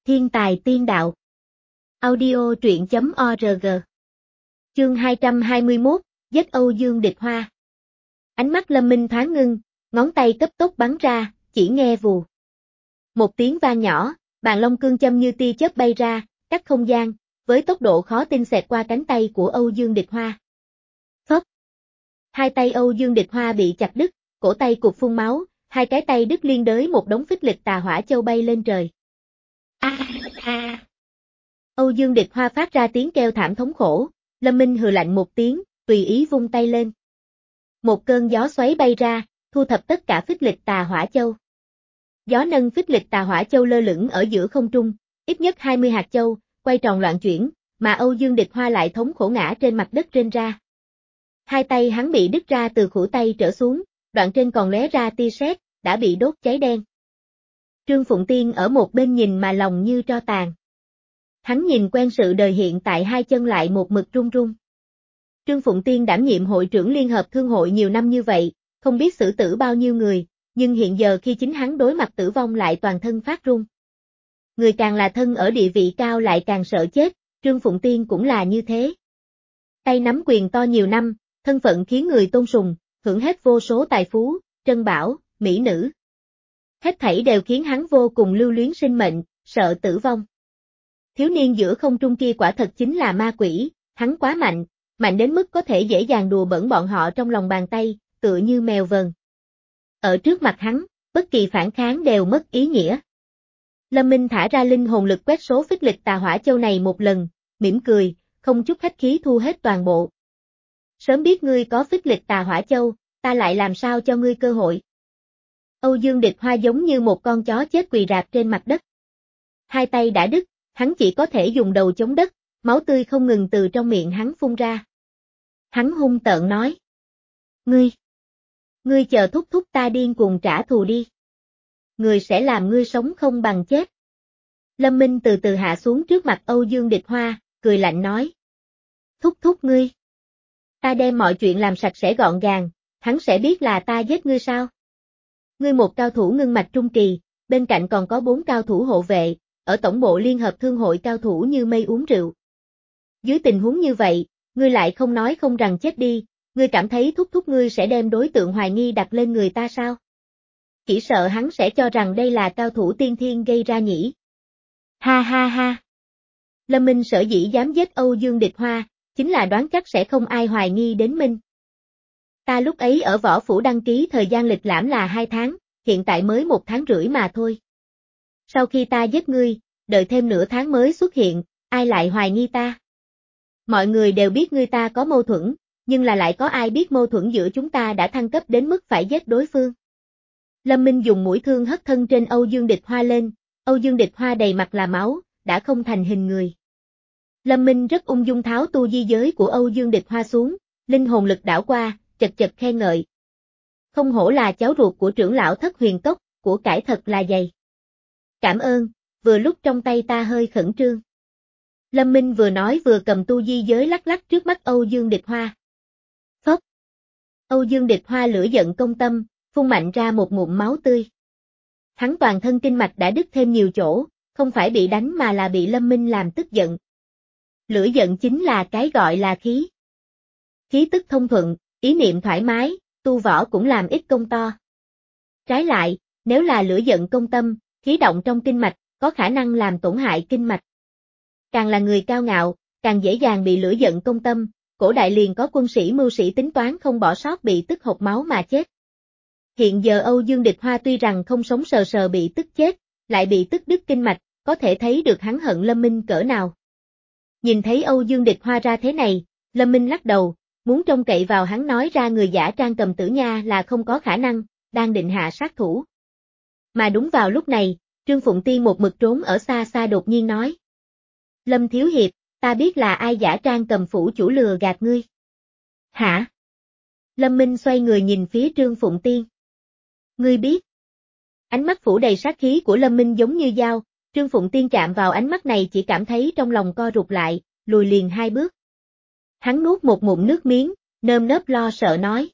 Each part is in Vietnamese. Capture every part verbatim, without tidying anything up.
Thiên tài tiên đạo. Audio truyện chấm org. Chương hai trăm hai mươi mốt, giết Âu Dương Địch Hoa. Ánh mắt Lâm Minh thoáng ngưng, ngón tay cấp tốc bắn ra, chỉ nghe vù. Một tiếng vang nhỏ, bàn long cương châm như tia chớp bay ra, cắt không gian, với tốc độ khó tin xẹt qua cánh tay của Âu Dương Địch Hoa. Phốc. Hai tay Âu Dương Địch Hoa bị chặt đứt, cổ tay cục phun máu, hai cái tay đứt liên đới một đống phích lịch tà hỏa châu bay lên trời. A a. Âu Dương Địch Hoa phát ra tiếng kêu thảm thống khổ, Lâm Minh hừ lạnh một tiếng, tùy ý vung tay lên. Một cơn gió xoáy bay ra, thu thập tất cả phích lịch tà hỏa châu. Gió nâng phích lịch tà hỏa châu lơ lửng ở giữa không trung, ít nhất hai mươi hạt châu, quay tròn loạn chuyển, mà Âu Dương Địch Hoa lại thống khổ ngã trên mặt đất rên ra. Hai tay hắn bị đứt ra từ khuỷu tay trở xuống, đoạn trên còn lóe ra tia sét, đã bị đốt cháy đen. Trương Phụng Tiên ở một bên nhìn mà lòng như tro tàn. Hắn nhìn quen sự đời hiện tại hai chân lại một mực run run. Trương Phụng Tiên đảm nhiệm hội trưởng Liên hợp Thương hội nhiều năm như vậy, không biết xử tử bao nhiêu người, nhưng hiện giờ khi chính hắn đối mặt tử vong lại toàn thân phát run. Người càng là thân ở địa vị cao lại càng sợ chết, Trương Phụng Tiên cũng là như thế. Tay nắm quyền to nhiều năm, thân phận khiến người tôn sùng, hưởng hết vô số tài phú, trân bảo, mỹ nữ. Hết thảy đều khiến hắn vô cùng lưu luyến sinh mệnh, sợ tử vong. Thiếu niên giữa không trung kia quả thật chính là ma quỷ, hắn quá mạnh, mạnh đến mức có thể dễ dàng đùa bỡn bọn họ trong lòng bàn tay, tựa như mèo vờn. Ở trước mặt hắn, bất kỳ phản kháng đều mất ý nghĩa. Lâm Minh thả ra linh hồn lực quét số phích lịch tà hỏa châu này một lần, mỉm cười, không chút khách khí thu hết toàn bộ. Sớm biết ngươi có phích lịch tà hỏa châu, ta lại làm sao cho ngươi cơ hội. Âu Dương Địch Hoa giống như một con chó chết quỳ rạp trên mặt đất. Hai tay đã đứt, hắn chỉ có thể dùng đầu chống đất, máu tươi không ngừng từ trong miệng hắn phun ra. Hắn hung tợn nói. Ngươi! Ngươi chờ thúc thúc ta điên cuồng trả thù đi. Ngươi sẽ làm ngươi sống không bằng chết. Lâm Minh từ từ hạ xuống trước mặt Âu Dương Địch Hoa, cười lạnh nói. Thúc thúc ngươi! Ta đem mọi chuyện làm sạch sẽ gọn gàng, hắn sẽ biết là ta giết ngươi sao? Ngươi một cao thủ ngưng mạch trung kỳ, bên cạnh còn có bốn cao thủ hộ vệ, ở tổng bộ Liên hợp Thương hội cao thủ như mây uống rượu. Dưới tình huống như vậy, ngươi lại không nói không rằng chết đi, ngươi cảm thấy thúc thúc ngươi sẽ đem đối tượng hoài nghi đặt lên người ta sao? Chỉ sợ hắn sẽ cho rằng đây là cao thủ tiên thiên gây ra nhỉ. Ha ha ha. Lâm Minh sở dĩ dám giết Âu Dương Địch Hoa, chính là đoán chắc sẽ không ai hoài nghi đến Minh. Ta lúc ấy ở võ phủ đăng ký thời gian lịch lãm là hai tháng, hiện tại mới một tháng rưỡi mà thôi. Sau khi ta giết ngươi, đợi thêm nửa tháng mới xuất hiện, ai lại hoài nghi ta? Mọi người đều biết ngươi ta có mâu thuẫn, nhưng là lại có ai biết mâu thuẫn giữa chúng ta đã thăng cấp đến mức phải giết đối phương? Lâm Minh dùng mũi thương hất thân trên Âu Dương Địch Hoa lên, Âu Dương Địch Hoa đầy mặt là máu, đã không thành hình người. Lâm Minh rất ung dung tháo tu di giới của Âu Dương Địch Hoa xuống, linh hồn lực đảo qua, chật chật khen ngợi. Không hổ là cháu ruột của trưởng lão Thất Huyền Cốc, của cải thật là dày. Cảm ơn, vừa lúc trong tay ta hơi khẩn trương. Lâm Minh vừa nói vừa cầm tu di giới lắc lắc trước mắt Âu Dương Địch Hoa. Phốc. Âu Dương Địch Hoa lửa giận công tâm, phun mạnh ra một ngụm máu tươi. Hắn toàn thân kinh mạch đã đứt thêm nhiều chỗ, không phải bị đánh mà là bị Lâm Minh làm tức giận. Lửa giận chính là cái gọi là khí. Khí tức thông thuận, ý niệm thoải mái, tu võ cũng làm ít công to. Trái lại, nếu là lửa giận công tâm, khí động trong kinh mạch, có khả năng làm tổn hại kinh mạch. Càng là người cao ngạo, càng dễ dàng bị lửa giận công tâm, cổ đại liền có quân sĩ mưu sĩ tính toán không bỏ sót bị tức hộc máu mà chết. Hiện giờ Âu Dương Địch Hoa tuy rằng không sống sờ sờ bị tức chết, lại bị tức đứt kinh mạch, có thể thấy được hắn hận Lâm Minh cỡ nào. Nhìn thấy Âu Dương Địch Hoa ra thế này, Lâm Minh lắc đầu, muốn trông cậy vào hắn nói ra người giả trang cầm tử nha là không có khả năng, đang định hạ sát thủ. Mà đúng vào lúc này, Trương Phụng Tiên một mực trốn ở xa xa đột nhiên nói. Lâm Thiếu Hiệp, ta biết là ai giả trang cầm phủ chủ lừa gạt ngươi. Hả? Lâm Minh xoay người nhìn phía Trương Phụng Tiên. Ngươi biết? Ánh mắt phủ đầy sát khí của Lâm Minh giống như dao, Trương Phụng Tiên chạm vào ánh mắt này chỉ cảm thấy trong lòng co rụt lại, lùi liền hai bước. Hắn nuốt một ngụm nước miếng, nơm nớp lo sợ nói.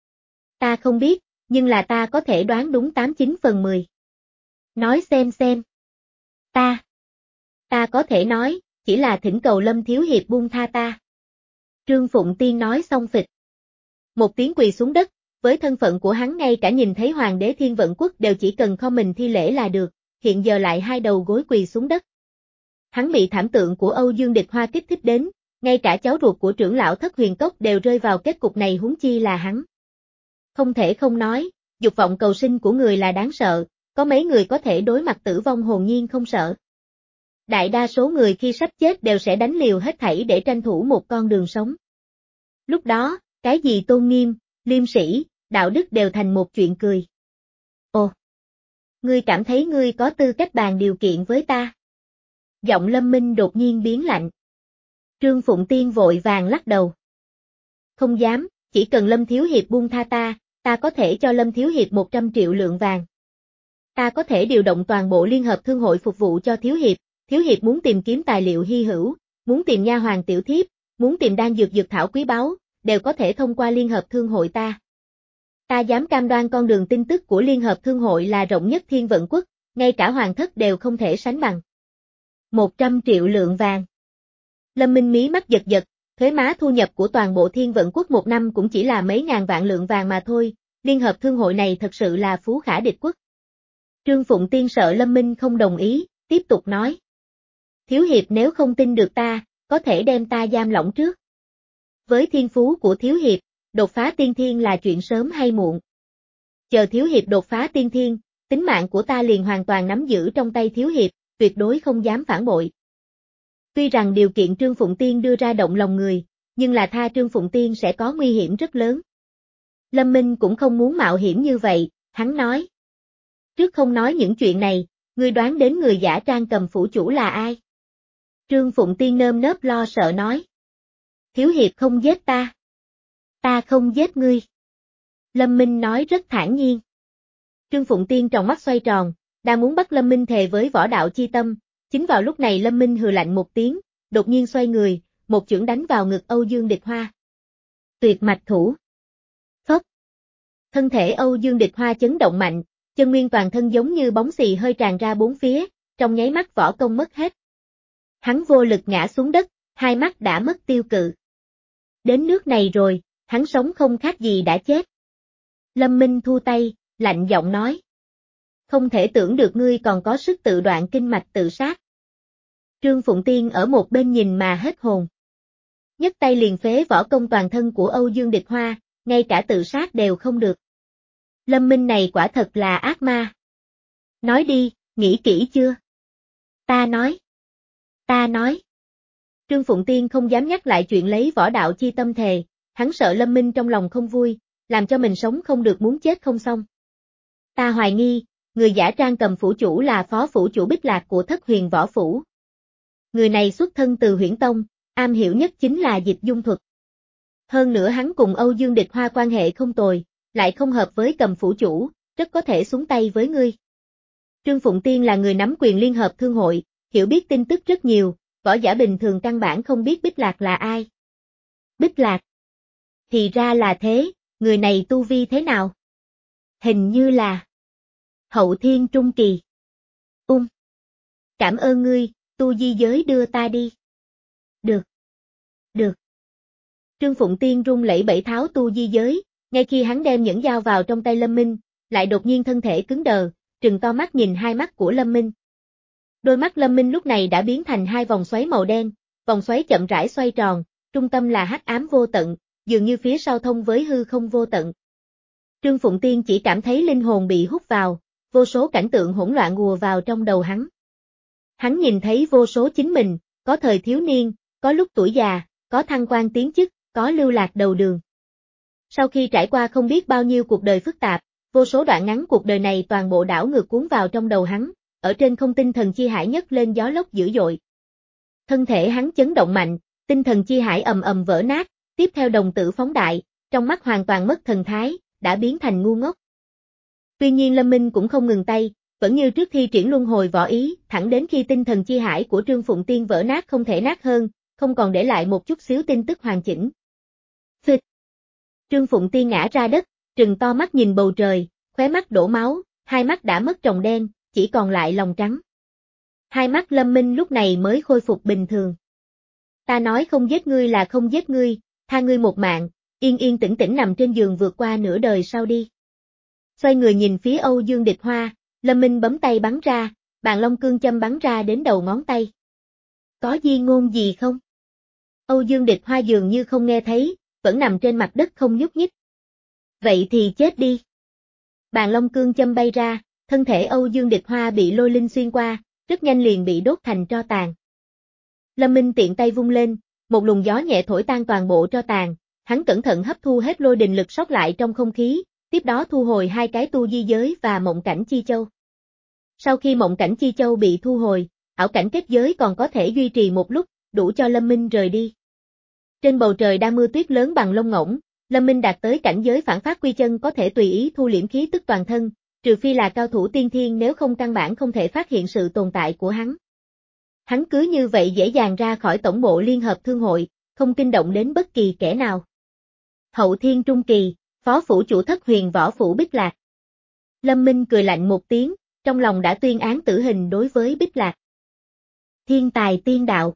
Ta không biết, nhưng là ta có thể đoán đúng tám chín phần mười. Nói xem xem. Ta. ta có thể nói, chỉ là thỉnh cầu Lâm Thiếu Hiệp buông tha ta. Trương Phụng Tiên nói xong phịch. Một tiếng quỳ xuống đất, với thân phận của hắn ngay cả nhìn thấy Hoàng đế Thiên Vận Quốc đều chỉ cần không mình thi lễ là được, hiện giờ lại hai đầu gối quỳ xuống đất. Hắn bị thảm tượng của Âu Dương Địch Hoa kích thích đến, ngay cả cháu ruột của trưởng lão Thất Huyền Cốc đều rơi vào kết cục này huống chi là hắn. Không thể không nói, dục vọng cầu sinh của người là đáng sợ, có mấy người có thể đối mặt tử vong hồn nhiên không sợ. Đại đa số người khi sắp chết đều sẽ đánh liều hết thảy để tranh thủ một con đường sống. Lúc đó, cái gì tôn nghiêm, liêm sĩ, đạo đức đều thành một chuyện cười. Ồ! Ngươi cảm thấy ngươi có tư cách bàn điều kiện với ta? Giọng Lâm Minh đột nhiên biến lạnh. Trương Phụng Tiên vội vàng lắc đầu. Không dám, chỉ cần Lâm Thiếu Hiệp buông tha ta, ta có thể cho Lâm Thiếu Hiệp một trăm triệu lượng vàng. Ta có thể điều động toàn bộ Liên Hợp Thương hội phục vụ cho Thiếu Hiệp, Thiếu Hiệp muốn tìm kiếm tài liệu hy hữu, muốn tìm nha hoàn tiểu thiếp, muốn tìm đan dược dược thảo quý báu, đều có thể thông qua Liên Hợp Thương hội ta. Ta dám cam đoan con đường tin tức của Liên Hợp Thương hội là rộng nhất Thiên Vận Quốc, ngay cả hoàng thất đều không thể sánh bằng. một trăm triệu lượng vàng. Lâm Minh mí mắt giật giật, thuế má thu nhập của toàn bộ Thiên Vận Quốc một năm cũng chỉ là mấy ngàn vạn lượng vàng mà thôi, Liên Hợp Thương hội này thật sự là phú khả địch quốc. Trương Phụng Tiên sợ Lâm Minh không đồng ý, tiếp tục nói. Thiếu Hiệp nếu không tin được ta, có thể đem ta giam lỏng trước. Với thiên phú của Thiếu Hiệp, đột phá tiên thiên là chuyện sớm hay muộn. Chờ Thiếu Hiệp đột phá tiên thiên, tính mạng của ta liền hoàn toàn nắm giữ trong tay Thiếu Hiệp, tuyệt đối không dám phản bội. Tuy rằng điều kiện Trương Phụng Tiên đưa ra động lòng người, nhưng là tha Trương Phụng Tiên sẽ có nguy hiểm rất lớn. Lâm Minh cũng không muốn mạo hiểm như vậy, hắn nói. Trước không nói những chuyện này, ngươi đoán đến người giả trang cầm phủ chủ là ai? Trương Phụng Tiên nơm nớp lo sợ nói. Thiếu Hiệp không giết ta. Ta không giết ngươi. Lâm Minh nói rất thản nhiên. Trương Phụng Tiên tròng mắt xoay tròn, đang muốn bắt Lâm Minh thề với võ đạo chi tâm, chính vào lúc này Lâm Minh hừ lạnh một tiếng, đột nhiên xoay người, một chưởng đánh vào ngực Âu Dương Địch Hoa. Tuyệt mạch thủ. Phốc. Thân thể Âu Dương Địch Hoa chấn động mạnh, chân nguyên toàn thân giống như bóng xì hơi tràn ra bốn phía, trong nháy mắt võ công mất hết. Hắn vô lực ngã xuống đất, hai mắt đã mất tiêu cự. Đến nước này rồi, hắn sống không khác gì đã chết. Lâm Minh thu tay, lạnh giọng nói. Không thể tưởng được ngươi còn có sức tự đoạn kinh mạch tự sát. Trương Phụng Tiên ở một bên nhìn mà hết hồn. Nhấc tay liền phế võ công toàn thân của Âu Dương Địch Hoa, ngay cả tự sát đều không được. Lâm Minh này quả thật là ác ma. Nói đi, nghĩ kỹ chưa? Ta nói. Ta nói. Trương Phụng Tiên không dám nhắc lại chuyện lấy võ đạo chi tâm thề, hắn sợ Lâm Minh trong lòng không vui, làm cho mình sống không được muốn chết không xong. Ta hoài nghi, người giả trang cầm phủ chủ là phó phủ chủ Bích Lạc của Thất Huyền Võ Phủ. Người này xuất thân từ Huyễn Tông, am hiểu nhất chính là dịch dung thuật. Hơn nữa hắn cùng Âu Dương Địch Hoa quan hệ không tồi, lại không hợp với cầm phủ chủ, rất có thể xuống tay với ngươi. Trương Phụng Tiên là người nắm quyền Liên Hợp Thương hội, hiểu biết tin tức rất nhiều, võ giả bình thường căn bản không biết Bích Lạc là ai. Bích Lạc. Thì ra là thế, người này tu vi thế nào? Hình như là hậu thiên trung kỳ. Ung. Cảm ơn ngươi, tu di giới đưa ta đi. Được. Được. Trương Phụng Tiên run lẩy bẩy tháo tu di giới, ngay khi hắn đem nhẫn dao vào trong tay Lâm Minh, lại đột nhiên thân thể cứng đờ, trừng to mắt nhìn hai mắt của Lâm Minh. Đôi mắt Lâm Minh lúc này đã biến thành hai vòng xoáy màu đen, vòng xoáy chậm rãi xoay tròn, trung tâm là hắc ám vô tận, dường như phía sau thông với hư không vô tận. Trương Phụng Tiên chỉ cảm thấy linh hồn bị hút vào, vô số cảnh tượng hỗn loạn ùa vào trong đầu hắn. Hắn nhìn thấy vô số chính mình, có thời thiếu niên, có lúc tuổi già, có thăng quan tiến chức, có lưu lạc đầu đường. Sau khi trải qua không biết bao nhiêu cuộc đời phức tạp, vô số đoạn ngắn cuộc đời này toàn bộ đảo ngược cuốn vào trong đầu hắn, ở trên không tinh thần chi hải nhấc lên gió lốc dữ dội. Thân thể hắn chấn động mạnh, tinh thần chi hải ầm ầm vỡ nát, tiếp theo đồng tử phóng đại, trong mắt hoàn toàn mất thần thái, đã biến thành ngu ngốc. Tuy nhiên Lâm Minh cũng không ngừng tay, vẫn như trước thi triển luân hồi võ ý, thẳng đến khi tinh thần chi hải của Trương Phụng Tiên vỡ nát không thể nát hơn, không còn để lại một chút xíu tin tức hoàn chỉnh. Phịch. Trương Phụng Tiên ngã ra đất, trừng to mắt nhìn bầu trời, khóe mắt đổ máu, hai mắt đã mất tròng đen, chỉ còn lại lòng trắng. Hai mắt Lâm Minh lúc này mới khôi phục bình thường. Ta nói không giết ngươi là không giết ngươi, tha ngươi một mạng, yên yên tĩnh tĩnh nằm trên giường vượt qua nửa đời sau đi. Xoay người nhìn phía Âu Dương Địch Hoa, Lâm Minh bấm tay bắn ra, bàn long cương châm bắn ra đến đầu ngón tay. Có di ngôn gì không? Âu Dương Địch Hoa dường như không nghe thấy, vẫn nằm trên mặt đất không nhúc nhích. Vậy thì chết đi. Bàn long cương châm bay ra, thân thể Âu Dương Địch Hoa bị lôi linh xuyên qua, rất nhanh liền bị đốt thành tro tàn. Lâm Minh tiện tay vung lên, một luồng gió nhẹ thổi tan toàn bộ tro tàn, hắn cẩn thận hấp thu hết lôi đình lực sót lại trong không khí, tiếp đó thu hồi hai cái tu di giới và mộng cảnh chi châu. Sau khi mộng cảnh chi châu bị thu hồi, ảo cảnh kết giới còn có thể duy trì một lúc, đủ cho Lâm Minh rời đi. Trên bầu trời đang mưa tuyết lớn bằng lông ngỗng, Lâm Minh đạt tới cảnh giới phản phát quy chân có thể tùy ý thu liễm khí tức toàn thân, trừ phi là cao thủ tiên thiên, nếu không căn bản không thể phát hiện sự tồn tại của hắn. Hắn cứ như vậy dễ dàng ra khỏi tổng bộ Liên Hợp Thương hội, không kinh động đến bất kỳ kẻ nào. Hậu thiên trung kỳ, phó phủ chủ Thất Huyền Võ Phủ Bích Lạc. Lâm Minh cười lạnh một tiếng, trong lòng đã tuyên án tử hình đối với Bích Lạc. Thiên tài tiên đạo.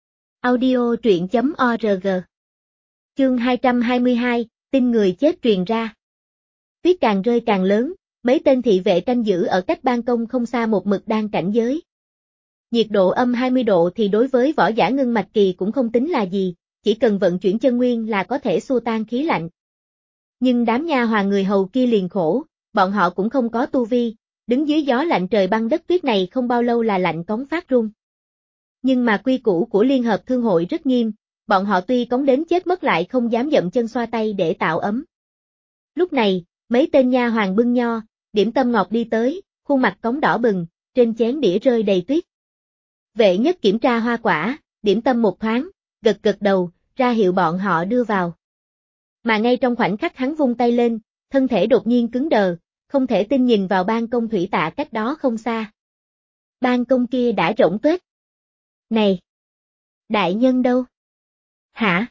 Audio truyện chấm org. Chương hai trăm hai mươi hai, tin người chết truyền ra. Tuyết càng rơi càng lớn, mấy tên thị vệ canh giữ ở cách ban công không xa một mực đang cảnh giới. Nhiệt độ âm hai mươi độ thì đối với võ giả ngưng mạch kỳ cũng không tính là gì, chỉ cần vận chuyển chân nguyên là có thể xua tan khí lạnh. Nhưng đám nha hoàn người hầu kia liền khổ, bọn họ cũng không có tu vi, đứng dưới gió lạnh trời băng đất tuyết này không bao lâu là lạnh cống phát run. Nhưng mà quy củ của Liên Hợp Thương hội rất nghiêm, bọn họ tuy cống đến chết mất lại không dám dậm chân xoa tay để tạo ấm. Lúc này, mấy tên nha hoàn bưng nho, điểm tâm ngọt đi tới, khuôn mặt cống đỏ bừng, trên chén đĩa rơi đầy tuyết. Vệ Nhất kiểm tra hoa quả, điểm tâm một thoáng, gật gật đầu, ra hiệu bọn họ đưa vào. Mà ngay trong khoảnh khắc hắn vung tay lên, thân thể đột nhiên cứng đờ, không thể tin nhìn vào ban công thủy tạ cách đó không xa. Ban công kia đã rỗng tuếch. Này! Đại nhân đâu? Hả?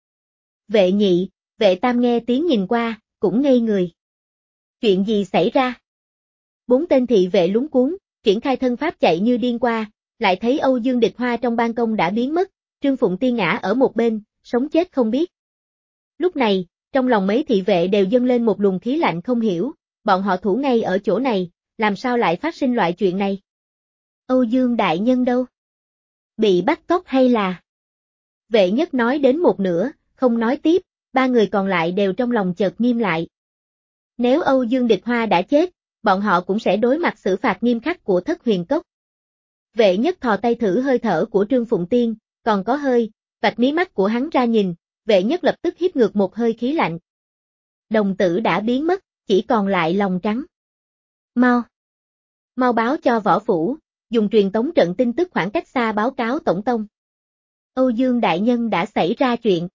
Vệ Nhị, Vệ Tam nghe tiếng nhìn qua, cũng ngây người. Chuyện gì xảy ra? Bốn tên thị vệ lúng cuống, triển khai thân pháp chạy như điên qua, lại thấy Âu Dương Địch Hoa trong ban công đã biến mất, Trương Phụng Tiên ngã ở một bên, sống chết không biết. Lúc này, trong lòng mấy thị vệ đều dâng lên một luồng khí lạnh không hiểu, bọn họ thủ ngay ở chỗ này, làm sao lại phát sinh loại chuyện này? Âu Dương đại nhân đâu? Bị bắt cóc hay là? Vệ Nhất nói đến một nửa, không nói tiếp, ba người còn lại đều trong lòng chợt nghiêm lại. Nếu Âu Dương Địch Hoa đã chết, bọn họ cũng sẽ đối mặt xử phạt nghiêm khắc của Thất Huyền Cốc. Vệ Nhất thò tay thử hơi thở của Trương Phụng Tiên, còn có hơi, vạch mí mắt của hắn ra nhìn, Vệ Nhất lập tức hít ngược một hơi khí lạnh. Đồng tử đã biến mất, chỉ còn lại lòng trắng. Mau! Mau báo cho võ phủ, dùng truyền tống trận tin tức khoảng cách xa báo cáo tổng tông. Âu Dương đại nhân đã xảy ra chuyện.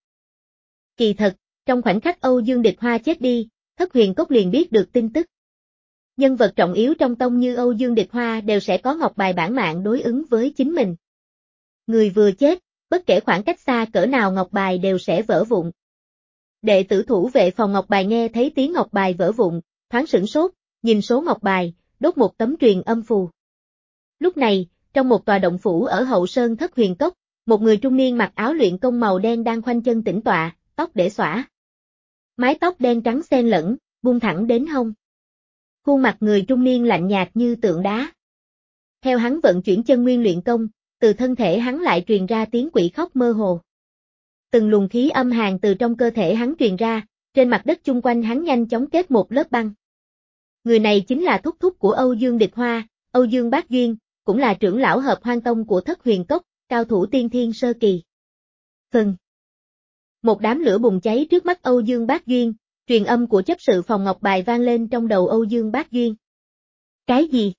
Kỳ thật, trong khoảnh khắc Âu Dương Địch Hoa chết đi, Thất Huyền Cốc liền biết được tin tức. Nhân vật trọng yếu trong tông như Âu Dương Địch Hoa đều sẽ có ngọc bài bản mạng đối ứng với chính mình. Người vừa chết, bất kể khoảng cách xa cỡ nào ngọc bài đều sẽ vỡ vụn. Đệ tử thủ vệ phòng ngọc bài nghe thấy tiếng ngọc bài vỡ vụn, thoáng sửng sốt, nhìn số ngọc bài, đốt một tấm truyền âm phù. Lúc này, trong một tòa động phủ ở hậu sơn Thất Huyền Cốc, một người trung niên mặc áo luyện công màu đen đang khoanh chân tĩnh tọa, tóc để xõa. Mái tóc đen trắng xen lẫn, buông thẳng đến hông. Khuôn mặt người trung niên lạnh nhạt như tượng đá. Theo hắn vận chuyển chân nguyên luyện công, từ thân thể hắn lại truyền ra tiếng quỷ khóc mơ hồ. Từng luồng khí âm hàn từ trong cơ thể hắn truyền ra, trên mặt đất chung quanh hắn nhanh chóng kết một lớp băng. Người này chính là thúc thúc của Âu Dương Địch Hoa, Âu Dương Bác Duyên, cũng là trưởng lão hợp hoang tông của Thất Huyền Cốc, cao thủ tiên thiên sơ kỳ. Phần. Một đám lửa bùng cháy trước mắt Âu Dương Bác Duyên, truyền âm của chấp sự phòng ngọc bài vang lên trong đầu Âu Dương Bác Duyên. Cái gì?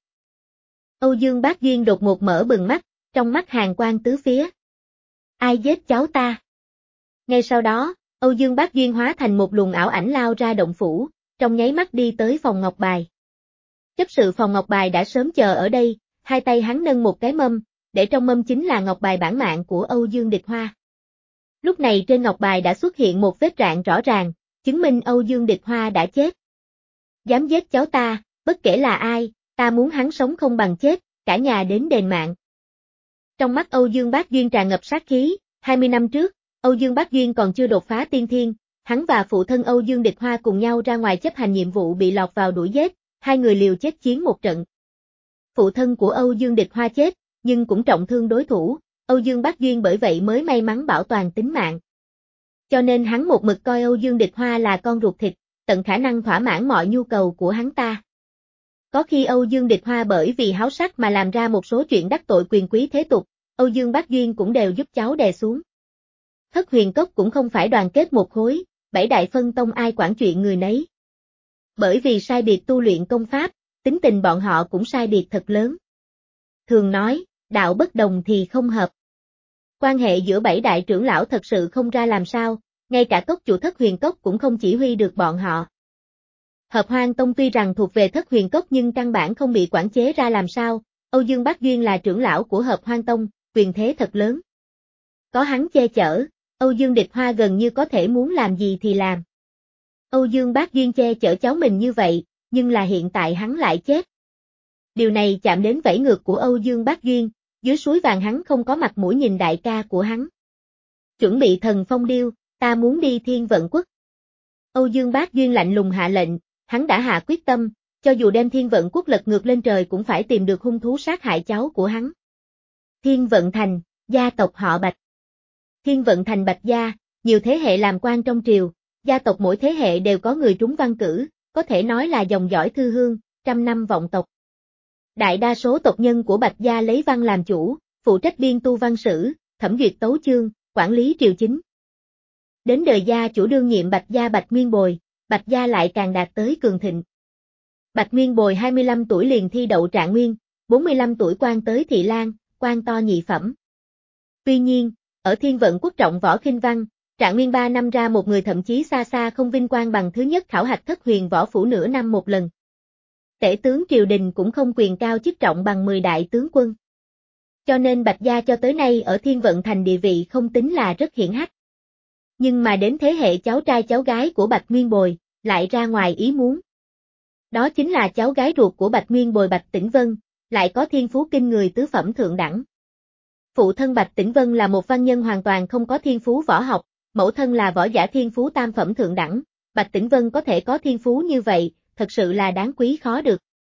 Âu Dương Bác Duyên đột ngột mở bừng mắt, trong mắt hàn quang tứ phía. Ai giết cháu ta? Ngay sau đó, Âu Dương Bác Duyên hóa thành một luồng ảo ảnh lao ra động phủ, trong nháy mắt đi tới phòng ngọc bài. Chấp sự phòng ngọc bài đã sớm chờ ở đây, hai tay hắn nâng một cái mâm, để trong mâm chính là ngọc bài bản mạng của Âu Dương Địch Hoa. Lúc này trên ngọc bài đã xuất hiện một vết rạn rõ ràng, chứng minh Âu Dương Địch Hoa đã chết. Dám giết cháu ta, bất kể là ai, ta muốn hắn sống không bằng chết, cả nhà đến đền mạng. Trong mắt Âu Dương Bác Duyên tràn ngập sát khí, hai mươi năm trước, Âu Dương Bác Duyên còn chưa đột phá tiên thiên, hắn và phụ thân Âu Dương Địch Hoa cùng nhau ra ngoài chấp hành nhiệm vụ bị lọt vào đuổi giết, hai người liều chết chiến một trận. Phụ thân của Âu Dương Địch Hoa chết, nhưng cũng trọng thương đối thủ, Âu Dương Bác Duyên bởi vậy mới may mắn bảo toàn tính mạng. Cho nên hắn một mực coi Âu Dương Địch Hoa là con ruột thịt, tận khả năng thỏa mãn mọi nhu cầu của hắn ta. Có khi Âu Dương Địch Hoa bởi vì háo sắc mà làm ra một số chuyện đắc tội quyền quý thế tục, Âu Dương Bác Duyên cũng đều giúp cháu đè xuống. Thất Huyền Cốc cũng không phải đoàn kết một khối, bảy đại phân tông ai quản chuyện người nấy. Bởi vì sai biệt tu luyện công pháp, tính tình bọn họ cũng sai biệt thật lớn. Thường nói, đạo bất đồng thì không hợp. Quan hệ giữa bảy đại trưởng lão thật sự không ra làm sao, ngay cả cốc chủ Thất Huyền Cốc cũng không chỉ huy được bọn họ. Hợp Hoan Tông tuy rằng thuộc về Thất Huyền Cốc nhưng căn bản không bị quản chế ra làm sao, Âu Dương Bác Duyên là trưởng lão của Hợp Hoan Tông, quyền thế thật lớn. Có hắn che chở, Âu Dương Địch Hoa gần như có thể muốn làm gì thì làm. Âu Dương Bác Duyên che chở cháu mình như vậy, nhưng là hiện tại hắn lại chết. Điều này chạm đến vảy ngược của Âu Dương Bác Duyên, dưới suối vàng hắn không có mặt mũi nhìn đại ca của hắn. Chuẩn bị thần phong điêu, ta muốn đi Thiên Vận Quốc. Âu Dương Bác Duyên lạnh lùng hạ lệnh, hắn đã hạ quyết tâm, cho dù đem Thiên Vận Quốc lật ngược lên trời cũng phải tìm được hung thú sát hại cháu của hắn. Thiên Vận Thành, gia tộc họ Bạch. Thiên Vận Thành Bạch gia, nhiều thế hệ làm quan trong triều, gia tộc mỗi thế hệ đều có người trúng văn cử, có thể nói là dòng dõi thư hương, trăm năm vọng tộc. Đại đa số tộc nhân của Bạch gia lấy văn làm chủ, phụ trách biên tu văn sử, thẩm duyệt tấu chương, quản lý triều chính. Đến đời gia chủ đương nhiệm Bạch gia Bạch Nguyên Bồi, Bạch gia lại càng đạt tới cường thịnh. Bạch Nguyên Bồi hai mươi lăm tuổi liền thi đậu trạng nguyên, bốn mươi lăm tuổi quan tới thị lang, quan to nhị phẩm. Tuy nhiên, ở Thiên Vận Quốc trọng võ khinh văn, trạng nguyên ba năm ra một người thậm chí xa xa không vinh quang bằng thứ nhất khảo hạch thất huyền võ phủ nửa năm một lần. Tể tướng triều đình cũng không quyền cao chức trọng bằng mười đại tướng quân. Cho nên Bạch gia cho tới nay ở Thiên Vận Thành địa vị không tính là rất hiển hách. Nhưng mà đến thế hệ cháu trai cháu gái của Bạch Nguyên Bồi, lại ra ngoài ý muốn. Đó chính là cháu gái ruột của Bạch Nguyên Bồi Bạch Tĩnh Vân, lại có thiên phú kinh người tứ phẩm thượng đẳng. Phụ thân Bạch Tĩnh Vân là một văn nhân hoàn toàn không có thiên phú võ học, mẫu thân là võ giả thiên phú tam phẩm thượng đẳng, Bạch Tĩnh Vân có thể có thiên phú như vậy, thật sự là đáng quý khó được.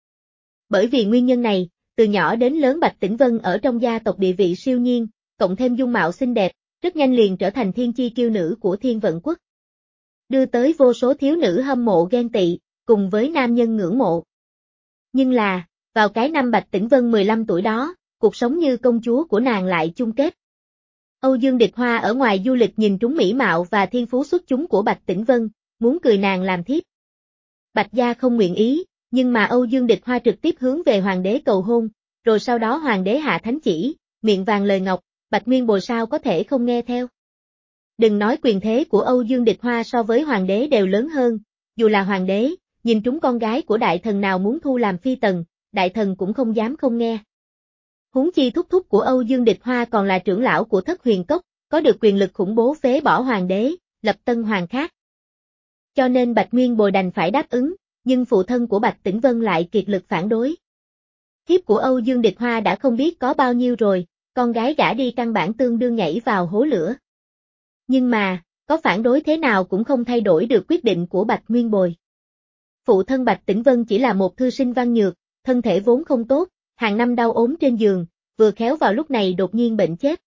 Bởi vì nguyên nhân này, từ nhỏ đến lớn Bạch Tĩnh Vân ở trong gia tộc địa vị siêu nhiên, cộng thêm dung mạo xinh đẹp, rất nhanh liền trở thành thiên chi kiêu nữ của Thiên Vận Quốc. Đưa tới vô số thiếu nữ hâm mộ ghen tị, cùng với nam nhân ngưỡng mộ. Nhưng là, vào cái năm Bạch Tĩnh Vân mười lăm tuổi đó, cuộc sống như công chúa của nàng lại chung kết. Âu Dương Địch Hoa ở ngoài du lịch nhìn trúng mỹ mạo và thiên phú xuất chúng của Bạch Tĩnh Vân, muốn cười nàng làm thiếp. Bạch gia không nguyện ý, nhưng mà Âu Dương Địch Hoa trực tiếp hướng về hoàng đế cầu hôn, rồi sau đó hoàng đế hạ thánh chỉ, miệng vàng lời ngọc, Bạch Nguyên Bồi sao có thể không nghe theo. Đừng nói quyền thế của Âu Dương Địch Hoa so với hoàng đế đều lớn hơn, dù là hoàng đế, nhìn trúng con gái của đại thần nào muốn thu làm phi tần, đại thần cũng không dám không nghe. Huống chi thúc thúc của Âu Dương Địch Hoa còn là trưởng lão của Thất Huyền Cốc, có được quyền lực khủng bố phế bỏ hoàng đế, lập tân hoàng khác. Cho nên Bạch Nguyên Bồi đành phải đáp ứng, nhưng phụ thân của Bạch Tĩnh Vân lại kiệt lực phản đối. Thiếp của Âu Dương Địch Hoa đã không biết có bao nhiêu rồi, con gái gả đi căn bản tương đương nhảy vào hố lửa. Nhưng mà, có phản đối thế nào cũng không thay đổi được quyết định của Bạch Nguyên Bồi. Phụ thân Bạch Tĩnh Vân chỉ là một thư sinh văn nhược, thân thể vốn không tốt, hàng năm đau ốm trên giường, vừa khéo vào lúc này đột nhiên bệnh chết.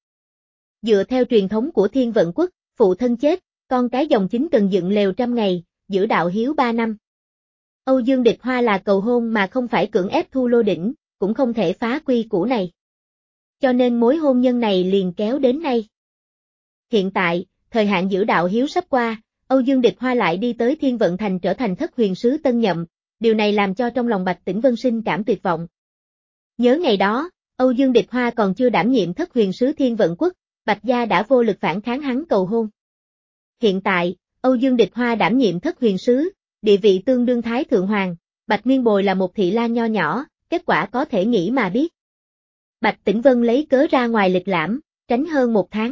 Dựa theo truyền thống của Thiên Vận Quốc, phụ thân chết, con cái dòng chính cần dựng lều trăm ngày, giữ đạo hiếu ba năm. Âu Dương Địch Hoa là cầu hôn mà không phải cưỡng ép thu lô đỉnh, cũng không thể phá quy củ này. Cho nên mối hôn nhân này liền kéo đến nay. Hiện tại, thời hạn giữ đạo hiếu sắp qua, Âu Dương Địch Hoa lại đi tới Thiên Vận Thành trở thành thất huyền sứ tân nhậm, điều này làm cho trong lòng Bạch Tĩnh Vân sinh cảm tuyệt vọng. Nhớ ngày đó, Âu Dương Địch Hoa còn chưa đảm nhiệm thất huyền sứ Thiên Vận Quốc, Bạch gia đã vô lực phản kháng hắn cầu hôn. Hiện tại, Âu Dương Địch Hoa đảm nhiệm thất huyền sứ, địa vị tương đương Thái Thượng Hoàng, Bạch Nguyên Bồi là một thị lang nho nhỏ, kết quả có thể nghĩ mà biết. Bạch Tĩnh Vân lấy cớ ra ngoài lịch lãm, tránh hơn một tháng.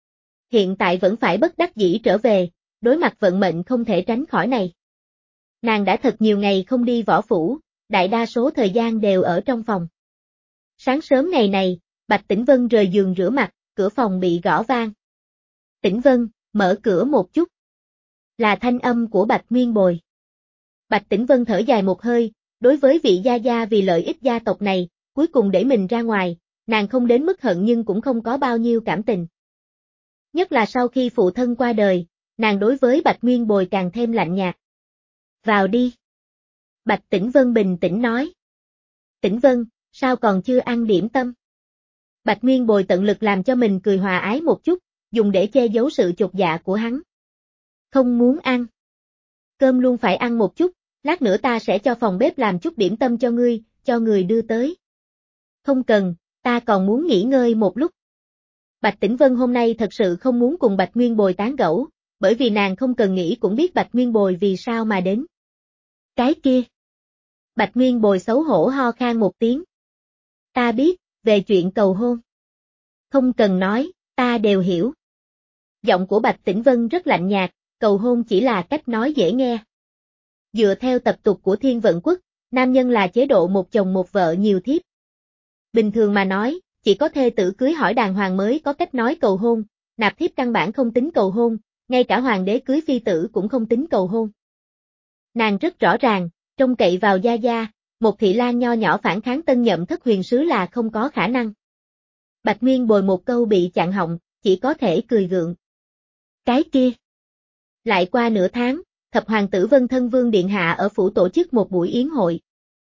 Hiện tại vẫn phải bất đắc dĩ trở về, đối mặt vận mệnh không thể tránh khỏi này. Nàng đã thật nhiều ngày không đi võ phủ, đại đa số thời gian đều ở trong phòng. Sáng sớm ngày này, Bạch Tĩnh Vân rời giường rửa mặt, cửa phòng bị gõ vang. Tĩnh Vân, mở cửa một chút. Là thanh âm của Bạch Nguyên Bồi. Bạch Tĩnh Vân thở dài một hơi, đối với vị gia gia vì lợi ích gia tộc này, cuối cùng để mình ra ngoài, nàng không đến mức hận nhưng cũng không có bao nhiêu cảm tình. Nhất là sau khi phụ thân qua đời, nàng đối với Bạch Nguyên Bồi càng thêm lạnh nhạt. Vào đi. Bạch Tĩnh Vân bình tĩnh nói. Tĩnh Vân, sao còn chưa ăn điểm tâm? Bạch Nguyên Bồi tận lực làm cho mình cười hòa ái một chút, dùng để che giấu sự chột dạ của hắn. Không muốn ăn. Cơm luôn phải ăn một chút, lát nữa ta sẽ cho phòng bếp làm chút điểm tâm cho ngươi, cho người đưa tới. Không cần, ta còn muốn nghỉ ngơi một lúc. Bạch Tĩnh Vân hôm nay thật sự không muốn cùng Bạch Nguyên Bồi tán gẫu, bởi vì nàng không cần nghĩ cũng biết Bạch Nguyên Bồi vì sao mà đến. Cái kia. Bạch Nguyên Bồi xấu hổ ho khan một tiếng. Ta biết, về chuyện cầu hôn. Không cần nói, ta đều hiểu. Giọng của Bạch Tĩnh Vân rất lạnh nhạt, cầu hôn chỉ là cách nói dễ nghe. Dựa theo tập tục của Thiên Vận Quốc, nam nhân là chế độ một chồng một vợ nhiều thiếp. Bình thường mà nói, chỉ có thê tử cưới hỏi đàng hoàng mới có cách nói cầu hôn, nạp thiếp căn bản không tính cầu hôn, ngay cả hoàng đế cưới phi tử cũng không tính cầu hôn. Nàng rất rõ ràng, trông cậy vào gia gia, một thị lang nho nhỏ phản kháng tân nhậm thất huyền sứ là không có khả năng. Bạch Nguyên Bồi một câu bị chặn họng, chỉ có thể cười gượng. Cái kia. Lại qua nửa tháng, thập hoàng tử Vân Thân Vương Điện Hạ ở phủ tổ chức một buổi yến hội.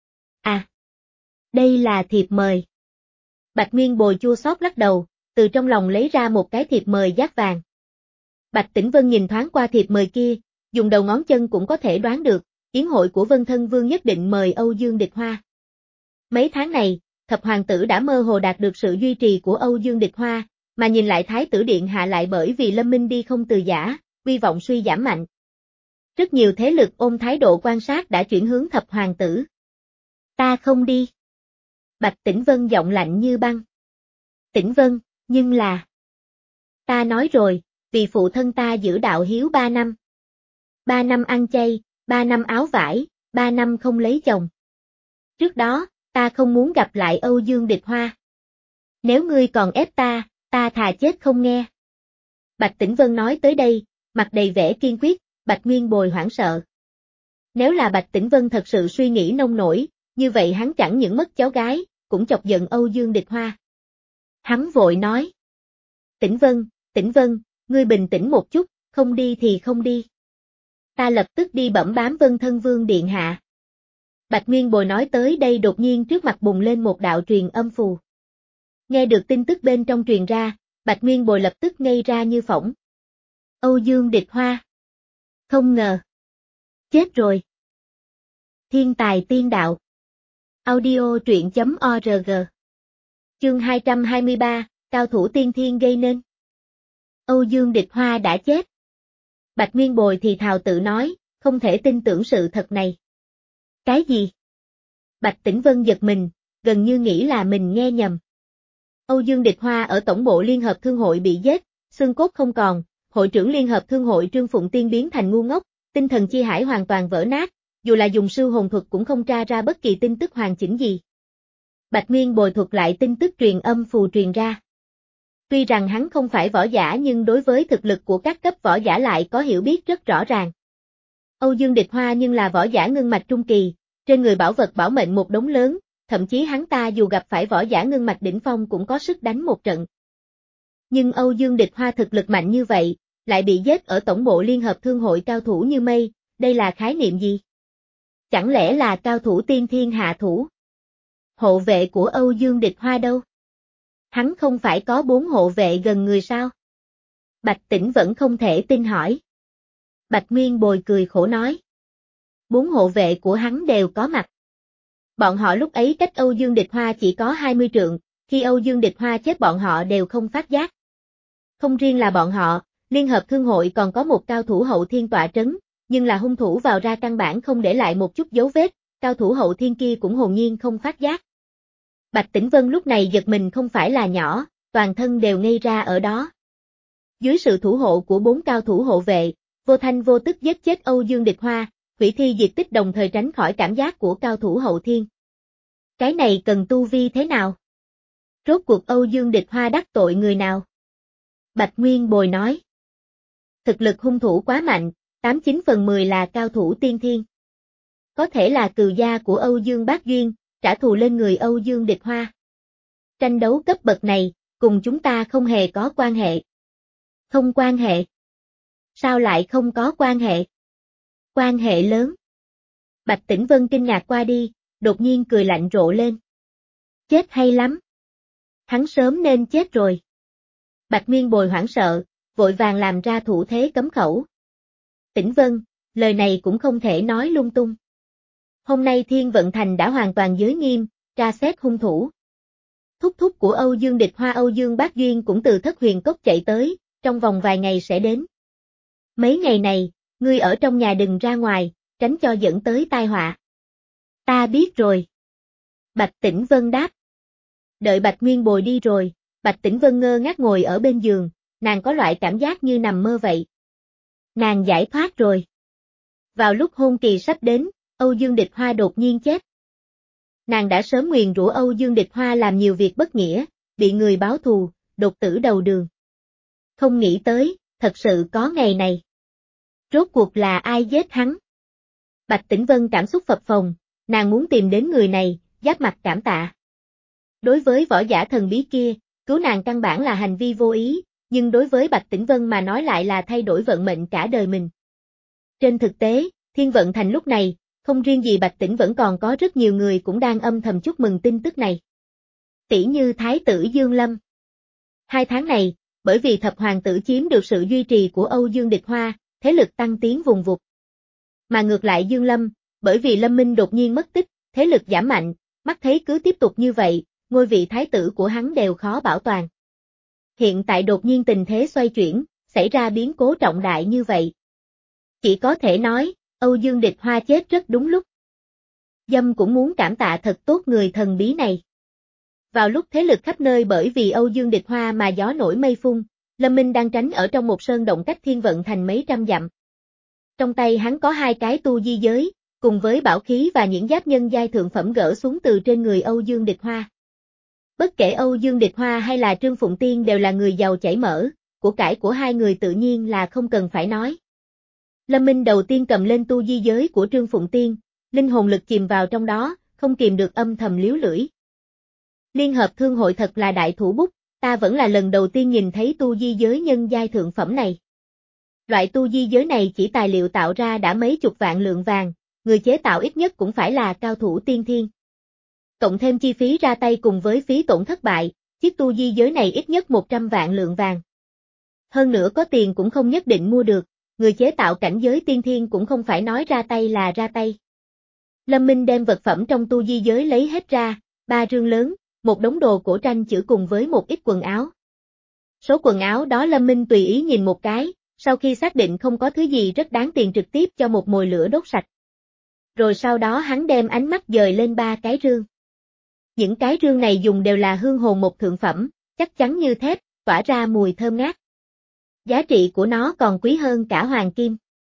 À. Đây là thiệp mời. Bạch Nguyên Bồi chua xót lắc đầu, từ trong lòng lấy ra một cái thiệp mời dát vàng. Bạch Tĩnh Vân nhìn thoáng qua thiệp mời kia, dùng đầu ngón chân cũng có thể đoán được, yến hội của Vân Thân Vương nhất định mời Âu Dương Địch Hoa. Mấy tháng này, thập hoàng tử đã mơ hồ đạt được sự duy trì của Âu Dương Địch Hoa, mà nhìn lại Thái tử Điện Hạ lại bởi vì Lâm Minh đi không từ giã, uy vọng suy giảm mạnh. Rất nhiều thế lực ôm thái độ quan sát đã chuyển hướng thập hoàng tử. Ta không đi. Bạch Tĩnh Vân giọng lạnh như băng. Tĩnh Vân, nhưng là... Ta nói rồi, vì phụ thân ta giữ đạo hiếu ba năm. Ba năm ăn chay, ba năm áo vải, ba năm không lấy chồng. Trước đó, ta không muốn gặp lại Âu Dương Địch Hoa. Nếu ngươi còn ép ta, ta thà chết không nghe. Bạch Tĩnh Vân nói tới đây, mặt đầy vẻ kiên quyết, Bạch Nguyên Bồi hoảng sợ. Nếu là Bạch Tĩnh Vân thật sự suy nghĩ nông nổi, như vậy hắn chẳng những mất cháu gái, cũng chọc giận Âu Dương Địch Hoa. Hắn vội nói. Tĩnh Vân, Tĩnh Vân, ngươi bình tĩnh một chút, không đi thì không đi. Ta lập tức đi bẩm bám Vân Thân Vương Điện Hạ. Bạch Nguyên Bồi nói tới đây đột nhiên trước mặt bùng lên một đạo truyền âm phù. Nghe được tin tức bên trong truyền ra, Bạch Nguyên Bồi lập tức ngây ra như phỏng. Âu Dương Địch Hoa. Không ngờ. Chết rồi. Thiên tài tiên đạo. Audio truyện chấm org. Chương hai trăm hai mươi ba, cao thủ tiên thiên gây nên. Âu Dương Địch Hoa đã chết. Bạch Nguyên Bồi thì thào tự nói, không thể tin tưởng sự thật này. Cái gì? Bạch Tĩnh Vân giật mình, gần như nghĩ là mình nghe nhầm. Âu Dương Địch Hoa ở tổng bộ Liên Hợp Thương hội bị giết, xương cốt không còn, hội trưởng Liên Hợp Thương hội Trương Phụng Tiên biến thành ngu ngốc, tinh thần chi hải hoàn toàn vỡ nát, dù là dùng sư hồn thuật cũng không tra ra bất kỳ tin tức hoàn chỉnh gì. Bạch Nguyên Bồi thuật lại tin tức truyền âm phù truyền ra. Tuy rằng hắn không phải võ giả nhưng đối với thực lực của các cấp võ giả lại có hiểu biết rất rõ ràng. Âu Dương Địch Hoa nhưng là võ giả ngưng mạch trung kỳ, trên người bảo vật bảo mệnh một đống lớn, thậm chí hắn ta dù gặp phải võ giả ngưng mạch đỉnh phong cũng có sức đánh một trận. Nhưng Âu Dương Địch Hoa thực lực mạnh như vậy, lại bị giết ở tổng bộ Liên Hợp Thương hội cao thủ như mây, đây là khái niệm gì? Chẳng lẽ là cao thủ tiên thiên hạ thủ? Hộ vệ của Âu Dương Địch Hoa đâu? Hắn không phải có bốn hộ vệ gần người sao? Bạch Tĩnh vẫn không thể tin hỏi. Bạch Nguyên Bồi cười khổ nói. Bốn hộ vệ của hắn đều có mặt. Bọn họ lúc ấy cách Âu Dương Địch Hoa chỉ có hai mươi trượng, khi Âu Dương Địch Hoa chết bọn họ đều không phát giác. Không riêng là bọn họ, Liên Hợp Thương hội còn có một cao thủ hậu thiên tọa trấn, nhưng là hung thủ vào ra căn bản không để lại một chút dấu vết, cao thủ hậu thiên kia cũng hồn nhiên không phát giác. Bạch Tĩnh Vân lúc này giật mình không phải là nhỏ, toàn thân đều ngây ra ở đó. Dưới sự thủ hộ của bốn cao thủ hộ vệ, vô thanh vô tức giết chết Âu Dương Địch Hoa, hủy thi diệt tích đồng thời tránh khỏi cảm giác của cao thủ hậu thiên. Cái này cần tu vi thế nào? Rốt cuộc Âu Dương Địch Hoa đắc tội người nào? Bạch Nguyên Bồi nói. Thực lực hung thủ quá mạnh, tám chín phần mười là cao thủ tiên thiên. Có thể là cừu gia của Âu Dương Bác Duyên, trả thù lên người Âu Dương Địch Hoa. Tranh đấu cấp bậc này, cùng chúng ta không hề có quan hệ. Không quan hệ. Sao lại không có quan hệ? Quan hệ lớn. Bạch Tĩnh Vân kinh ngạc qua đi, đột nhiên cười lạnh rộ lên. Chết hay lắm. Hắn sớm nên chết rồi. Bạch Nguyên Bồi hoảng sợ, vội vàng làm ra thủ thế cấm khẩu. Tĩnh Vân, lời này cũng không thể nói lung tung. Hôm nay Thiên Vận Thành đã hoàn toàn giới nghiêm, tra xét hung thủ. Thúc thúc của Âu Dương Địch Hoa Âu Dương Bác Duyên cũng từ Thất Huyền Cốc chạy tới, trong vòng vài ngày sẽ đến. Mấy ngày này, ngươi ở trong nhà đừng ra ngoài, tránh cho dẫn tới tai họa. Ta biết rồi. Bạch Tĩnh Vân đáp. Đợi Bạch Nguyên Bồi đi rồi, Bạch Tĩnh Vân ngơ ngác ngồi ở bên giường, nàng có loại cảm giác như nằm mơ vậy. Nàng giải thoát rồi. Vào lúc hôn kỳ sắp đến, Âu Dương Địch Hoa đột nhiên chết. Nàng đã sớm nguyền rủa Âu Dương Địch Hoa làm nhiều việc bất nghĩa, bị người báo thù, đột tử đầu đường. Không nghĩ tới, thật sự có ngày này. Rốt cuộc là ai giết hắn? Bạch Tĩnh Vân cảm xúc phập phồng, nàng muốn tìm đến người này, giáp mặt cảm tạ. Đối với võ giả thần bí kia, cứu nàng căn bản là hành vi vô ý, nhưng đối với Bạch Tĩnh Vân mà nói lại là thay đổi vận mệnh cả đời mình. Trên thực tế, Thiên Vận Thành lúc này, không riêng gì Bạch Tĩnh vẫn còn có rất nhiều người cũng đang âm thầm chúc mừng tin tức này. Tỷ như Thái tử Dương Lâm. Hai tháng này, bởi vì thập hoàng tử chiếm được sự duy trì của Âu Dương Địch Hoa, thế lực tăng tiến vùng vụt. Mà ngược lại Dương Lâm, bởi vì Lâm Minh đột nhiên mất tích, thế lực giảm mạnh, mắt thấy cứ tiếp tục như vậy, ngôi vị thái tử của hắn đều khó bảo toàn. Hiện tại đột nhiên tình thế xoay chuyển, xảy ra biến cố trọng đại như vậy. Chỉ có thể nói, Âu Dương Địch Hoa chết rất đúng lúc. Dâm cũng muốn cảm tạ thật tốt người thần bí này. Vào lúc thế lực khắp nơi bởi vì Âu Dương Địch Hoa mà gió nổi mây phun, Lâm Minh đang tránh ở trong một sơn động cách Thiên Vận Thành mấy trăm dặm. Trong tay hắn có hai cái tu di giới, cùng với bảo khí và những giáp nhân giai thượng phẩm gỡ xuống từ trên người Âu Dương Địch Hoa. Bất kể Âu Dương Địch Hoa hay là Trương Phụng Tiên đều là người giàu chảy mỡ, của cải của hai người tự nhiên là không cần phải nói. Lâm Minh đầu tiên cầm lên tu di giới của Trương Phụng Tiên, linh hồn lực chìm vào trong đó, không kìm được âm thầm liếu lưỡi. Liên hợp thương hội thật là đại thủ bút, ta vẫn là lần đầu tiên nhìn thấy tu di giới nhân giai thượng phẩm này. Loại tu di giới này chỉ tài liệu tạo ra đã mấy chục vạn lượng vàng, người chế tạo ít nhất cũng phải là cao thủ tiên thiên. Cộng thêm chi phí ra tay cùng với phí tổn thất bại, chiếc tu di giới này ít nhất một trăm vạn lượng vàng. Hơn nữa có tiền cũng không nhất định mua được, người chế tạo cảnh giới tiên thiên cũng không phải nói ra tay là ra tay. Lâm Minh đem vật phẩm trong tu di giới lấy hết ra, ba rương lớn, một đống đồ cổ tranh chữ cùng với một ít quần áo. Số quần áo đó Lâm Minh tùy ý nhìn một cái, sau khi xác định không có thứ gì rất đáng tiền trực tiếp cho một mồi lửa đốt sạch. Rồi sau đó hắn đem ánh mắt dời lên ba cái rương. Những cái rương này dùng đều là hương hồn một thượng phẩm, chắc chắn như thép, tỏa ra mùi thơm ngát. Giá trị của nó còn quý hơn cả hoàng kim.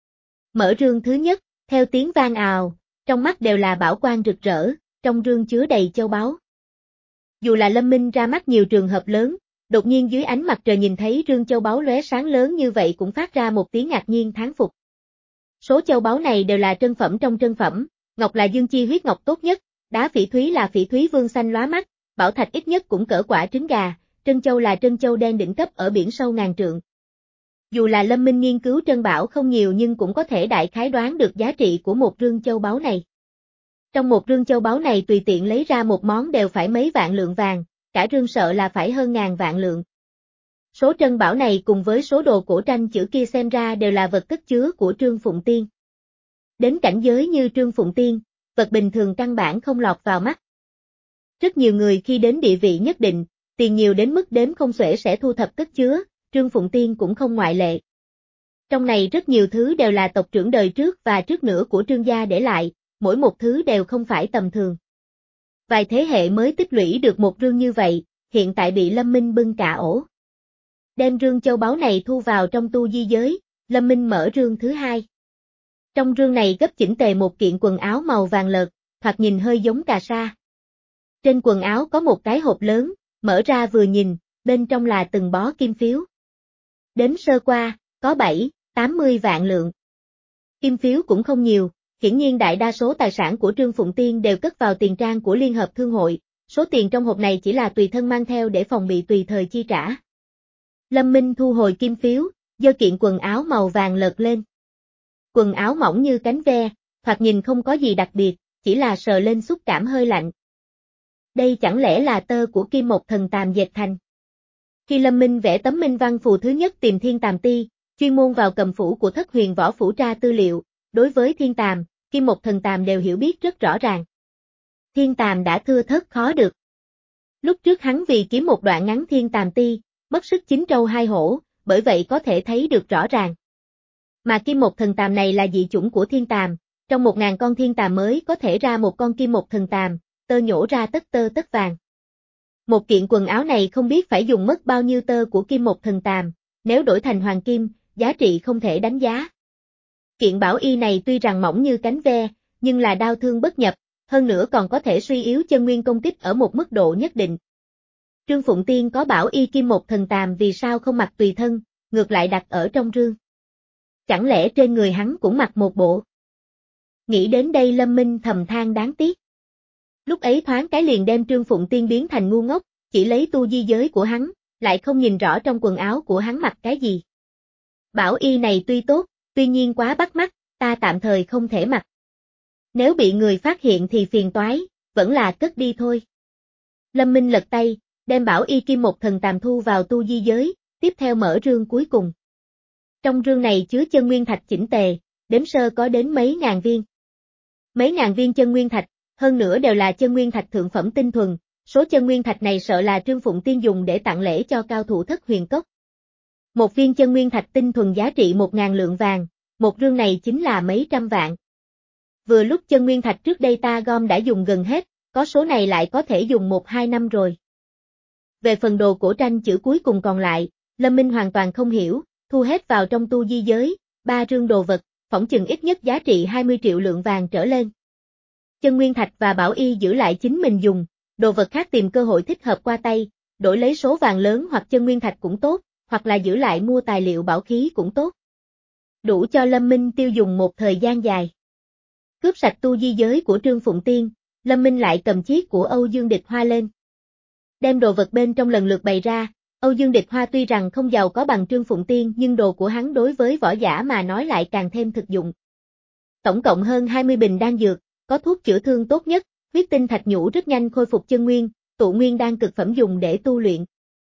Mở rương thứ nhất, theo tiếng vang ào, trong mắt đều là bảo quang rực rỡ, trong rương chứa đầy châu báu. Dù là Lâm Minh ra mắt nhiều trường hợp lớn, đột nhiên dưới ánh mặt trời nhìn thấy rương châu báu lóe sáng lớn như vậy cũng phát ra một tiếng ngạc nhiên thán phục. Số châu báu này đều là trân phẩm trong trân phẩm, ngọc là dương chi huyết ngọc tốt nhất, đá phỉ thúy là phỉ thúy vương xanh lóa mắt, bảo thạch ít nhất cũng cỡ quả trứng gà, trân châu là trân châu đen đỉnh cấp ở biển sâu ngàn trượng. Dù là Lâm Minh nghiên cứu trân bảo không nhiều nhưng cũng có thể đại khái đoán được giá trị của một rương châu báu này. Trong một rương châu báu này tùy tiện lấy ra một món đều phải mấy vạn lượng vàng, cả rương sợ là phải hơn ngàn vạn lượng. Số trân bảo này cùng với số đồ cổ tranh chữ kia xem ra đều là vật cất chứa của Trương Phụng Tiên. Đến cảnh giới như Trương Phụng Tiên, vật bình thường căn bản không lọt vào mắt. Rất nhiều người khi đến địa vị nhất định, tiền nhiều đến mức đếm không xuể sẽ thu thập cất chứa, Trương Phụng Tiên cũng không ngoại lệ. Trong này rất nhiều thứ đều là tộc trưởng đời trước và trước nữa của Trương gia để lại, mỗi một thứ đều không phải tầm thường. Vài thế hệ mới tích lũy được một rương như vậy, hiện tại bị Lâm Minh bưng cả ổ. Đem rương châu báu này thu vào trong tu di giới, Lâm Minh mở rương thứ hai. Trong rương này gấp chỉnh tề một kiện quần áo màu vàng lợt, thoạt nhìn hơi giống cà sa. Trên quần áo có một cái hộp lớn, mở ra vừa nhìn, bên trong là từng bó kim phiếu. Đếm sơ qua, có bảy, tám mươi vạn lượng. Kim phiếu cũng không nhiều, hiển nhiên đại đa số tài sản của Trương Phụng Tiên đều cất vào tiền trang của Liên Hợp Thương hội, số tiền trong hộp này chỉ là tùy thân mang theo để phòng bị tùy thời chi trả. Lâm Minh thu hồi kim phiếu, giơ kiện quần áo màu vàng lật lên. Quần áo mỏng như cánh ve, thoạt nhìn không có gì đặc biệt, chỉ là sờ lên xúc cảm hơi lạnh. Đây chẳng lẽ là tơ của Kim Mộc Thần Tàm dệt thành? Khi Lâm Minh vẽ tấm minh văn phù thứ nhất tìm Thiên Tàm Ti, chuyên môn vào cầm phủ của Thất Huyền Võ Phủ tra tư liệu, đối với Thiên Tàm, Kim Mộc Thần Tàm đều hiểu biết rất rõ ràng. Thiên Tàm đã thưa thớt khó được. Lúc trước hắn vì kiếm một đoạn ngắn Thiên Tàm Ti, mất sức chín trâu hai hổ, bởi vậy có thể thấy được rõ ràng. Mà Kim Mộc Thần Tàm này là dị chủng của Thiên Tàm, trong một ngàn con Thiên Tàm mới có thể ra một con Kim Mộc Thần Tàm, tơ nhổ ra tất tơ tất vàng. Một kiện quần áo này không biết phải dùng mất bao nhiêu tơ của Kim Mộc Thần Tàm, nếu đổi thành hoàng kim, giá trị không thể đánh giá. Kiện bảo y này tuy rằng mỏng như cánh ve, nhưng là đao thương bất nhập, hơn nữa còn có thể suy yếu chân nguyên công kích ở một mức độ nhất định. Trương Phụng Tiên có bảo y Kim Mộc Thần Tàm vì sao không mặc tùy thân, ngược lại đặt ở trong rương. Chẳng lẽ trên người hắn cũng mặc một bộ? Nghĩ đến đây Lâm Minh thầm than đáng tiếc. Lúc ấy thoáng cái liền đem Trương Phụng Tiên biến thành ngu ngốc, chỉ lấy tu di giới của hắn, lại không nhìn rõ trong quần áo của hắn mặc cái gì. Bảo y này tuy tốt, tuy nhiên quá bắt mắt, ta tạm thời không thể mặc. Nếu bị người phát hiện thì phiền toái, vẫn là cất đi thôi. Lâm Minh lật tay, đem bảo y Kim Mộc Thần Tàm thu vào tu di giới, tiếp theo mở rương cuối cùng. Trong rương này chứa chân nguyên thạch chỉnh tề, đếm sơ có đến mấy ngàn viên. Mấy ngàn viên chân nguyên thạch, hơn nữa đều là chân nguyên thạch thượng phẩm tinh thuần, số chân nguyên thạch này sợ là Trương Phụng Tiên dùng để tặng lễ cho cao thủ Thất Huyền Cốc. Một viên chân nguyên thạch tinh thuần giá trị một ngàn lượng vàng, một rương này chính là mấy trăm vạn. Vừa lúc chân nguyên thạch trước đây ta gom đã dùng gần hết, có số này lại có thể dùng một hai năm rồi. Về phần đồ cổ tranh chữ cuối cùng còn lại, Lâm Minh hoàn toàn không hiểu, thu hết vào trong tu di giới, ba rương đồ vật, phỏng chừng ít nhất giá trị hai mươi triệu lượng vàng trở lên. Chân nguyên thạch và bảo y giữ lại chính mình dùng, đồ vật khác tìm cơ hội thích hợp qua tay, đổi lấy số vàng lớn hoặc chân nguyên thạch cũng tốt, hoặc là giữ lại mua tài liệu bảo khí cũng tốt. Đủ cho Lâm Minh tiêu dùng một thời gian dài. Cướp sạch tu di giới của Trương Phụng Tiên, Lâm Minh lại cầm chiếc của Âu Dương Địch Hoa lên. Đem đồ vật bên trong lần lượt bày ra, Âu Dương Địch Hoa tuy rằng không giàu có bằng Trương Phụng Tiên nhưng đồ của hắn đối với võ giả mà nói lại càng thêm thực dụng. Tổng cộng hơn hai mươi bình đan dược, có thuốc chữa thương tốt nhất, huyết tinh thạch nhũ rất nhanh khôi phục chân nguyên, tụ nguyên đan cực phẩm dùng để tu luyện.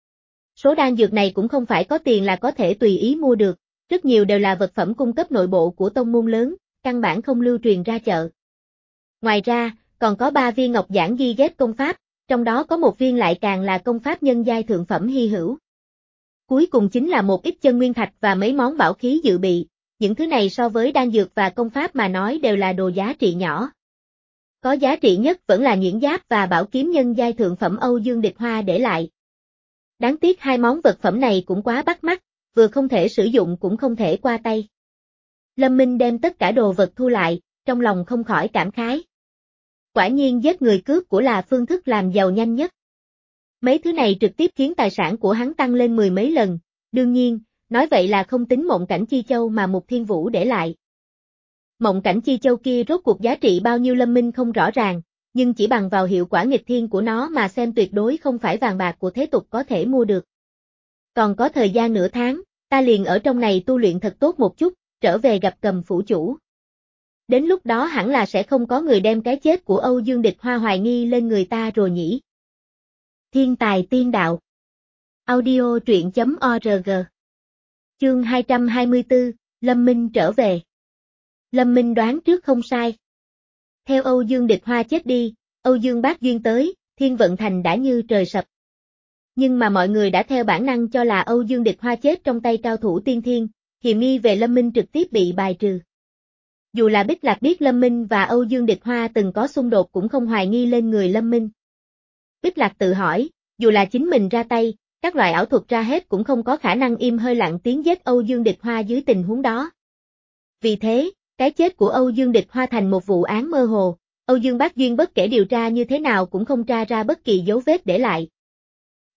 Số đan dược này cũng không phải có tiền là có thể tùy ý mua được, rất nhiều đều là vật phẩm cung cấp nội bộ của tông môn lớn, căn bản không lưu truyền ra chợ. Ngoài ra, còn có ba viên ngọc giản ghi ghép công pháp, trong đó có một viên lại càng là công pháp nhân giai thượng phẩm hy hữu. Cuối cùng chính là một ít chân nguyên thạch và mấy món bảo khí dự bị, những thứ này so với đan dược và công pháp mà nói đều là đồ giá trị nhỏ. Có giá trị nhất vẫn là nhuyễn giáp và bảo kiếm nhân giai thượng phẩm Âu Dương Địch Hoa để lại. Đáng tiếc hai món vật phẩm này cũng quá bắt mắt, vừa không thể sử dụng cũng không thể qua tay. Lâm Minh đem tất cả đồ vật thu lại, trong lòng không khỏi cảm khái. Quả nhiên giết người cướp của là phương thức làm giàu nhanh nhất. Mấy thứ này trực tiếp khiến tài sản của hắn tăng lên mười mấy lần, đương nhiên, nói vậy là không tính Mộng Cảnh Chi Châu mà Mục Thiên Vũ để lại. Mộng Cảnh Chi Châu kia rốt cuộc giá trị bao nhiêu Lâm Minh không rõ ràng, nhưng chỉ bằng vào hiệu quả nghịch thiên của nó mà xem tuyệt đối không phải vàng bạc của thế tục có thể mua được. Còn có thời gian nửa tháng, ta liền ở trong này tu luyện thật tốt một chút, trở về gặp Cầm phủ chủ. Đến lúc đó hẳn là sẽ không có người đem cái chết của Âu Dương Địch Hoa hoài nghi lên người ta rồi nhỉ. Thiên tài tiên đạo. Audio truyện chấm org. Chương hai trăm hai mươi tư, Lâm Minh trở về. Lâm Minh đoán trước không sai. Theo Âu Dương Địch Hoa chết đi, Âu Dương Bác Duyên tới, Thiên Vận Thành đã như trời sập. Nhưng mà mọi người đã theo bản năng cho là Âu Dương Địch Hoa chết trong tay cao thủ tiên thiên, hiềm nghi về Lâm Minh trực tiếp bị bài trừ. Dù là Bích Lạc biết Lâm Minh và Âu Dương Địch Hoa từng có xung đột cũng không hoài nghi lên người Lâm Minh. Bích Lạc tự hỏi, dù là chính mình ra tay, các loại ảo thuật ra hết cũng không có khả năng im hơi lặng tiếng giết Âu Dương Địch Hoa dưới tình huống đó. Vì thế, cái chết của Âu Dương Địch Hoa thành một vụ án mơ hồ, Âu Dương Bác Duyên bất kể điều tra như thế nào cũng không tra ra bất kỳ dấu vết để lại.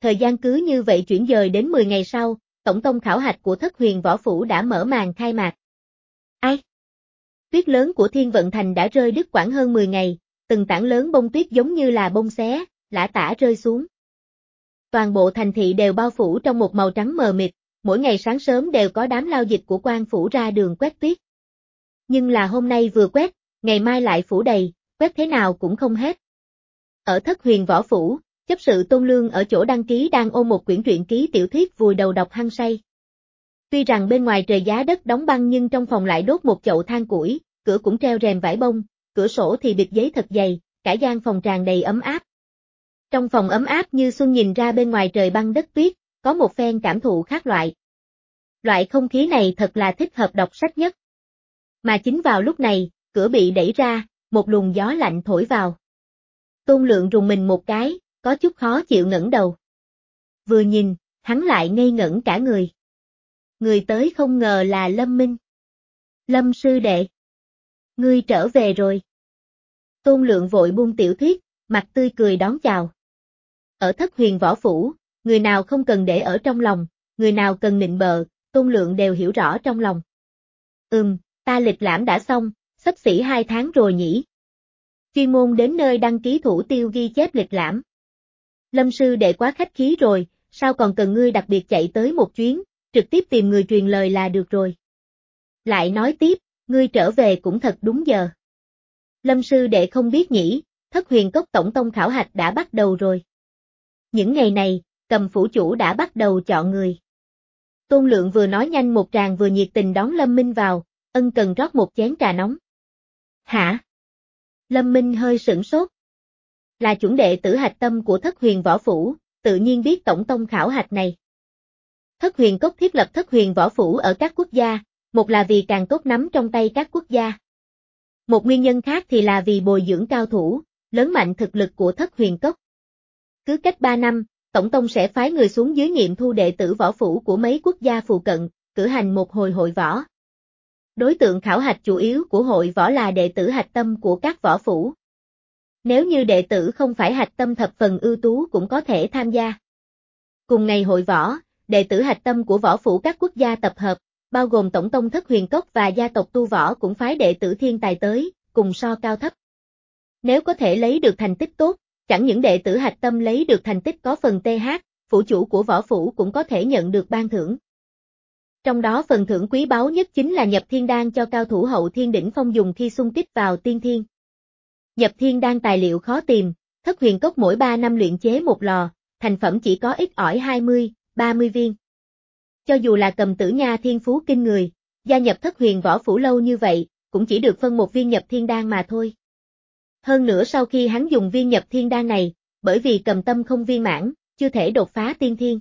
Thời gian cứ như vậy chuyển dời đến mười ngày sau, tổng tông khảo hạch của Thất Huyền Võ Phủ đã mở màn khai mạc. Ai? Tuyết lớn của Thiên Vận Thành đã rơi đứt quãng hơn mười ngày, từng tảng lớn bông tuyết giống như là bông xé, lả tả rơi xuống. Toàn bộ thành thị đều bao phủ trong một màu trắng mờ mịt, mỗi ngày sáng sớm đều có đám lao dịch của quan phủ ra đường quét tuyết. Nhưng là hôm nay vừa quét, ngày mai lại phủ đầy, quét thế nào cũng không hết. Ở Thất Huyền Võ Phủ, chấp sự Tôn Lương ở chỗ đăng ký đang ôm một quyển truyện ký tiểu thuyết vùi đầu đọc hăng say. Tuy rằng bên ngoài trời giá đất đóng băng nhưng trong phòng lại đốt một chậu than củi, cửa cũng treo rèm vải bông, cửa sổ thì bịt giấy thật dày, cả gian phòng tràn đầy ấm áp. Trong phòng ấm áp như xuân nhìn ra bên ngoài trời băng đất tuyết, có một phen cảm thụ khác loại. Loại không khí này thật là thích hợp đọc sách nhất. Mà chính vào lúc này, cửa bị đẩy ra, một luồng gió lạnh thổi vào. Tôn Lượng rùng mình một cái, có chút khó chịu ngẩng đầu. Vừa nhìn, hắn lại ngây ngẩn cả người. Người tới không ngờ là Lâm Minh. Lâm sư đệ. Ngươi trở về rồi. Tôn Lượng vội buông tiểu thuyết, mặt tươi cười đón chào. Ở Thất Huyền Võ Phủ, người nào không cần để ở trong lòng, người nào cần nịnh bợ, Tôn Lượng đều hiểu rõ trong lòng. Ừm, ta lịch lãm đã xong, xấp xỉ hai tháng rồi nhỉ. Chuyên môn đến nơi đăng ký thủ tiêu ghi chép lịch lãm. Lâm sư đệ quá khách khí rồi, sao còn cần ngươi đặc biệt chạy tới một chuyến, trực tiếp tìm người truyền lời là được rồi. Lại nói tiếp, ngươi trở về cũng thật đúng giờ. Lâm sư đệ không biết nhỉ, Thất Huyền Cốc tổng tông khảo hạch đã bắt đầu rồi. Những ngày này, Cầm phủ chủ đã bắt đầu chọn người. Tôn Lượng vừa nói nhanh một tràng vừa nhiệt tình đón Lâm Minh vào, ân cần rót một chén trà nóng. Hả? Lâm Minh hơi sửng sốt. Là chuẩn đệ tử hạch tâm của Thất Huyền Võ Phủ, tự nhiên biết tổng tông khảo hạch này. Thất Huyền Cốc thiết lập Thất Huyền Võ Phủ ở các quốc gia, một là vì càng tốt nắm trong tay các quốc gia. Một nguyên nhân khác thì là vì bồi dưỡng cao thủ, lớn mạnh thực lực của Thất Huyền Cốc. Cứ cách ba năm, Tổng tông sẽ phái người xuống dưới nghiệm thu đệ tử võ phủ của mấy quốc gia phụ cận, cử hành một hồi hội võ. Đối tượng khảo hạch chủ yếu của hội võ là đệ tử hạch tâm của các võ phủ. Nếu như đệ tử không phải hạch tâm thập phần ưu tú cũng có thể tham gia. Cùng ngày hội võ, đệ tử hạch tâm của võ phủ các quốc gia tập hợp, bao gồm Tổng tông Thất Huyền Cốc và gia tộc tu võ cũng phái đệ tử thiên tài tới, cùng so cao thấp. Nếu có thể lấy được thành tích tốt, chẳng những đệ tử hạch tâm lấy được thành tích có phần th, phủ chủ của võ phủ cũng có thể nhận được ban thưởng. Trong đó phần thưởng quý báu nhất chính là nhập thiên đan cho cao thủ hậu thiên đỉnh phong dùng khi xung kích vào tiên thiên. Nhập thiên đan tài liệu khó tìm, Thất Huyền Cốc mỗi ba năm luyện chế một lò, thành phẩm chỉ có ít ỏi hai mươi, ba mươi viên. Cho dù là Cầm Tử Nha thiên phú kinh người, gia nhập Thất Huyền Võ Phủ lâu như vậy, cũng chỉ được phân một viên nhập thiên đan mà thôi. Hơn nữa sau khi hắn dùng viên nhập thiên đan này, bởi vì Cầm Tâm không viên mãn, chưa thể đột phá tiên thiên.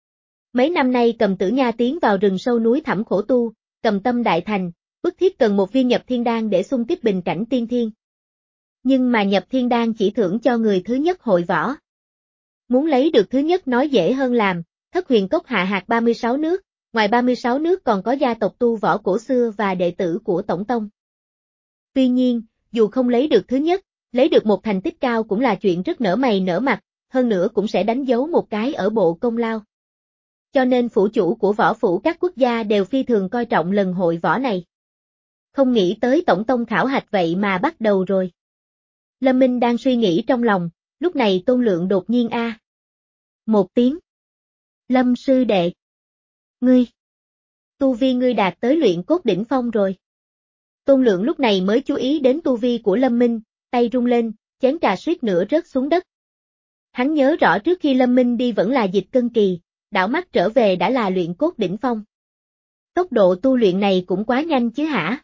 Mấy năm nay Cầm Tử Nha tiến vào rừng sâu núi thẳm khổ tu, Cầm Tâm đại thành, bức thiết cần một viên nhập thiên đan để xung kích bình cảnh tiên thiên. Nhưng mà nhập thiên đan chỉ thưởng cho người thứ nhất hội võ. Muốn lấy được thứ nhất nói dễ hơn làm, Thất Huyền Cốc hạ hạt ba mươi sáu nước, ngoài ba mươi sáu nước còn có gia tộc tu võ cổ xưa và đệ tử của Tổng tông. Tuy nhiên, dù không lấy được thứ nhất, lấy được một thành tích cao cũng là chuyện rất nở mày nở mặt, hơn nữa cũng sẽ đánh dấu một cái ở bộ công lao. Cho nên phủ chủ của võ phủ các quốc gia đều phi thường coi trọng lần hội võ này. Không nghĩ tới tổng tông khảo hạch vậy mà bắt đầu rồi. Lâm Minh đang suy nghĩ trong lòng, lúc này Tôn Lượng đột nhiên a à. Một tiếng. Lâm sư đệ. Ngươi. Tu vi ngươi đạt tới luyện cốt đỉnh phong rồi. Tôn Lượng lúc này mới chú ý đến tu vi của Lâm Minh, tay rung lên, chén trà suýt nữa rớt xuống đất. Hắn nhớ rõ trước khi Lâm Minh đi vẫn là dịch cân kỳ, đảo mắt trở về đã là luyện cốt đỉnh phong. Tốc độ tu luyện này cũng quá nhanh chứ hả?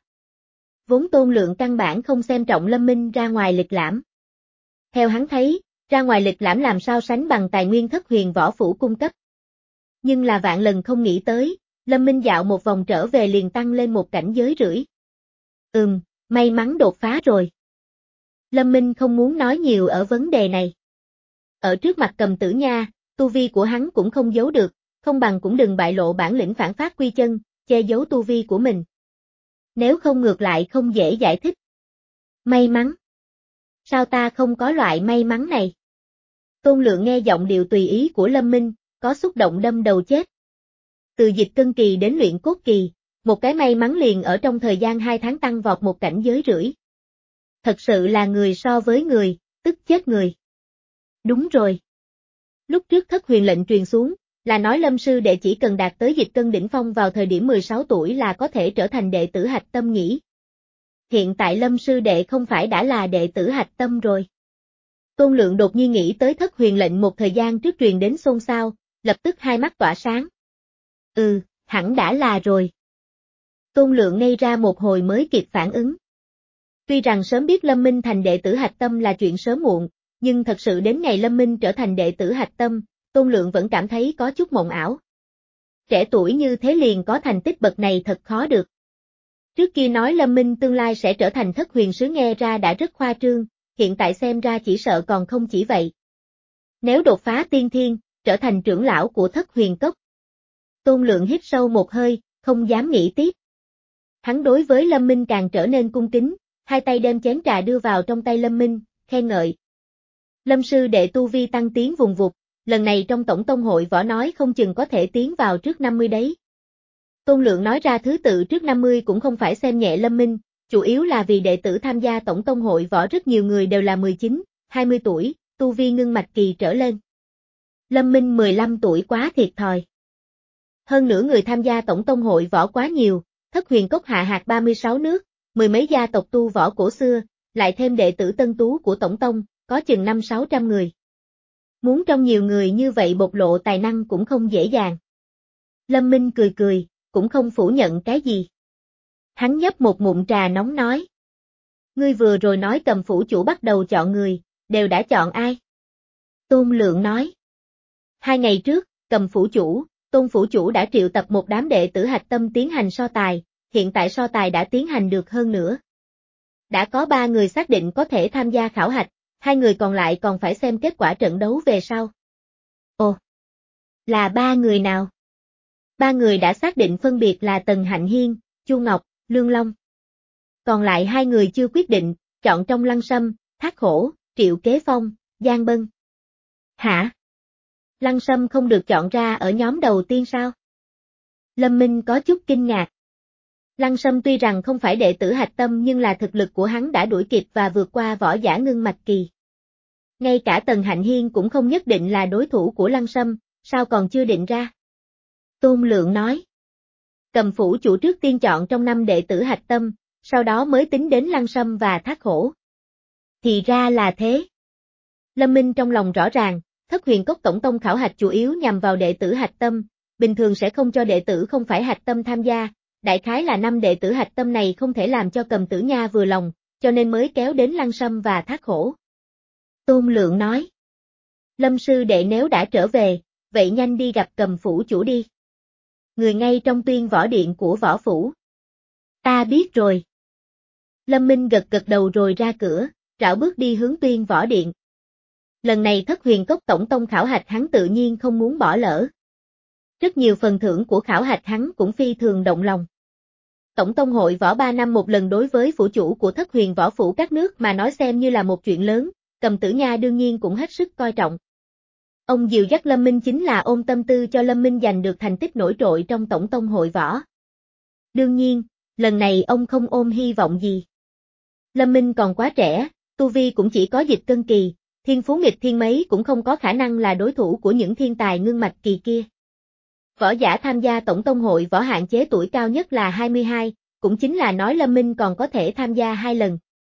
Vốn Tôn Lượng căn bản không xem trọng Lâm Minh ra ngoài lịch lãm. Theo hắn thấy, ra ngoài lịch lãm làm sao sánh bằng tài nguyên Thất Huyền Võ Phủ cung cấp. Nhưng là vạn lần không nghĩ tới, Lâm Minh dạo một vòng trở về liền tăng lên một cảnh giới rưỡi. Ừm, may mắn đột phá rồi. Lâm Minh không muốn nói nhiều ở vấn đề này. Ở trước mặt Cầm Tử Nha, tu vi của hắn cũng không giấu được, không bằng cũng đừng bại lộ bản lĩnh phản phát quy chân, che giấu tu vi của mình. Nếu không ngược lại không dễ giải thích. May mắn. Sao ta không có loại may mắn này? Tôn Lượng nghe giọng điệu tùy ý của Lâm Minh, có xúc động đâm đầu chết. Từ dịch cân kỳ đến luyện cốt kỳ, một cái may mắn liền ở trong thời gian hai tháng tăng vọt một cảnh giới rưỡi. Thật sự là người so với người, tức chết người. Đúng rồi. Lúc trước thất huyền lệnh truyền xuống, là nói Lâm sư đệ chỉ cần đạt tới dịch cân đỉnh phong vào thời điểm mười sáu tuổi là có thể trở thành đệ tử hạch tâm nhỉ. Hiện tại Lâm sư đệ không phải đã là đệ tử hạch tâm rồi. Tôn Lượng đột nhiên nghĩ tới thất huyền lệnh một thời gian trước truyền đến xôn xao, lập tức hai mắt tỏa sáng. Ừ, hẳn đã là rồi. Tôn Lượng ngây ra một hồi mới kịp phản ứng. Tuy rằng sớm biết Lâm Minh thành đệ tử hạch tâm là chuyện sớm muộn, nhưng thật sự đến ngày Lâm Minh trở thành đệ tử hạch tâm, Tôn Lượng vẫn cảm thấy có chút mộng ảo. Trẻ tuổi như thế liền có thành tích bậc này thật khó được. Trước kia nói Lâm Minh tương lai sẽ trở thành thất huyền sứ nghe ra đã rất khoa trương, hiện tại xem ra chỉ sợ còn không chỉ vậy. Nếu đột phá tiên thiên, trở thành trưởng lão của thất huyền cốc. Tôn Lượng hít sâu một hơi, không dám nghĩ tiếp. Hắn đối với Lâm Minh càng trở nên cung kính, hai tay đem chén trà đưa vào trong tay Lâm Minh, khen ngợi. Lâm sư đệ tu vi tăng tiến vùng vụt, lần này trong tổng tông hội võ nói không chừng có thể tiến vào trước năm mươi đấy. Tôn Lượng nói ra thứ tự trước năm mươi cũng không phải xem nhẹ Lâm Minh, chủ yếu là vì đệ tử tham gia tổng tông hội võ rất nhiều người đều là mười chín, hai mươi tuổi, tu vi ngưng mạch kỳ trở lên. Lâm Minh mười lăm tuổi quá thiệt thòi. Hơn nữa người tham gia tổng tông hội võ quá nhiều, thất huyền cốc hạ hạt ba mươi sáu nước, mười mấy gia tộc tu võ cổ xưa, lại thêm đệ tử tân tú của tổng tông, có chừng năm sáu trăm người. Muốn trong nhiều người như vậy bộc lộ tài năng cũng không dễ dàng. Lâm Minh cười cười, cũng không phủ nhận cái gì. Hắn nhấp một ngụm trà nóng nói. Ngươi vừa rồi nói Cầm phủ chủ bắt đầu chọn người, đều đã chọn ai? Tôn Lượng nói. Hai ngày trước, Cầm phủ chủ, Tôn phủ chủ đã triệu tập một đám đệ tử hạch tâm tiến hành so tài, hiện tại so tài đã tiến hành được hơn nữa. Đã có ba người xác định có thể tham gia khảo hạch, hai người còn lại còn phải xem kết quả trận đấu về sau. Ồ, là ba người nào? Ba người đã xác định phân biệt là Tần Hạnh Hiên, Chu Ngọc, Lương Long. Còn lại hai người chưa quyết định, chọn trong Lăng Sâm, Thác Hổ, Triệu Kế Phong, Giang Bân. Hả? Lăng Sâm không được chọn ra ở nhóm đầu tiên sao? Lâm Minh có chút kinh ngạc. Lăng Sâm tuy rằng không phải đệ tử hạch tâm nhưng là thực lực của hắn đã đuổi kịp và vượt qua võ giả ngưng mạch kỳ. Ngay cả Tần Hạnh Hiên cũng không nhất định là đối thủ của Lăng Sâm, sao còn chưa định ra? Tôn Lượng nói. Cầm phủ chủ trước tiên chọn trong năm đệ tử hạch tâm, sau đó mới tính đến Lăng Sâm và Thác Hổ. Thì ra là thế. Lâm Minh trong lòng rõ ràng, thất huyền cốc tổng tông khảo hạch chủ yếu nhằm vào đệ tử hạch tâm, bình thường sẽ không cho đệ tử không phải hạch tâm tham gia, đại khái là năm đệ tử hạch tâm này không thể làm cho Cầm Tử Nha vừa lòng, cho nên mới kéo đến Lăng Sâm và Thác Hổ. Tôn Lượng nói. Lâm sư đệ nếu đã trở về, vậy nhanh đi gặp Cầm phủ chủ đi. Người ngay trong tuyên võ điện của võ phủ. Ta biết rồi. Lâm Minh gật gật đầu rồi ra cửa, rảo bước đi hướng tuyên võ điện. Lần này thất huyền cốc tổng tông khảo hạch hắn tự nhiên không muốn bỏ lỡ. Rất nhiều phần thưởng của khảo hạch hắn cũng phi thường động lòng. Tổng tông hội võ ba năm một lần đối với phủ chủ của thất huyền võ phủ các nước mà nói xem như là một chuyện lớn, Cầm Tử Nha đương nhiên cũng hết sức coi trọng. Ông dìu dắt Lâm Minh chính là ôm tâm tư cho Lâm Minh giành được thành tích nổi trội trong tổng tông hội võ. Đương nhiên, lần này ông không ôm hy vọng gì. Lâm Minh còn quá trẻ, tu vi cũng chỉ có dịch cân kỳ, thiên phú nghịch thiên mấy cũng không có khả năng là đối thủ của những thiên tài ngưng mạch kỳ kia. Võ giả tham gia tổng tông hội võ hạn chế tuổi cao nhất là hai mươi hai, cũng chính là nói Lâm Minh còn có thể tham gia hai lần.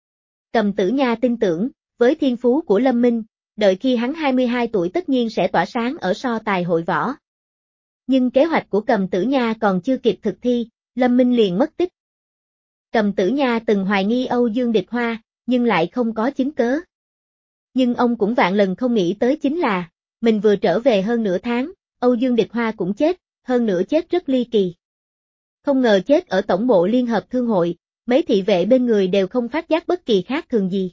Cầm Tử Nha tin tưởng, với thiên phú của Lâm Minh, đợi khi hắn hai mươi hai tuổi tất nhiên sẽ tỏa sáng ở so tài hội võ. Nhưng kế hoạch của Cầm Tử Nha còn chưa kịp thực thi, Lâm Minh liền mất tích. Cầm Tử Nha từng hoài nghi Âu Dương Địch Hoa, nhưng lại không có chứng cớ. Nhưng ông cũng vạn lần không nghĩ tới chính là, mình vừa trở về hơn nửa tháng, Âu Dương Địch Hoa cũng chết, hơn nữa chết rất ly kỳ. Không ngờ chết ở tổng bộ Liên hợp Thương hội, mấy thị vệ bên người đều không phát giác bất kỳ khác thường gì.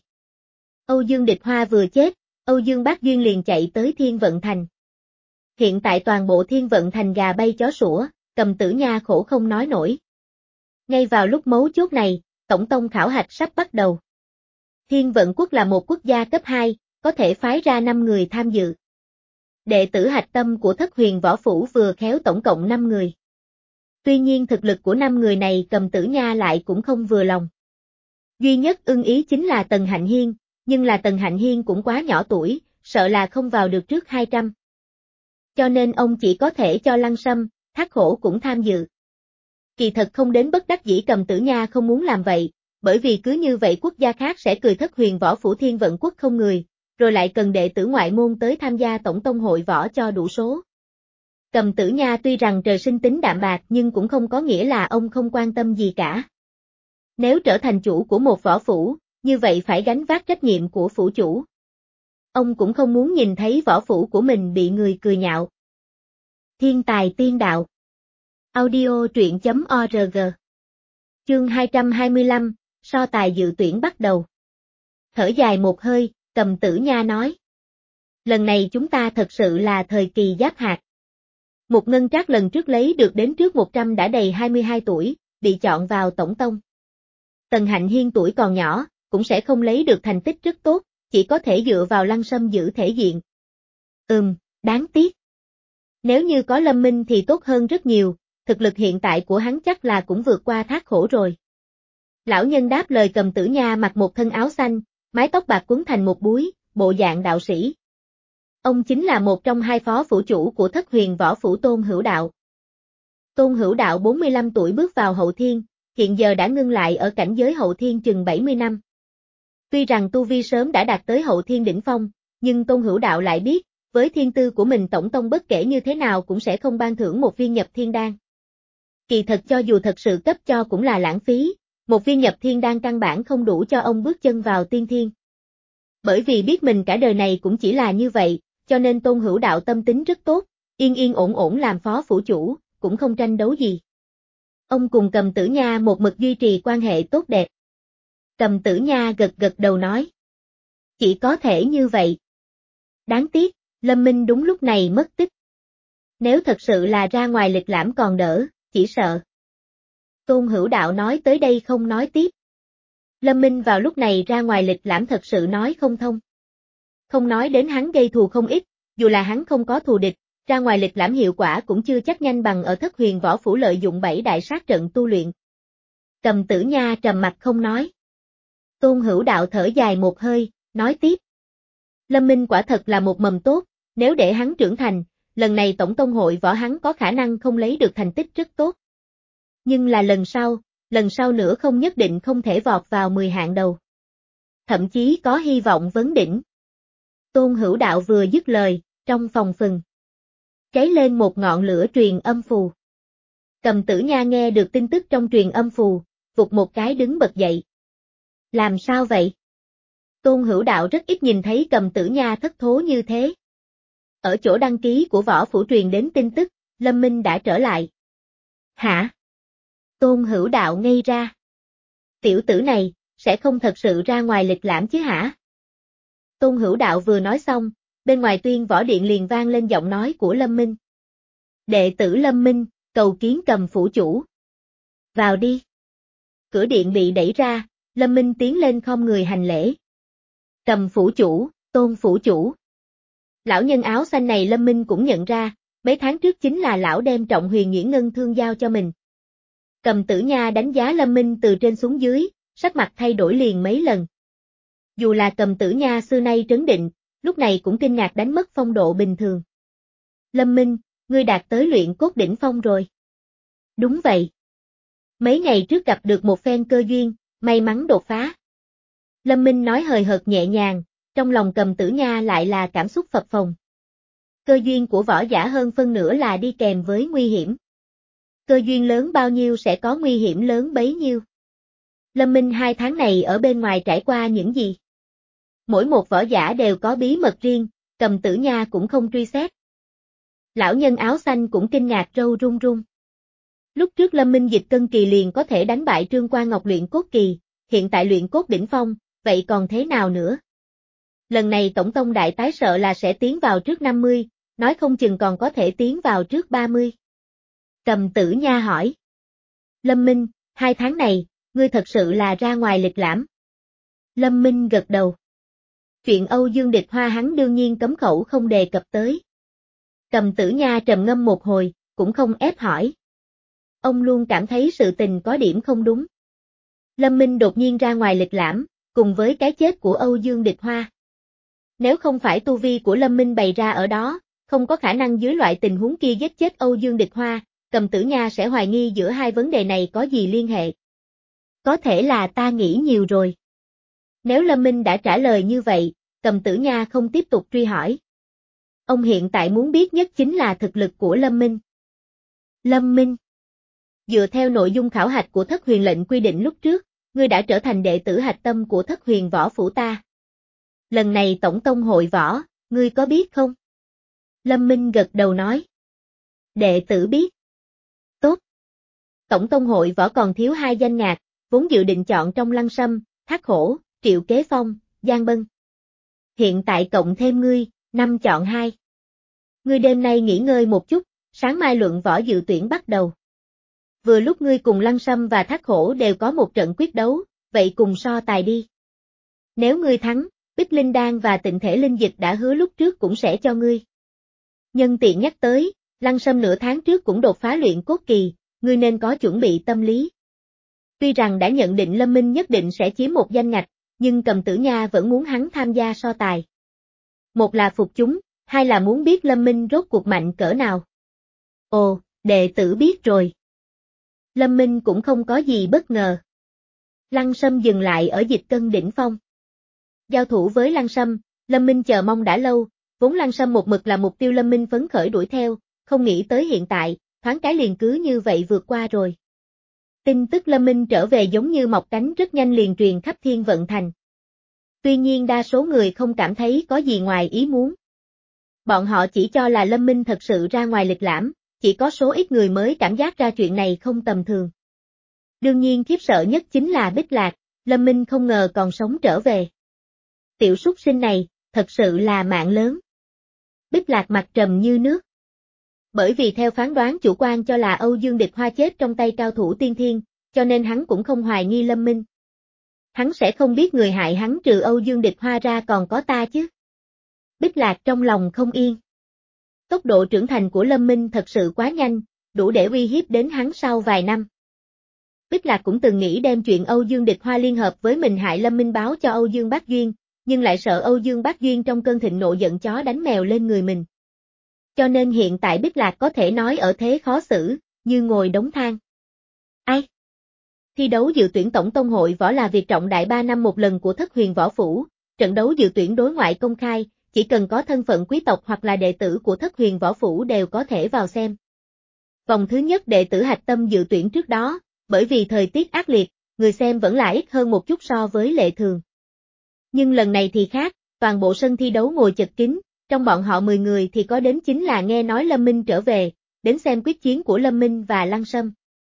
Âu Dương Địch Hoa vừa chết, Âu Dương Bác Duyên liền chạy tới Thiên Vận Thành. Hiện tại toàn bộ Thiên Vận Thành gà bay chó sủa, Cầm Tử Nha khổ không nói nổi. Ngay vào lúc mấu chốt này, tổng tông khảo hạch sắp bắt đầu. Thiên Vận quốc là một quốc gia cấp hai, có thể phái ra năm người tham dự. Đệ tử hạch tâm của Thất Huyền Võ Phủ vừa khéo tổng cộng năm người. Tuy nhiên thực lực của năm người này Cầm Tử Nha lại cũng không vừa lòng. Duy nhất ưng ý chính là Tần Hạnh Hiên, nhưng là Tần Hạnh Hiên cũng quá nhỏ tuổi, sợ là không vào được trước hai trăm. Cho nên ông chỉ có thể cho Lăng Sâm, Thác Hổ cũng tham dự. Kỳ thật không đến bất đắc dĩ Cầm Tử Nha không muốn làm vậy, bởi vì cứ như vậy quốc gia khác sẽ cười Thất Huyền Võ Phủ Thiên Vận Quốc không người, rồi lại cần đệ tử ngoại môn tới tham gia tổng tông hội võ cho đủ số. Cầm Tử Nha tuy rằng trời sinh tính đạm bạc nhưng cũng không có nghĩa là ông không quan tâm gì cả. Nếu trở thành chủ của một võ phủ, như vậy phải gánh vác trách nhiệm của phủ chủ. Ông cũng không muốn nhìn thấy võ phủ của mình bị người cười nhạo. Thiên tài tiên đạo. Audio truyện chấm org. Chương hai trăm hai mươi lăm, so tài dự tuyển bắt đầu. Thở dài một hơi, Cầm Tử Nha nói. Lần này chúng ta thật sự là thời kỳ giáp hạt. Một Ngân Trác lần trước lấy được đến trước một trăm đã đầy hai mươi hai tuổi, bị chọn vào tổng tông. Tần Hạnh Hiên tuổi còn nhỏ, cũng sẽ không lấy được thành tích rất tốt, chỉ có thể dựa vào Lăng Sâm giữ thể diện. Ừm, đáng tiếc. Nếu như có Lâm Minh thì tốt hơn rất nhiều, thực lực hiện tại của hắn chắc là cũng vượt qua Thác Hổ rồi. Lão nhân đáp lời. Cầm Tử Nha mặc một thân áo xanh, mái tóc bạc quấn thành một búi, bộ dạng đạo sĩ. Ông chính là một trong hai phó phủ chủ của Thất Huyền Võ Phủ Tôn Hữu Đạo. Tôn Hữu Đạo bốn mươi lăm tuổi bước vào hậu thiên, hiện giờ đã ngưng lại ở cảnh giới hậu thiên chừng bảy mươi năm. Tuy rằng tu vi sớm đã đạt tới hậu thiên đỉnh phong, nhưng Tôn Hữu Đạo lại biết, với thiên tư của mình tổng tông bất kể như thế nào cũng sẽ không ban thưởng một viên nhập thiên đan. Kỳ thật cho dù thật sự cấp cho cũng là lãng phí, một viên nhập thiên đan căn bản không đủ cho ông bước chân vào tiên thiên. Bởi vì biết mình cả đời này cũng chỉ là như vậy, cho nên Tôn Hữu Đạo tâm tính rất tốt, yên yên ổn ổn làm phó phủ chủ, cũng không tranh đấu gì. Ông cùng Cầm Tử Nha một mực duy trì quan hệ tốt đẹp. Cầm Tử Nha gật gật đầu nói. Chỉ có thể như vậy. Đáng tiếc, Lâm Minh đúng lúc này mất tích. Nếu thật sự là ra ngoài lịch lãm còn đỡ, chỉ sợ. Tôn Hữu Đạo nói tới đây không nói tiếp. Lâm Minh vào lúc này ra ngoài lịch lãm thật sự nói không thông. Không nói đến hắn gây thù không ít, dù là hắn không có thù địch, ra ngoài lịch lãm hiệu quả cũng chưa chắc nhanh bằng ở Thất Huyền Võ Phủ lợi dụng bảy đại sát trận tu luyện. Cầm Tử Nha trầm mặt không nói. Tôn Hữu Đạo thở dài một hơi, nói tiếp. Lâm Minh quả thật là một mầm tốt, nếu để hắn trưởng thành, lần này tổng tông hội võ hắn có khả năng không lấy được thành tích rất tốt. Nhưng là lần sau, lần sau nữa không nhất định không thể vọt vào mười hạng đầu. Thậm chí có hy vọng vấn đỉnh. Tôn Hữu Đạo vừa dứt lời, trong phòng phừng cháy lên một ngọn lửa truyền âm phù. Cầm Tử Nha nghe được tin tức trong truyền âm phù, vụt một cái đứng bật dậy. Làm sao vậy? Tôn Hữu Đạo rất ít nhìn thấy Cầm Tử Nha thất thố như thế. Ở chỗ đăng ký của võ phủ truyền đến tin tức, Lâm Minh đã trở lại. Hả? Tôn Hữu Đạo ngây ra. Tiểu tử này, sẽ không thật sự ra ngoài lịch lãm chứ hả? Tôn Hữu Đạo vừa nói xong, bên ngoài Tuyên Võ Điện liền vang lên giọng nói của Lâm Minh. Đệ tử Lâm Minh, cầu kiến Cầm phủ chủ. Vào đi. Cửa điện bị đẩy ra, Lâm Minh tiến lên khom người hành lễ. Cầm phủ chủ, Tôn phủ chủ. Lão nhân áo xanh này Lâm Minh cũng nhận ra, mấy tháng trước chính là lão đem Trọng Huyền Nhuyễn Ngân Thương giao cho mình. Cầm Tử Nha đánh giá Lâm Minh từ trên xuống dưới, sắc mặt thay đổi liền mấy lần. Dù là Cầm Tử Nha xưa nay trấn định, lúc này cũng kinh ngạc đánh mất phong độ bình thường. Lâm Minh, ngươi đạt tới luyện cốt đỉnh phong rồi. Đúng vậy. Mấy ngày trước gặp được một phen cơ duyên, may mắn đột phá. Lâm Minh nói hời hợt nhẹ nhàng, trong lòng Cầm Tử Nha lại là cảm xúc phập phồng. Cơ duyên của võ giả hơn phân nửa là đi kèm với nguy hiểm. Cơ duyên lớn bao nhiêu sẽ có nguy hiểm lớn bấy nhiêu. Lâm Minh hai tháng này ở bên ngoài trải qua những gì? Mỗi một võ giả đều có bí mật riêng, Cầm Tử Nha cũng không truy xét. Lão nhân áo xanh cũng kinh ngạc râu run run. Lúc trước Lâm Minh dịch cân kỳ liền có thể đánh bại Trương Quan Ngọc luyện cốt kỳ, hiện tại luyện cốt đỉnh phong, vậy còn thế nào nữa? Lần này tổng tông đại tái sợ là sẽ tiến vào trước năm mươi, nói không chừng còn có thể tiến vào trước ba mươi. Cầm Tử Nha hỏi. Lâm Minh, hai tháng này, ngươi thật sự là ra ngoài lịch lãm. Lâm Minh gật đầu. Chuyện Âu Dương Địch Hoa hắn đương nhiên cấm khẩu không đề cập tới. Cầm Tử Nha trầm ngâm một hồi, cũng không ép hỏi. Ông luôn cảm thấy sự tình có điểm không đúng. Lâm Minh đột nhiên ra ngoài lịch lãm, cùng với cái chết của Âu Dương Địch Hoa. Nếu không phải tu vi của Lâm Minh bày ra ở đó, không có khả năng dưới loại tình huống kia giết chết Âu Dương Địch Hoa, Cầm Tử Nha sẽ hoài nghi giữa hai vấn đề này có gì liên hệ. Có thể là ta nghĩ nhiều rồi. Nếu Lâm Minh đã trả lời như vậy, Cầm Tử Nha không tiếp tục truy hỏi. Ông hiện tại muốn biết nhất chính là thực lực của Lâm Minh. Lâm Minh. Dựa theo nội dung khảo hạch của Thất Huyền lệnh quy định lúc trước, ngươi đã trở thành đệ tử hạch tâm của Thất Huyền võ phủ ta. Lần này tổng tông hội võ, ngươi có biết không? Lâm Minh gật đầu nói. Đệ tử biết. Tốt. Tổng tông hội võ còn thiếu hai danh ngạc, vốn dự định chọn trong Lăng Sâm, Thác Hổ, Triệu Kế Phong, Giang Bân. Hiện tại cộng thêm ngươi, năm chọn hai. Ngươi đêm nay nghỉ ngơi một chút, sáng mai luận võ dự tuyển bắt đầu. Vừa lúc ngươi cùng Lăng Sâm và Thác Hổ đều có một trận quyết đấu, vậy cùng so tài đi. Nếu ngươi thắng, Bích Linh Đan và Tịnh Thể Linh Dịch đã hứa lúc trước cũng sẽ cho ngươi. Nhân tiện nhắc tới, Lăng Sâm nửa tháng trước cũng đột phá luyện cốt kỳ, ngươi nên có chuẩn bị tâm lý. Tuy rằng đã nhận định Lâm Minh nhất định sẽ chiếm một danh ngạch, nhưng Cầm Tử Nha vẫn muốn hắn tham gia so tài. Một là phục chúng, hai là muốn biết Lâm Minh rốt cuộc mạnh cỡ nào. Ồ, đệ tử biết rồi. Lâm Minh cũng không có gì bất ngờ. Lăng Sâm dừng lại ở Dịch Cân đỉnh phong. Giao thủ với Lăng Sâm, Lâm Minh chờ mong đã lâu, vốn Lăng Sâm một mực là mục tiêu Lâm Minh phấn khởi đuổi theo, không nghĩ tới hiện tại, thoáng cái liền cứ như vậy vượt qua rồi. Tin tức Lâm Minh trở về giống như mọc cánh rất nhanh liền truyền khắp Thiên Vận Thành. Tuy nhiên đa số người không cảm thấy có gì ngoài ý muốn. Bọn họ chỉ cho là Lâm Minh thật sự ra ngoài lịch lãm, chỉ có số ít người mới cảm giác ra chuyện này không tầm thường. Đương nhiên khiếp sợ nhất chính là Bích Lạc, Lâm Minh không ngờ còn sống trở về. Tiểu súc sinh này, thật sự là mạng lớn. Bích Lạc mặt trầm như nước. Bởi vì theo phán đoán chủ quan cho là Âu Dương Địch Hoa chết trong tay cao thủ tiên thiên, cho nên hắn cũng không hoài nghi Lâm Minh. Hắn sẽ không biết người hại hắn trừ Âu Dương Địch Hoa ra còn có ta chứ. Bích Lạc trong lòng không yên. Tốc độ trưởng thành của Lâm Minh thật sự quá nhanh, đủ để uy hiếp đến hắn sau vài năm. Bích Lạc cũng từng nghĩ đem chuyện Âu Dương Địch Hoa liên hợp với mình hại Lâm Minh báo cho Âu Dương Bác Duyên, nhưng lại sợ Âu Dương Bác Duyên trong cơn thịnh nộ giận chó đánh mèo lên người mình. Cho nên hiện tại Bích Lạc có thể nói ở thế khó xử, như ngồi đống than. Ai? Thi đấu dự tuyển tổng tông hội võ là việc trọng đại ba năm một lần của Thất Huyền võ phủ, trận đấu dự tuyển đối ngoại công khai, chỉ cần có thân phận quý tộc hoặc là đệ tử của Thất Huyền võ phủ đều có thể vào xem. Vòng thứ nhất đệ tử hạch tâm dự tuyển trước đó, bởi vì thời tiết ác liệt, người xem vẫn là ít hơn một chút so với lệ thường. Nhưng lần này thì khác, toàn bộ sân thi đấu ngồi chật kín, trong bọn họ mười người thì có đến chính là nghe nói Lâm Minh trở về, đến xem quyết chiến của Lâm Minh và Lăng Sâm.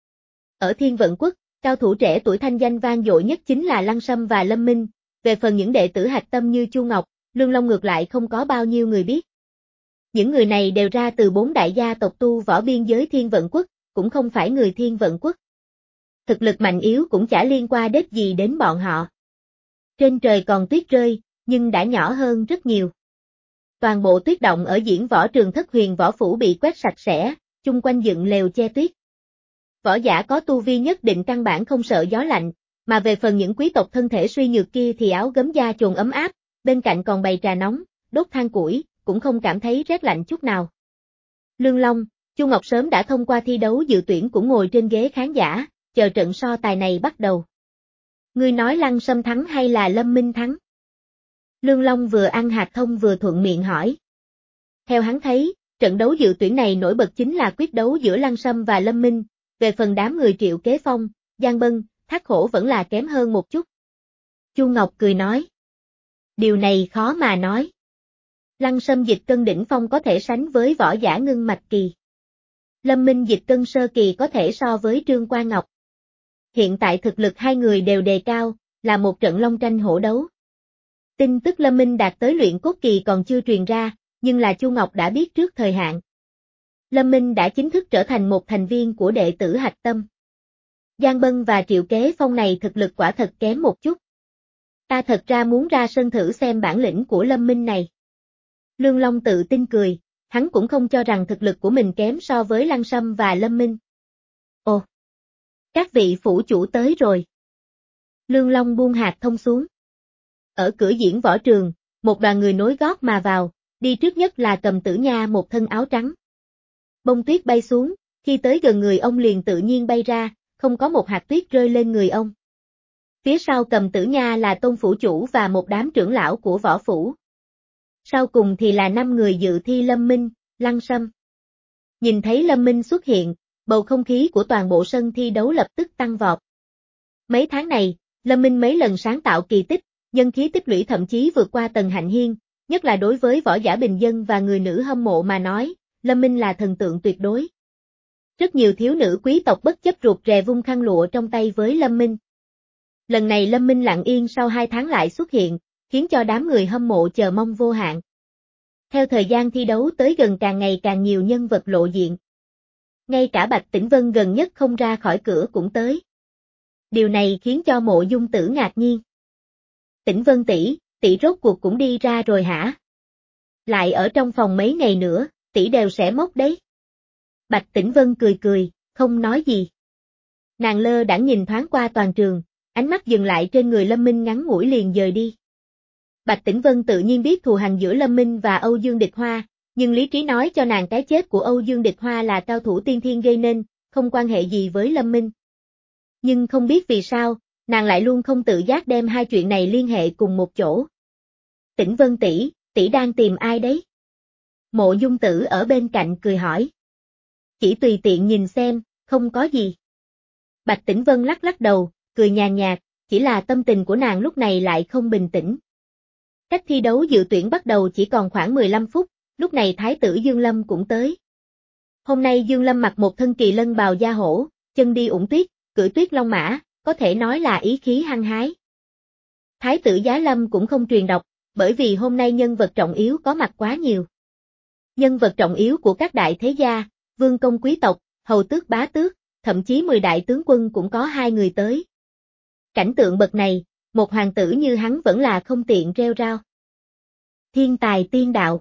Ở Thiên Vận Quốc, cao thủ trẻ tuổi thanh danh vang dội nhất chính là Lăng Sâm và Lâm Minh, về phần những đệ tử hạch tâm như Chu Ngọc, Lương Long ngược lại không có bao nhiêu người biết. Những người này đều ra từ bốn đại gia tộc tu võ biên giới Thiên Vận Quốc, cũng không phải người Thiên Vận Quốc. Thực lực mạnh yếu cũng chả liên quan đến gì đến bọn họ. Trên trời còn tuyết rơi, nhưng đã nhỏ hơn rất nhiều. Toàn bộ tuyết động ở diễn võ trường Thất Huyền võ phủ bị quét sạch sẽ, chung quanh dựng lều che tuyết. Võ giả có tu vi nhất định căn bản không sợ gió lạnh, mà về phần những quý tộc thân thể suy nhược kia thì áo gấm da chồn ấm áp, bên cạnh còn bày trà nóng, đốt than củi, cũng không cảm thấy rét lạnh chút nào. Lương Long, Chu Ngọc sớm đã thông qua thi đấu dự tuyển cũng ngồi trên ghế khán giả, chờ trận so tài này bắt đầu. Ngươi nói Lăng Sâm thắng hay là Lâm Minh thắng? Lương Long vừa ăn hạt thông vừa thuận miệng hỏi. Theo hắn thấy, trận đấu dự tuyển này nổi bật chính là quyết đấu giữa Lăng Sâm và Lâm Minh, về phần đám người Triệu Kế Phong, Giang Bân, Thác Hổ vẫn là kém hơn một chút. Chu Ngọc cười nói. Điều này khó mà nói. Lăng Sâm Dịch Cân đỉnh phong có thể sánh với võ giả ngưng mạch kỳ. Lâm Minh Dịch Cân sơ kỳ có thể so với Trương Quan Ngọc. Hiện tại thực lực hai người đều đề cao, là một trận long tranh hổ đấu. Tin tức Lâm Minh đạt tới luyện cốt kỳ còn chưa truyền ra, nhưng là Chu Ngọc đã biết trước thời hạn. Lâm Minh đã chính thức trở thành một thành viên của đệ tử hạch tâm. Giang Bân và Triệu Kế Phong này thực lực quả thật kém một chút. Ta thật ra muốn ra sân thử xem bản lĩnh của Lâm Minh này. Lương Long tự tin cười, hắn cũng không cho rằng thực lực của mình kém so với Lăng Sâm và Lâm Minh. Ồ! Các vị phủ chủ tới rồi. Lương Long buông hạt thông xuống. Ở cửa diễn võ trường, một đoàn người nối gót mà vào, đi trước nhất là Cầm Tử Nha một thân áo trắng. Bông tuyết bay xuống, khi tới gần người ông liền tự nhiên bay ra, không có một hạt tuyết rơi lên người ông. Phía sau Cầm Tử Nha là Tôn phủ chủ và một đám trưởng lão của võ phủ. Sau cùng thì là năm người dự thi Lâm Minh, Lăng Sâm. Nhìn thấy Lâm Minh xuất hiện, bầu không khí của toàn bộ sân thi đấu lập tức tăng vọt. Mấy tháng này, Lâm Minh mấy lần sáng tạo kỳ tích, nhân khí tích lũy thậm chí vượt qua Tần Hạnh Hiên, nhất là đối với võ giả bình dân và người nữ hâm mộ mà nói, Lâm Minh là thần tượng tuyệt đối. Rất nhiều thiếu nữ quý tộc bất chấp ruột rè vung khăn lụa trong tay với Lâm Minh. Lần này Lâm Minh lặng yên sau hai tháng lại xuất hiện, khiến cho đám người hâm mộ chờ mong vô hạn. Theo thời gian thi đấu tới gần càng ngày càng nhiều nhân vật lộ diện. Ngay cả Bạch Tĩnh Vân gần nhất không ra khỏi cửa cũng tới. Điều này khiến cho Mộ Dung Tử ngạc nhiên. Tĩnh Vân tỷ, tỷ rốt cuộc cũng đi ra rồi hả? Lại ở trong phòng mấy ngày nữa, tỷ đều sẽ mốc đấy. Bạch Tĩnh Vân cười cười, không nói gì. Nàng lơ đãng nhìn thoáng qua toàn trường, ánh mắt dừng lại trên người Lâm Minh ngắn ngủi liền dời đi. Bạch Tĩnh Vân tự nhiên biết thù hằn giữa Lâm Minh và Âu Dương Địch Hoa, nhưng lý trí nói cho nàng cái chết của Âu Dương Địch Hoa là cao thủ tiên thiên gây nên, không quan hệ gì với Lâm Minh. Nhưng không biết vì sao, nàng lại luôn không tự giác đem hai chuyện này liên hệ cùng một chỗ. Tĩnh Vân tỷ, tỷ đang tìm ai đấy? Mộ Dung Tử ở bên cạnh cười hỏi. Chỉ tùy tiện nhìn xem, không có gì. Bạch Tĩnh Vân lắc lắc đầu, cười nhàn nhạt, chỉ là tâm tình của nàng lúc này lại không bình tĩnh. Cách thi đấu dự tuyển bắt đầu chỉ còn khoảng mười lăm phút, lúc này Thái tử Dương Lâm cũng tới. Hôm nay Dương Lâm mặc một thân kỳ lân bào da hổ, chân đi ủng tuyết, cưỡi tuyết long mã, có thể nói là ý khí hăng hái. Thái tử Giá Lâm cũng không truyền đọc, bởi vì hôm nay nhân vật trọng yếu có mặt quá nhiều. Nhân vật trọng yếu của các đại thế gia, vương công quý tộc, hầu tước bá tước, thậm chí mười đại tướng quân cũng có hai người tới. Cảnh tượng bậc này, một hoàng tử như hắn vẫn là không tiện rêu rao. Thiên tài tiên đạo.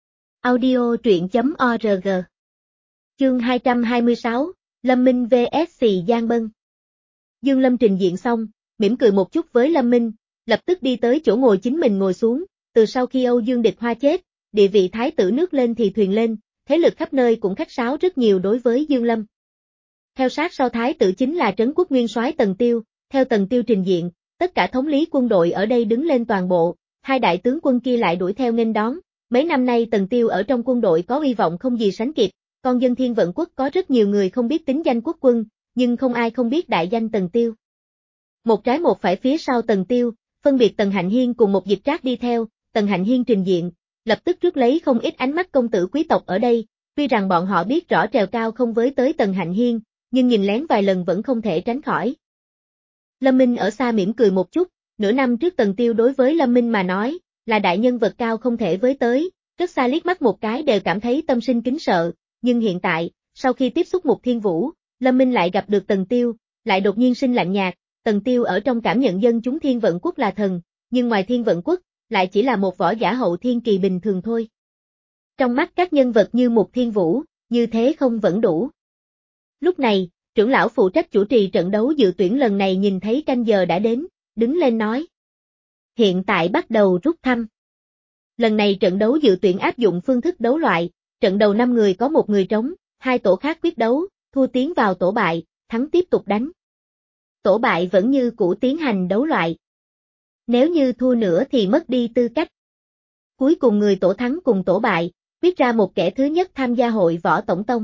Audio truyện.org. Chương hai trăm hai mươi sáu, Lâm Minh vs Giang Bân. Dương Lâm trình diện xong, mỉm cười một chút với Lâm Minh, lập tức đi tới chỗ ngồi chính mình ngồi xuống, từ sau khi Âu Dương Địch Hoa chết, địa vị thái tử nước lên thì thuyền lên, thế lực khắp nơi cũng khách sáo rất nhiều đối với Dương Lâm. Theo sát sau thái tử chính là trấn quốc nguyên soái Tần Tiêu, theo Tần Tiêu trình diện, tất cả thống lý quân đội ở đây đứng lên toàn bộ, hai đại tướng quân kia lại đuổi theo nghênh đón, mấy năm nay Tần Tiêu ở trong quân đội có uy vọng không gì sánh kịp, con dân Thiên Vận quốc có rất nhiều người không biết tính danh quốc quân, nhưng không ai không biết đại danh Tần Tiêu. Một trái một phải phía sau Tần Tiêu, phân biệt Tần Hạnh Hiên cùng một Dịch Trác đi theo, Tần Hạnh Hiên trình diện, lập tức rước lấy không ít ánh mắt công tử quý tộc ở đây, tuy rằng bọn họ biết rõ trèo cao không với tới Tần Hạnh Hiên, nhưng nhìn lén vài lần vẫn không thể tránh khỏi. Lâm Minh ở xa mỉm cười một chút, nửa năm trước Tần Tiêu đối với Lâm Minh mà nói, là đại nhân vật cao không thể với tới, rất xa liếc mắt một cái đều cảm thấy tâm sinh kính sợ, nhưng hiện tại, sau khi tiếp xúc Mục Thiên Vũ, Lâm Minh lại gặp được Tần Tiêu, lại đột nhiên sinh lạnh nhạt, Tần Tiêu ở trong cảm nhận dân chúng Thiên Vận quốc là thần, nhưng ngoài Thiên Vận quốc, lại chỉ là một võ giả hậu thiên kỳ bình thường thôi. Trong mắt các nhân vật như Mục Thiên Vũ, như thế không vẫn đủ. Lúc này, trưởng lão phụ trách chủ trì trận đấu dự tuyển lần này nhìn thấy canh giờ đã đến, đứng lên nói. Hiện tại bắt đầu rút thăm. Lần này trận đấu dự tuyển áp dụng phương thức đấu loại, trận đầu năm người có một người trống, hai tổ khác quyết đấu, thua tiến vào tổ bại, thắng tiếp tục đánh. Tổ bại vẫn như cũ tiến hành đấu loại. Nếu như thua nữa thì mất đi tư cách. Cuối cùng người tổ thắng cùng tổ bại, viết ra một kẻ thứ nhất tham gia hội võ tổng tông.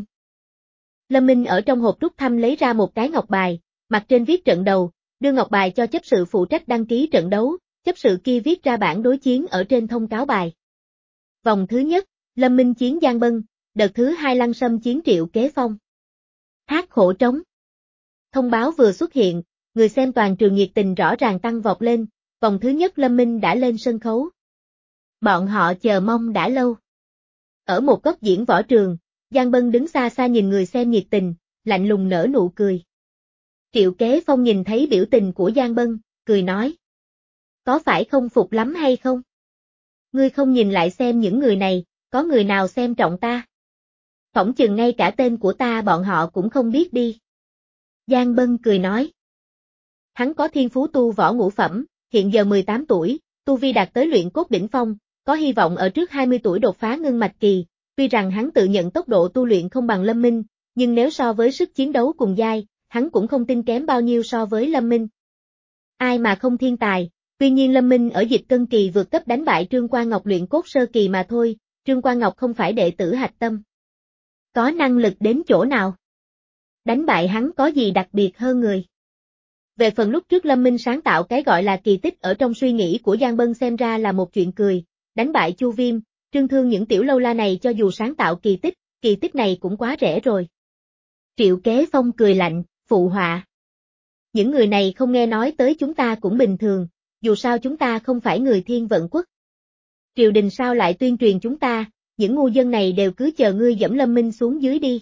Lâm Minh ở trong hộp rút thăm lấy ra một cái ngọc bài, mặt trên viết trận đầu, đưa ngọc bài cho chấp sự phụ trách đăng ký trận đấu, chấp sự kia viết ra bản đối chiến ở trên thông cáo bài. Vòng thứ nhất, Lâm Minh chiến Giang Bân, đợt thứ hai Lăng Sâm chiến Triệu Kế Phong. Thác Hổ Trống. Thông báo vừa xuất hiện, người xem toàn trường nhiệt tình rõ ràng tăng vọt lên, vòng thứ nhất Lâm Minh đã lên sân khấu. Bọn họ chờ mong đã lâu. Ở một góc diễn võ trường, Giang Bân đứng xa xa nhìn người xem nhiệt tình, lạnh lùng nở nụ cười. Triệu Kế Phong nhìn thấy biểu tình của Giang Bân, cười nói. Có phải không phục lắm hay không? Ngươi không nhìn lại xem những người này, có người nào xem trọng ta? Phỏng chừng ngay cả tên của ta bọn họ cũng không biết đi. Giang Bân cười nói. Hắn có thiên phú tu võ ngũ phẩm, hiện giờ mười tám tuổi, tu vi đạt tới luyện cốt đỉnh phong, có hy vọng ở trước hai mươi tuổi đột phá ngưng mạch kỳ, tuy rằng hắn tự nhận tốc độ tu luyện không bằng Lâm Minh, nhưng nếu so với sức chiến đấu cùng giai, hắn cũng không tin kém bao nhiêu so với Lâm Minh. Ai mà không thiên tài, tuy nhiên Lâm Minh ở dịch cân kỳ vượt cấp đánh bại Trương Quan Ngọc luyện cốt sơ kỳ mà thôi, Trương Quan Ngọc không phải đệ tử hạch tâm. Có năng lực đến chỗ nào? Đánh bại hắn có gì đặc biệt hơn người? Về phần lúc trước Lâm Minh sáng tạo cái gọi là kỳ tích ở trong suy nghĩ của Giang Bân xem ra là một chuyện cười, đánh bại Chu Viêm, Trương Thương những tiểu lâu la này cho dù sáng tạo kỳ tích, kỳ tích này cũng quá rẻ rồi. Triệu Kế Phong cười lạnh, phụ họa. Những người này không nghe nói tới chúng ta cũng bình thường, dù sao chúng ta không phải người Thiên Vận Quốc. Triều đình sao lại tuyên truyền chúng ta, những ngu dân này đều cứ chờ ngươi dẫm Lâm Minh xuống dưới đi.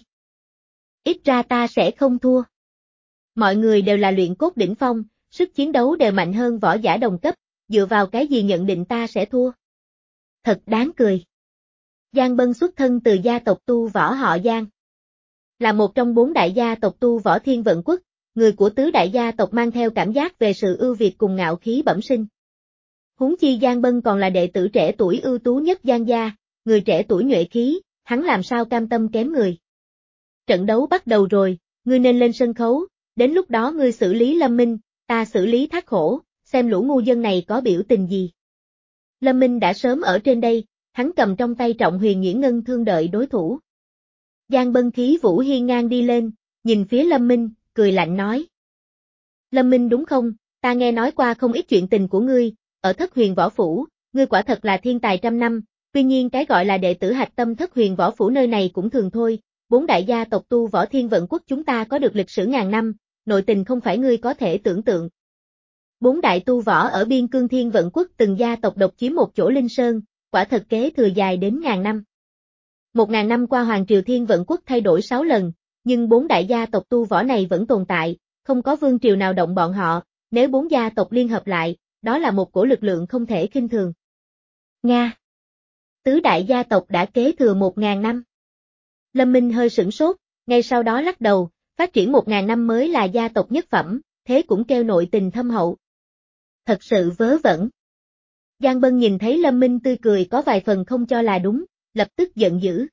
Ít ra ta sẽ không thua. Mọi người đều là luyện cốt đỉnh phong, sức chiến đấu đều mạnh hơn võ giả đồng cấp, dựa vào cái gì nhận định ta sẽ thua? Thật đáng cười. Giang Bân xuất thân từ gia tộc tu võ họ Giang. Là một trong bốn đại gia tộc tu võ Thiên Vận Quốc, người của tứ đại gia tộc mang theo cảm giác về sự ưu việt cùng ngạo khí bẩm sinh. Huống chi Giang Bân còn là đệ tử trẻ tuổi ưu tú nhất Giang gia, người trẻ tuổi nhuệ khí, hắn làm sao cam tâm kém người. Trận đấu bắt đầu rồi, ngươi nên lên sân khấu, đến lúc đó ngươi xử lý Lâm Minh, ta xử lý Thác Hổ, xem lũ ngu dân này có biểu tình gì. Lâm Minh đã sớm ở trên đây, hắn cầm trong tay Trọng Huyền Nhuyễn Ngân thương đợi đối thủ. Giang Bân khí vũ hiên ngang đi lên, nhìn phía Lâm Minh, cười lạnh nói. Lâm Minh đúng không, ta nghe nói qua không ít chuyện tình của ngươi, ở Thất Huyền Võ Phủ, ngươi quả thật là thiên tài trăm năm, tuy nhiên cái gọi là đệ tử hạch tâm Thất Huyền Võ Phủ nơi này cũng thường thôi, bốn đại gia tộc tu võ Thiên Vận Quốc chúng ta có được lịch sử ngàn năm, nội tình không phải ngươi có thể tưởng tượng. Bốn đại tu võ ở biên cương Thiên Vận Quốc từng gia tộc độc chiếm một chỗ Linh Sơn, quả thật kế thừa dài đến ngàn năm. Một ngàn năm qua Hoàng Triều Thiên Vận Quốc thay đổi sáu lần, nhưng bốn đại gia tộc tu võ này vẫn tồn tại, không có vương triều nào động bọn họ, nếu bốn gia tộc liên hợp lại, đó là một cổ lực lượng không thể khinh thường. Nga. Tứ đại gia tộc đã kế thừa một ngàn năm. Lâm Minh hơi sửng sốt, ngay sau đó lắc đầu, phát triển một ngàn năm mới là gia tộc nhất phẩm, thế cũng kêu nội tình thâm hậu. Thật sự vớ vẩn. Giang Bân nhìn thấy Lâm Minh tươi cười có vài phần không cho là đúng, lập tức giận dữ.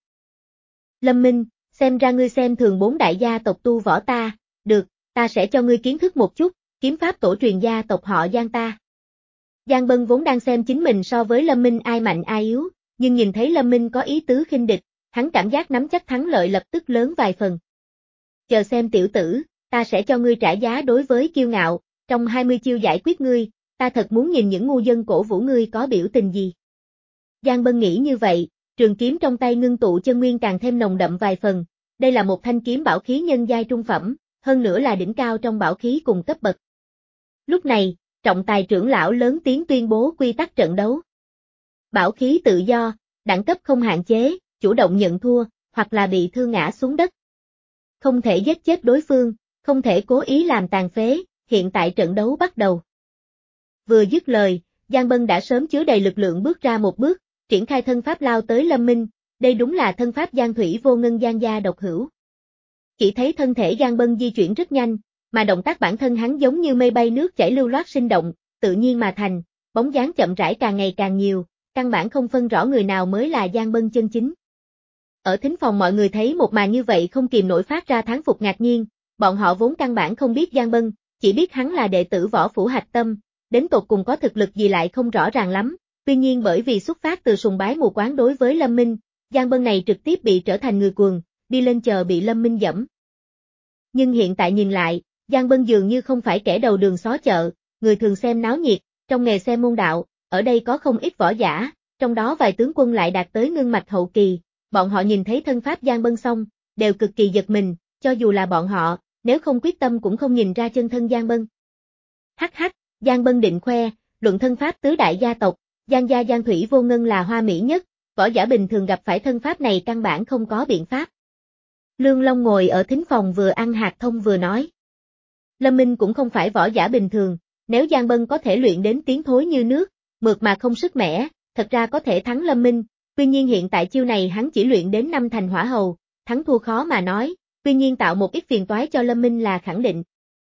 Lâm Minh, xem ra ngươi xem thường bốn đại gia tộc tu võ ta, được, ta sẽ cho ngươi kiến thức một chút, kiếm pháp tổ truyền gia tộc họ Giang ta. Giang Bân vốn đang xem chính mình so với Lâm Minh ai mạnh ai yếu, nhưng nhìn thấy Lâm Minh có ý tứ khinh địch, hắn cảm giác nắm chắc thắng lợi lập tức lớn vài phần. Chờ xem tiểu tử, ta sẽ cho ngươi trả giá đối với kiêu ngạo, trong hai mươi chiêu giải quyết ngươi, ta thật muốn nhìn những ngu dân cổ vũ ngươi có biểu tình gì. Giang Bân nghĩ như vậy, trường kiếm trong tay ngưng tụ chân nguyên càng thêm nồng đậm vài phần, đây là một thanh kiếm bảo khí nhân giai trung phẩm, hơn nữa là đỉnh cao trong bảo khí cùng cấp bậc. Lúc này, trọng tài trưởng lão lớn tiếng tuyên bố quy tắc trận đấu. Bảo khí tự do, đẳng cấp không hạn chế, chủ động nhận thua, hoặc là bị thương ngã xuống đất. Không thể giết chết đối phương, không thể cố ý làm tàn phế, hiện tại trận đấu bắt đầu. Vừa dứt lời, Giang Bân đã sớm chứa đầy lực lượng bước ra một bước, triển khai thân pháp lao tới Lâm Minh, đây đúng là thân pháp Giang Thủy Vô Ngân Giang gia độc hữu. Chỉ thấy thân thể Giang Bân di chuyển rất nhanh, mà động tác bản thân hắn giống như mây bay nước chảy lưu loát sinh động, tự nhiên mà thành, bóng dáng chậm rãi càng ngày càng nhiều, căn bản không phân rõ người nào mới là Giang Bân chân chính. Ở thính phòng mọi người thấy một màn như vậy không kìm nổi phát ra thán phục ngạc nhiên, bọn họ vốn căn bản không biết Giang Bân, chỉ biết hắn là đệ tử võ phủ hạch tâm, đến tột cùng có thực lực gì lại không rõ ràng lắm, tuy nhiên bởi vì xuất phát từ sùng bái mù quáng đối với Lâm Minh, Giang Bân này trực tiếp bị trở thành người cuồng, đi lên chờ bị Lâm Minh dẫm. Nhưng hiện tại nhìn lại, Giang Bân dường như không phải kẻ đầu đường xó chợ, người thường xem náo nhiệt, trong nghề xem môn đạo, ở đây có không ít võ giả, trong đó vài tướng quân lại đạt tới ngưng mạch hậu kỳ, bọn họ nhìn thấy thân pháp Giang Bân xong, đều cực kỳ giật mình, cho dù là bọn họ, nếu không quyết tâm cũng không nhìn ra chân thân Giang Bân. Hắc hắc, Giang Bân định khoe, luận thân pháp tứ đại gia tộc, Giang gia Giang Thủy Vô Ngân là hoa mỹ nhất, võ giả bình thường gặp phải thân pháp này căn bản không có biện pháp. Lương Long ngồi ở thính phòng vừa ăn hạt thông vừa nói. Lâm Minh cũng không phải võ giả bình thường, nếu Giang Bân có thể luyện đến tiến thối như nước, mượt mà không sức mẻ, thật ra có thể thắng Lâm Minh, tuy nhiên hiện tại chiêu này hắn chỉ luyện đến năm thành hỏa hầu, thắng thua khó mà nói, tuy nhiên tạo một ít phiền toái cho Lâm Minh là khẳng định.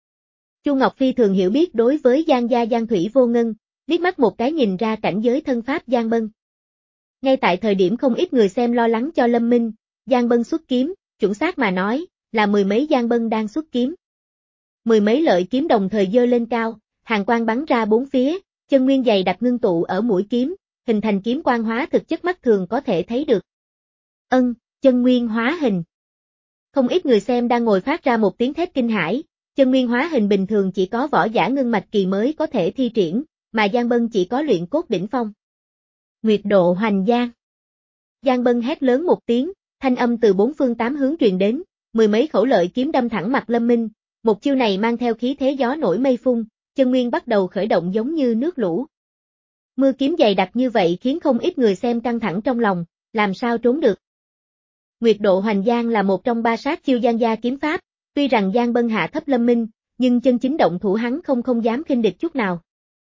Chu Ngọc Phi thường hiểu biết đối với Giang gia Giang Thủy Vô Ngân, liếc mắt một cái nhìn ra cảnh giới thân pháp Giang Bân. Ngay tại thời điểm không ít người xem lo lắng cho Lâm Minh, Giang Bân xuất kiếm, chuẩn xác mà nói, là mười mấy Giang Bân đang xuất kiếm. Mười mấy lợi kiếm đồng thời giơ lên cao, hàng quang bắn ra bốn phía, chân nguyên dày đặc ngưng tụ ở mũi kiếm, hình thành kiếm quang hóa thực chất mắt thường có thể thấy được. Ân, chân nguyên hóa hình. Không ít người xem đang ngồi phát ra một tiếng thét kinh hãi, chân nguyên hóa hình bình thường chỉ có võ giả ngưng mạch kỳ mới có thể thi triển, mà Giang Bân chỉ có luyện cốt đỉnh phong. Nguyệt độ hoành giang. Giang Bân hét lớn một tiếng, thanh âm từ bốn phương tám hướng truyền đến, mười mấy khẩu lợi kiếm đâm thẳng mặt Lâm Minh, một chiêu này mang theo khí thế gió nổi mây phun, chân nguyên bắt đầu khởi động giống như nước lũ. Mưa kiếm dày đặc như vậy khiến không ít người xem căng thẳng trong lòng, làm sao trốn được. Nguyệt độ hoành giang là một trong ba sát chiêu Giang gia kiếm pháp, tuy rằng Giang Bân hạ thấp Lâm Minh, nhưng chân chính động thủ hắn không không dám khinh địch chút nào.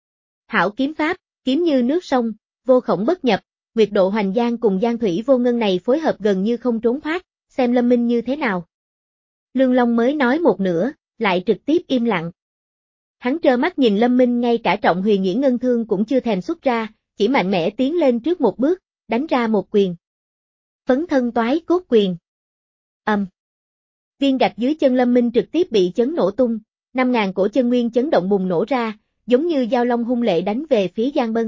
Hảo kiếm pháp, kiếm như nước sông, vô khổng bất nhập, Nguyệt độ hoành giang cùng Giang Thủy Vô Ngân này phối hợp gần như không trốn thoát, xem Lâm Minh như thế nào. Lương Long mới nói một nửa, lại trực tiếp im lặng. Hắn trơ mắt nhìn Lâm Minh ngay cả trọng huyền nhuyễn ngân thương cũng chưa thèm xuất ra, chỉ mạnh mẽ tiến lên trước một bước, đánh ra một quyền. Phấn thân toái cốt quyền. Ầm. Um. Viên gạch dưới chân Lâm Minh trực tiếp bị chấn nổ tung, năm ngàn cổ chân nguyên chấn động bùng nổ ra, giống như dao long hung lệ đánh về phía Giang Bân.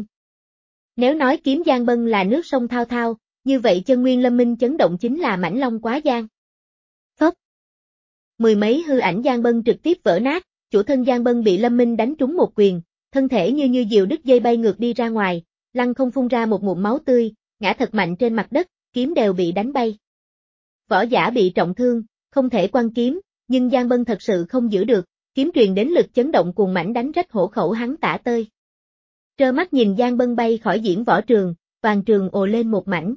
Nếu nói kiếm Giang Bân là nước sông thao thao, như vậy chân nguyên Lâm Minh chấn động chính là mãnh long quá giang. Phốc. Mười mấy hư ảnh Giang Bân trực tiếp vỡ nát, chủ thân Giang Bân bị Lâm Minh đánh trúng một quyền, thân thể như như diều đứt dây bay ngược đi ra ngoài, lăng không phun ra một ngụm máu tươi, ngã thật mạnh trên mặt đất, kiếm đều bị đánh bay. Võ giả bị trọng thương, không thể quăng kiếm, nhưng Giang Bân thật sự không giữ được, kiếm truyền đến lực chấn động cuồng mãnh đánh rách hổ khẩu hắn tả tơi. Trơ mắt nhìn Giang Bân bay khỏi diễn võ trường, toàn trường ồ lên một mảnh.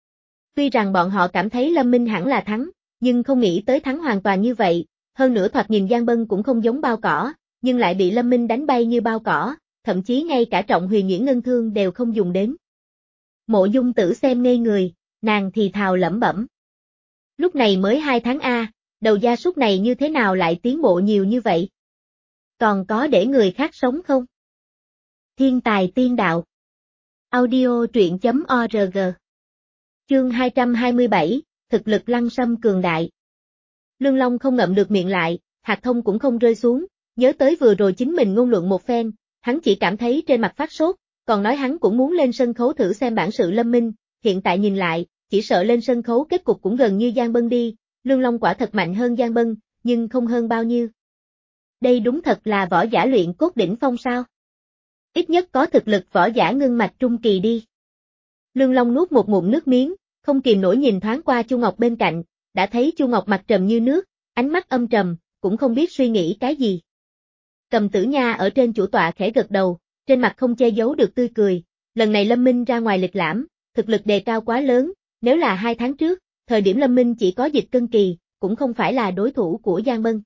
Tuy rằng bọn họ cảm thấy Lâm Minh hẳn là thắng, nhưng không nghĩ tới thắng hoàn toàn như vậy, hơn nữa thoạt nhìn Giang Bân cũng không giống bao cỏ, nhưng lại bị Lâm Minh đánh bay như bao cỏ, thậm chí ngay cả trọng huyền nhuyễn ngân thương đều không dùng đến. Mộ Dung Tử xem ngây người, nàng thì thào lẩm bẩm. Lúc này mới hai tháng A, đầu gia súc này như thế nào lại tiến bộ nhiều như vậy? Còn có để người khác sống không? Thiên tài tiên đạo. Audio truyện chấm org. Chương hai trăm hai mươi bảy, thực lực Lăng Sâm cường đại. Lương Long không ngậm được miệng lại, hạt thông cũng không rơi xuống, nhớ tới vừa rồi chính mình ngôn luận một phen, hắn chỉ cảm thấy trên mặt phát sốt, còn nói hắn cũng muốn lên sân khấu thử xem bản sự Lâm Minh, hiện tại nhìn lại, chỉ sợ lên sân khấu kết cục cũng gần như Giang Bân đi, Lương Long quả thật mạnh hơn Giang Bân, nhưng không hơn bao nhiêu. Đây đúng thật là võ giả luyện cốt đỉnh phong sao? Ít nhất có thực lực võ giả ngưng mạch trung kỳ đi. Lương Long nuốt một ngụm nước miếng, không kìm nổi nhìn thoáng qua Chu Ngọc bên cạnh, đã thấy Chu Ngọc mặt trầm như nước, ánh mắt âm trầm, cũng không biết suy nghĩ cái gì. Cầm Tử Nha ở trên chủ tọa khẽ gật đầu, trên mặt không che giấu được tươi cười, lần này Lâm Minh ra ngoài lịch lãm, thực lực đề cao quá lớn, nếu là hai tháng trước, thời điểm Lâm Minh chỉ có dịch cân kỳ, cũng không phải là đối thủ của Giang Bân.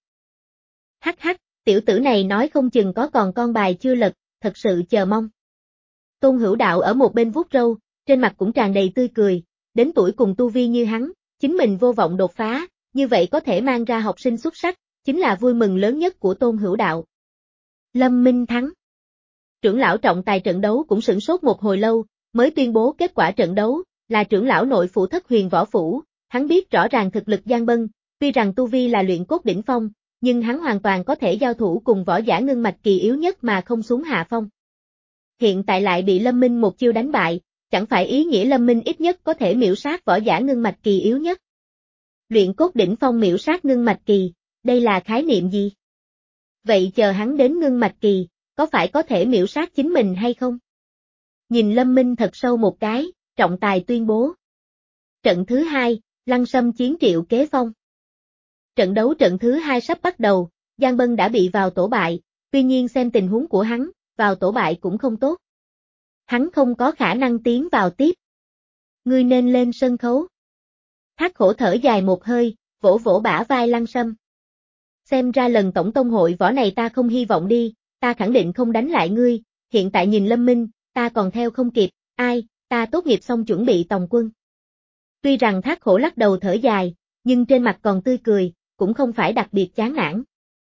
Hắc hắc, tiểu tử này nói không chừng có còn con bài chưa lật, thật sự chờ mong. Tôn Hữu Đạo ở một bên vuốt râu, trên mặt cũng tràn đầy tươi cười, đến tuổi cùng tu vi như hắn, chính mình vô vọng đột phá, như vậy có thể mang ra học sinh xuất sắc, chính là vui mừng lớn nhất của Tôn Hữu Đạo. Lâm Minh thắng. Trưởng lão trọng tài trận đấu cũng sửng sốt một hồi lâu, mới tuyên bố kết quả trận đấu, là trưởng lão nội phủ Thất Huyền Võ Phủ, hắn biết rõ ràng thực lực Giang Bân, tuy rằng tu vi là luyện cốt đỉnh phong, nhưng hắn hoàn toàn có thể giao thủ cùng võ giả ngưng mạch kỳ yếu nhất mà không xuống hạ phong. Hiện tại lại bị Lâm Minh một chiêu đánh bại, chẳng phải ý nghĩa Lâm Minh ít nhất có thể miểu sát võ giả ngưng mạch kỳ yếu nhất. Luyện cốt đỉnh phong miểu sát ngưng mạch kỳ, đây là khái niệm gì? Vậy chờ hắn đến ngưng mạch kỳ, có phải có thể miểu sát chính mình hay không? Nhìn Lâm Minh thật sâu một cái, trọng tài tuyên bố. Trận thứ hai, Lăng Sâm chiến Triệu Kế Phong. Trận đấu trận thứ hai sắp bắt đầu, Giang Bân đã bị vào tổ bại, tuy nhiên xem tình huống của hắn, vào tổ bại cũng không tốt. Hắn không có khả năng tiến vào tiếp. Ngươi nên lên sân khấu. Thác Khổ thở dài một hơi, vỗ vỗ bả vai Lăng Sâm. Xem ra lần tổng tông hội võ này ta không hy vọng đi, ta khẳng định không đánh lại ngươi, hiện tại nhìn Lâm Minh, ta còn theo không kịp, ai, ta tốt nghiệp xong chuẩn bị tòng quân. Tuy rằng Thác Khổ lắc đầu thở dài, nhưng trên mặt còn tươi cười, cũng không phải đặc biệt chán nản.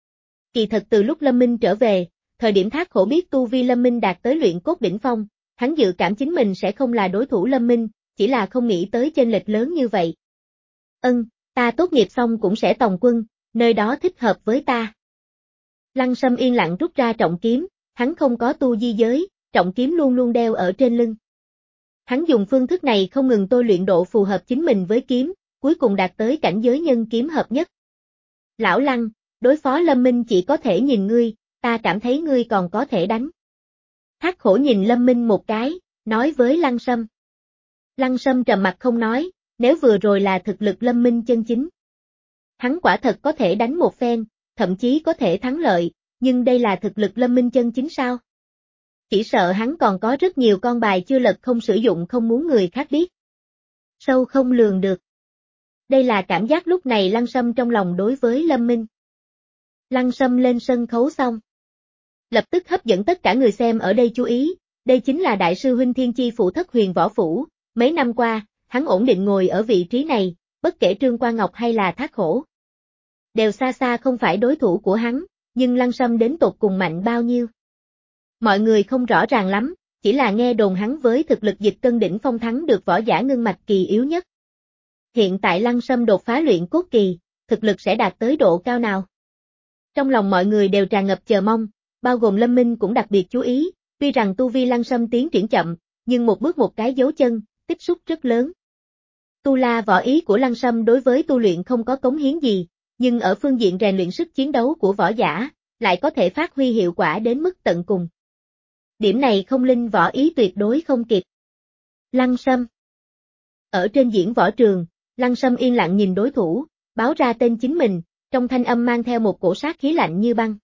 Kỳ thật từ lúc Lâm Minh trở về, thời điểm Thác Khổ biết tu vi Lâm Minh đạt tới luyện cốt đỉnh phong, hắn dự cảm chính mình sẽ không là đối thủ Lâm Minh, chỉ là không nghĩ tới chênh lệch lớn như vậy. Ân, ta tốt nghiệp xong cũng sẽ tòng quân, nơi đó thích hợp với ta. Lăng Sâm yên lặng rút ra trọng kiếm, hắn không có tu di giới, trọng kiếm luôn luôn đeo ở trên lưng. Hắn dùng phương thức này không ngừng tôi luyện độ phù hợp chính mình với kiếm, cuối cùng đạt tới cảnh giới nhân kiếm hợp nhất. Lão Lăng, đối phó Lâm Minh chỉ có thể nhìn ngươi, ta cảm thấy ngươi còn có thể đánh. Thác Khổ nhìn Lâm Minh một cái, nói với Lăng Sâm. Lăng Sâm trầm mặt không nói, nếu vừa rồi là thực lực Lâm Minh chân chính. Hắn quả thật có thể đánh một phen, thậm chí có thể thắng lợi, nhưng đây là thực lực Lâm Minh chân chính sao? Chỉ sợ hắn còn có rất nhiều con bài chưa lật không sử dụng không muốn người khác biết. Sâu không lường được. Đây là cảm giác lúc này Lăng Sâm trong lòng đối với Lâm Minh. Lăng Sâm lên sân khấu xong. Lập tức hấp dẫn tất cả người xem ở đây chú ý, đây chính là đại sư huynh Thiên Chi Phụ Thất Huyền Võ Phủ, mấy năm qua, hắn ổn định ngồi ở vị trí này, bất kể Trương Quan Ngọc hay là Thác Khổ. Đều xa xa không phải đối thủ của hắn, nhưng Lăng Sâm đến tột cùng mạnh bao nhiêu. Mọi người không rõ ràng lắm, chỉ là nghe đồn hắn với thực lực dịch cân đỉnh phong thắng được võ giả ngưng mạch kỳ yếu nhất. Hiện tại Lăng Sâm đột phá luyện cốt kỳ, thực lực sẽ đạt tới độ cao nào? Trong lòng mọi người đều tràn ngập chờ mong, bao gồm Lâm Minh cũng đặc biệt chú ý, tuy rằng tu vi Lăng Sâm tiến triển chậm, nhưng một bước một cái dấu chân, tích xúc rất lớn. Tu la võ ý của Lăng Sâm đối với tu luyện không có cống hiến gì, nhưng ở phương diện rèn luyện sức chiến đấu của võ giả, lại có thể phát huy hiệu quả đến mức tận cùng. Điểm này không linh võ ý tuyệt đối không kịp. Lăng Sâm. Ở trên diễn võ trường, Lăng Sâm yên lặng nhìn đối thủ, báo ra tên chính mình, trong thanh âm mang theo một cổ sát khí lạnh như băng.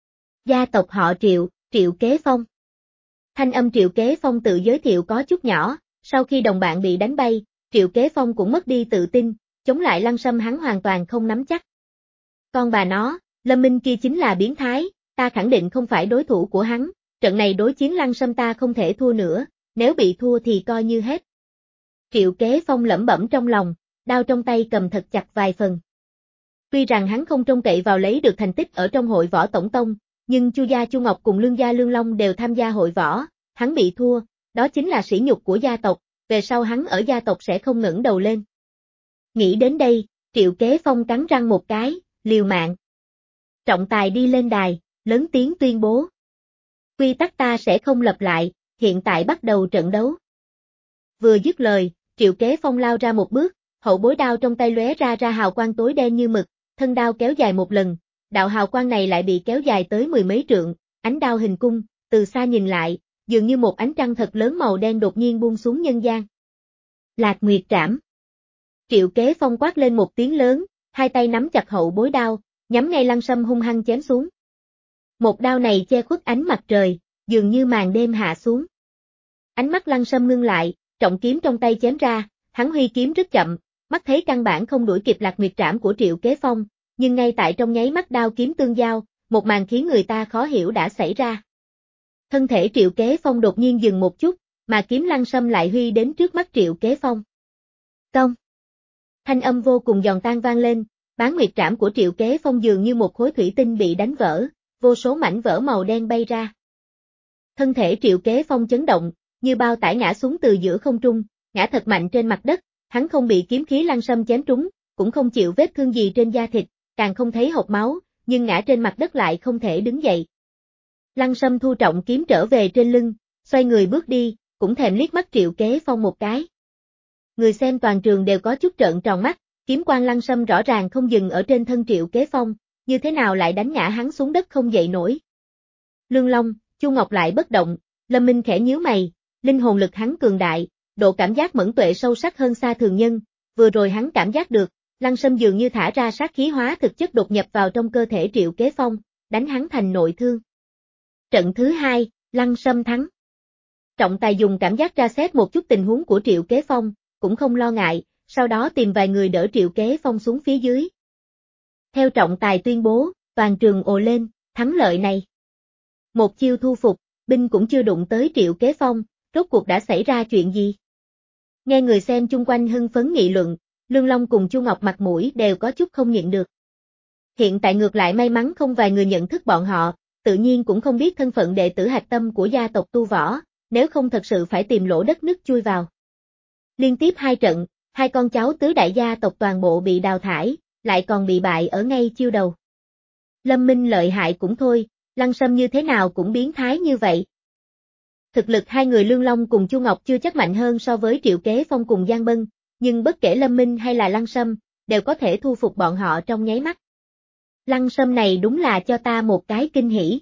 Gia tộc họ Triệu, Triệu Kế Phong. Thanh âm Triệu Kế Phong tự giới thiệu có chút nhỏ, sau khi đồng bạn bị đánh bay, Triệu Kế Phong cũng mất đi tự tin, chống lại Lăng Sâm hắn hoàn toàn không nắm chắc. Con bà nó, Lâm Minh kia chính là biến thái, ta khẳng định không phải đối thủ của hắn, trận này đối chiến Lăng Sâm ta không thể thua nữa, nếu bị thua thì coi như hết. Triệu Kế Phong lẩm bẩm trong lòng, đao trong tay cầm thật chặt vài phần. Tuy rằng hắn không trông cậy vào lấy được thành tích ở trong hội võ tổng tông, nhưng Chu gia Chu Ngọc cùng Lương gia Lương Long đều tham gia hội võ, hắn bị thua, đó chính là sỉ nhục của gia tộc, về sau hắn ở gia tộc sẽ không ngẩng đầu lên. Nghĩ đến đây, Triệu Kế Phong cắn răng một cái, liều mạng. Trọng tài đi lên đài, lớn tiếng tuyên bố. Quy tắc ta sẽ không lặp lại, hiện tại bắt đầu trận đấu. Vừa dứt lời, Triệu Kế Phong lao ra một bước, hậu bối đao trong tay lóe ra ra hào quang tối đen như mực, thân đao kéo dài một lần, đạo hào quang này lại bị kéo dài tới mười mấy trượng, ánh đao hình cung, từ xa nhìn lại, dường như một ánh trăng thật lớn màu đen đột nhiên buông xuống nhân gian. Lạc Nguyệt Trảm. Triệu Kế Phong quát lên một tiếng lớn, hai tay nắm chặt hậu bối đao, nhắm ngay Lăng Sâm hung hăng chém xuống. Một đao này che khuất ánh mặt trời, dường như màn đêm hạ xuống. Ánh mắt Lăng Sâm ngưng lại, trọng kiếm trong tay chém ra, hắn huy kiếm rất chậm, mắt thấy căn bản không đuổi kịp Lạc Nguyệt Trảm của Triệu Kế Phong, nhưng ngay tại trong nháy mắt đao kiếm tương giao, một màn khiến người ta khó hiểu đã xảy ra. Thân thể Triệu Kế Phong đột nhiên dừng một chút, mà kiếm Lăng Sâm lại huy đến trước mắt Triệu Kế Phong. Công. Thanh âm vô cùng giòn tan vang lên, bán nguyệt trảm của Triệu Kế Phong dường như một khối thủy tinh bị đánh vỡ, vô số mảnh vỡ màu đen bay ra. Thân thể Triệu Kế Phong chấn động, như bao tải ngã xuống từ giữa không trung, ngã thật mạnh trên mặt đất, hắn không bị kiếm khí Lăng Sâm chém trúng, cũng không chịu vết thương gì trên da thịt, càng không thấy hộc máu, nhưng ngã trên mặt đất lại không thể đứng dậy. Lăng Sâm thu trọng kiếm trở về trên lưng, xoay người bước đi, cũng thèm liếc mắt Triệu Kế Phong một cái. Người xem toàn trường đều có chút trợn tròn mắt, kiếm quang Lăng Sâm rõ ràng không dừng ở trên thân Triệu Kế Phong, như thế nào lại đánh ngã hắn xuống đất không dậy nổi. Lương Long, Chu Ngọc lại bất động, Lâm Minh khẽ nhíu mày, linh hồn lực hắn cường đại, độ cảm giác mẫn tuệ sâu sắc hơn xa thường nhân, vừa rồi hắn cảm giác được, Lăng Sâm dường như thả ra sát khí hóa thực chất đột nhập vào trong cơ thể Triệu Kế Phong, đánh hắn thành nội thương. Trận thứ hai, Lăng Sâm thắng. Trọng tài dùng cảm giác tra xét một chút tình huống của Triệu Kế Phong, cũng không lo ngại, sau đó tìm vài người đỡ Triệu Kế Phong xuống phía dưới. Theo trọng tài tuyên bố, toàn trường ồ lên, thắng lợi này. Một chiêu thu phục, binh cũng chưa đụng tới Triệu Kế Phong, rốt cuộc đã xảy ra chuyện gì? Nghe người xem chung quanh hưng phấn nghị luận, Lương Long cùng Chu Ngọc mặt mũi đều có chút không nhịn được. Hiện tại ngược lại may mắn không vài người nhận thức bọn họ, tự nhiên cũng không biết thân phận đệ tử hạch tâm của gia tộc Tu Võ, nếu không thật sự phải tìm lỗ đất nứt chui vào. Liên tiếp hai trận, hai con cháu tứ đại gia tộc toàn bộ bị đào thải, lại còn bị bại ở ngay chiêu đầu. Lâm Minh lợi hại cũng thôi, Lăng Sâm như thế nào cũng biến thái như vậy. Thực lực hai người Lương Long cùng Chu Ngọc chưa chắc mạnh hơn so với Triệu Kế Phong cùng Giang Bân, nhưng bất kể Lâm Minh hay là Lăng Sâm, đều có thể thu phục bọn họ trong nháy mắt. Lăng Sâm này đúng là cho ta một cái kinh hỉ.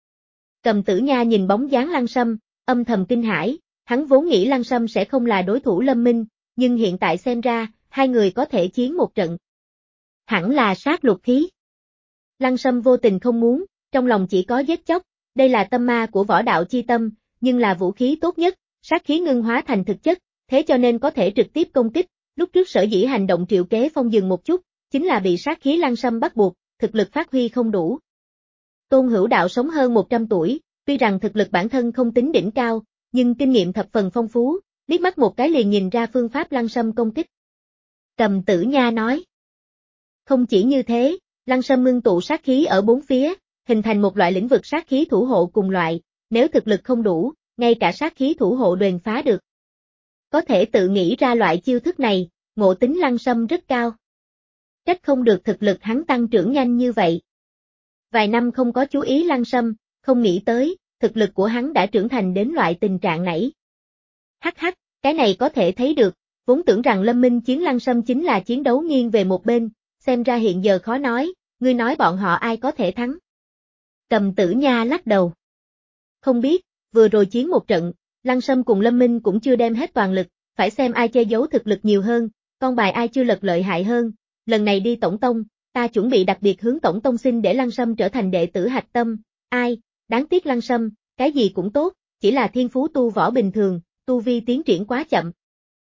Cầm Tử Nha nhìn bóng dáng Lăng Sâm, âm thầm kinh hãi, hắn vốn nghĩ Lăng Sâm sẽ không là đối thủ Lâm Minh, nhưng hiện tại xem ra, hai người có thể chiến một trận. Hẳn là sát lục khí. Lăng Sâm vô tình không muốn, trong lòng chỉ có giết chóc, đây là tâm ma của võ đạo chi tâm, nhưng là vũ khí tốt nhất, sát khí ngưng hóa thành thực chất, thế cho nên có thể trực tiếp công kích, lúc trước sở dĩ hành động Triệu Kế Phong dừng một chút, chính là bị sát khí Lăng Sâm bắt buộc, thực lực phát huy không đủ. Tôn Hữu Đạo sống hơn một trăm tuổi, tuy rằng thực lực bản thân không tính đỉnh cao, nhưng kinh nghiệm thập phần phong phú, liếc mắt một cái liền nhìn ra phương pháp Lăng Sâm công kích. Cầm Tử Nha nói. Không chỉ như thế, Lăng Sâm ngưng tụ sát khí ở bốn phía, hình thành một loại lĩnh vực sát khí thủ hộ cùng loại, nếu thực lực không đủ, ngay cả sát khí thủ hộ đền phá được. Có thể tự nghĩ ra loại chiêu thức này, ngộ tính Lăng Sâm rất cao. Trách không được thực lực hắn tăng trưởng nhanh như vậy. Vài năm không có chú ý Lăng Sâm, không nghĩ tới, thực lực của hắn đã trưởng thành đến loại tình trạng này. Hắc hắc, cái này có thể thấy được, vốn tưởng rằng Lâm Minh chiến Lăng Sâm chính là chiến đấu nghiêng về một bên, xem ra hiện giờ khó nói, ngươi nói bọn họ ai có thể thắng. Cầm Tử Nha lắc đầu. Không biết, vừa rồi chiến một trận, Lăng Sâm cùng Lâm Minh cũng chưa đem hết toàn lực, phải xem ai che giấu thực lực nhiều hơn, con bài ai chưa lật lợi hại hơn, lần này đi tổng tông, ta chuẩn bị đặc biệt hướng tổng tông xin để Lăng Sâm trở thành đệ tử hạch tâm, ai, đáng tiếc Lăng Sâm, cái gì cũng tốt, chỉ là thiên phú tu võ bình thường, tu vi tiến triển quá chậm.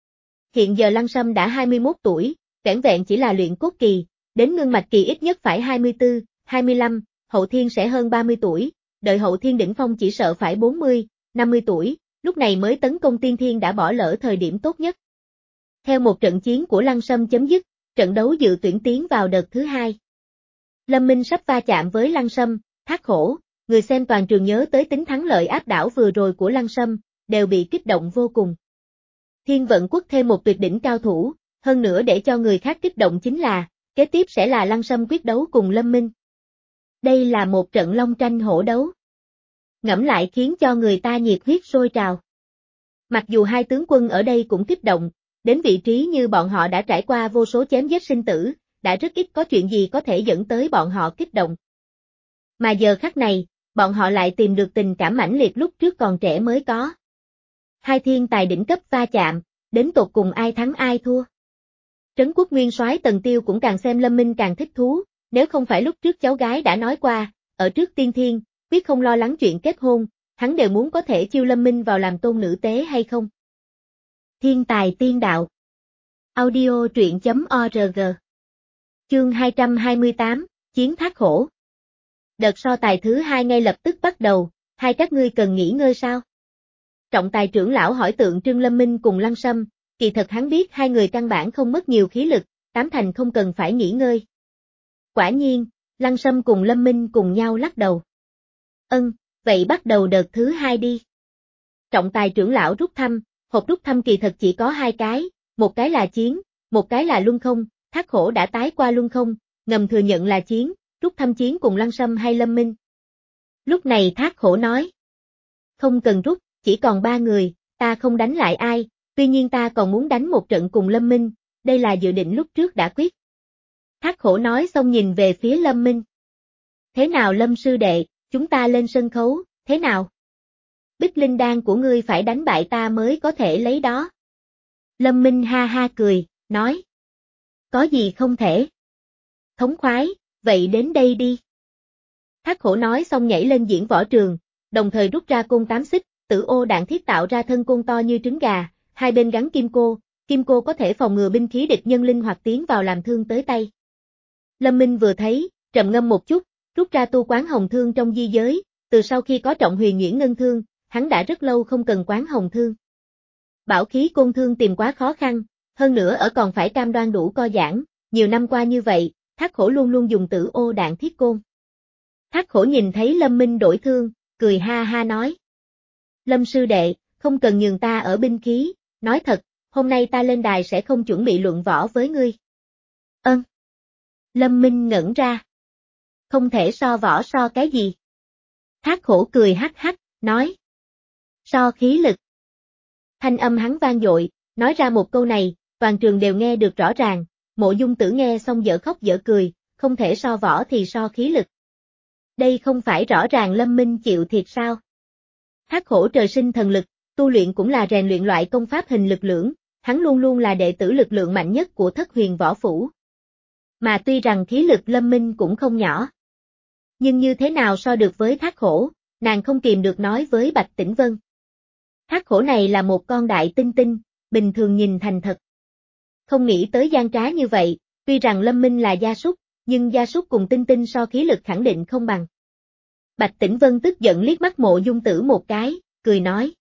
Hiện giờ Lăng Sâm đã hai mươi mốt tuổi, vẻn vẹn chỉ là luyện cốt kỳ, đến ngưng mạch kỳ ít nhất phải hai mươi tư, hai mươi lăm, hậu thiên sẽ hơn ba mươi tuổi, đợi hậu thiên đỉnh phong chỉ sợ phải bốn mươi, năm mươi tuổi, lúc này mới tấn công tiên thiên đã bỏ lỡ thời điểm tốt nhất. Theo một trận chiến của Lăng Sâm chấm dứt, trận đấu dự tuyển tiến vào đợt thứ hai. Lâm Minh sắp va chạm với Lăng Sâm, thác khổ, người xem toàn trường nhớ tới tính thắng lợi áp đảo vừa rồi của Lăng Sâm, đều bị kích động vô cùng. Thiên Vận Quốc thêm một tuyệt đỉnh cao thủ, hơn nữa để cho người khác kích động chính là, kế tiếp sẽ là Lăng Sâm quyết đấu cùng Lâm Minh. Đây là một trận long tranh hổ đấu. Ngẫm lại khiến cho người ta nhiệt huyết sôi trào. Mặc dù hai tướng quân ở đây cũng kích động, đến vị trí như bọn họ đã trải qua vô số chém giết sinh tử, đã rất ít có chuyện gì có thể dẫn tới bọn họ kích động. Mà giờ khắc này, bọn họ lại tìm được tình cảm mãnh liệt lúc trước còn trẻ mới có. Hai thiên tài đỉnh cấp va chạm, đến tột cùng ai thắng ai thua. Trấn Quốc Nguyên soái Tần Tiêu cũng càng xem Lâm Minh càng thích thú, nếu không phải lúc trước cháu gái đã nói qua, ở trước tiên thiên, quyết không lo lắng chuyện kết hôn, hắn đều muốn có thể chiêu Lâm Minh vào làm tôn nữ tế hay không. Thiên tài tiên đạo. Audio truyện chấm org. Chương hai trăm hai mươi tám, Chiến thác khổ. Đợt so tài thứ hai ngay lập tức bắt đầu, hai các ngươi cần nghỉ ngơi sao? Trọng tài trưởng lão hỏi tượng trưng Lâm Minh cùng Lăng Sâm, kỳ thật hắn biết hai người căn bản không mất nhiều khí lực, tám thành không cần phải nghỉ ngơi. Quả nhiên, Lăng Sâm cùng Lâm Minh cùng nhau lắc đầu. Ân, vậy bắt đầu đợt thứ hai đi. Trọng tài trưởng lão rút thăm, hộp rút thăm kỳ thật chỉ có hai cái, một cái là chiến, một cái là luân không, thác khổ đã tái qua luân không, ngầm thừa nhận là chiến, rút thăm chiến cùng Lăng Sâm hay Lâm Minh. Lúc này thác khổ nói. Không cần rút, chỉ còn ba người, ta không đánh lại ai, tuy nhiên ta còn muốn đánh một trận cùng Lâm Minh, đây là dự định lúc trước đã quyết. Thác khổ nói xong nhìn về phía Lâm Minh. Thế nào Lâm sư đệ, chúng ta lên sân khấu, thế nào? Bích linh đan của ngươi phải đánh bại ta mới có thể lấy đó. Lâm Minh ha ha cười, nói. Có gì không thể? Thống khoái, vậy đến đây đi. Thác khổ nói xong nhảy lên diễn võ trường, đồng thời rút ra côn tám xích, tử ô đạn thiết tạo ra thân côn to như trứng gà, hai bên gắn kim cô, kim cô có thể phòng ngừa binh khí địch nhân linh hoạt tiến vào làm thương tới tay. Lâm Minh vừa thấy, trầm ngâm một chút, rút ra tu quán hồng thương trong di giới, từ sau khi có Trọng Huyền Nhuyễn Ngân Thương, hắn đã rất lâu không cần quán hồng thương. Bảo khí côn thương tìm quá khó khăn, hơn nữa ở còn phải cam đoan đủ co giãn, nhiều năm qua như vậy, Thác Khổ luôn luôn dùng tử ô đạn thiết côn. Thác Khổ nhìn thấy Lâm Minh đổi thương, cười ha ha nói. Lâm sư đệ, không cần nhường ta ở binh khí, nói thật, hôm nay ta lên đài sẽ không chuẩn bị luận võ với ngươi. Ơn. Lâm Minh ngẩn ra. Không thể so võ so cái gì? Thác Khổ cười hắc hắc, nói. So khí lực. Thanh âm hắn vang dội, nói ra một câu này, toàn trường đều nghe được rõ ràng, Mộ Dung Tử nghe xong dở khóc dở cười, không thể so võ thì so khí lực. Đây không phải rõ ràng Lâm Minh chịu thiệt sao? Thác Khổ trời sinh thần lực, tu luyện cũng là rèn luyện loại công pháp hình lực lưỡng, hắn luôn luôn là đệ tử lực lượng mạnh nhất của Thất Huyền Võ Phủ. Mà tuy rằng khí lực Lâm Minh cũng không nhỏ. Nhưng như thế nào so được với Thác Khổ, nàng không kìm được nói với Bạch Tĩnh Vân. Thác Khổ này là một con đại tinh tinh, bình thường nhìn thành thật. Không nghĩ tới gian trá như vậy, tuy rằng Lâm Minh là gia súc, nhưng gia súc cùng tinh tinh so khí lực khẳng định không bằng. Bạch Tĩnh Vân tức giận liếc mắt Mộ Dung Tử một cái, cười nói.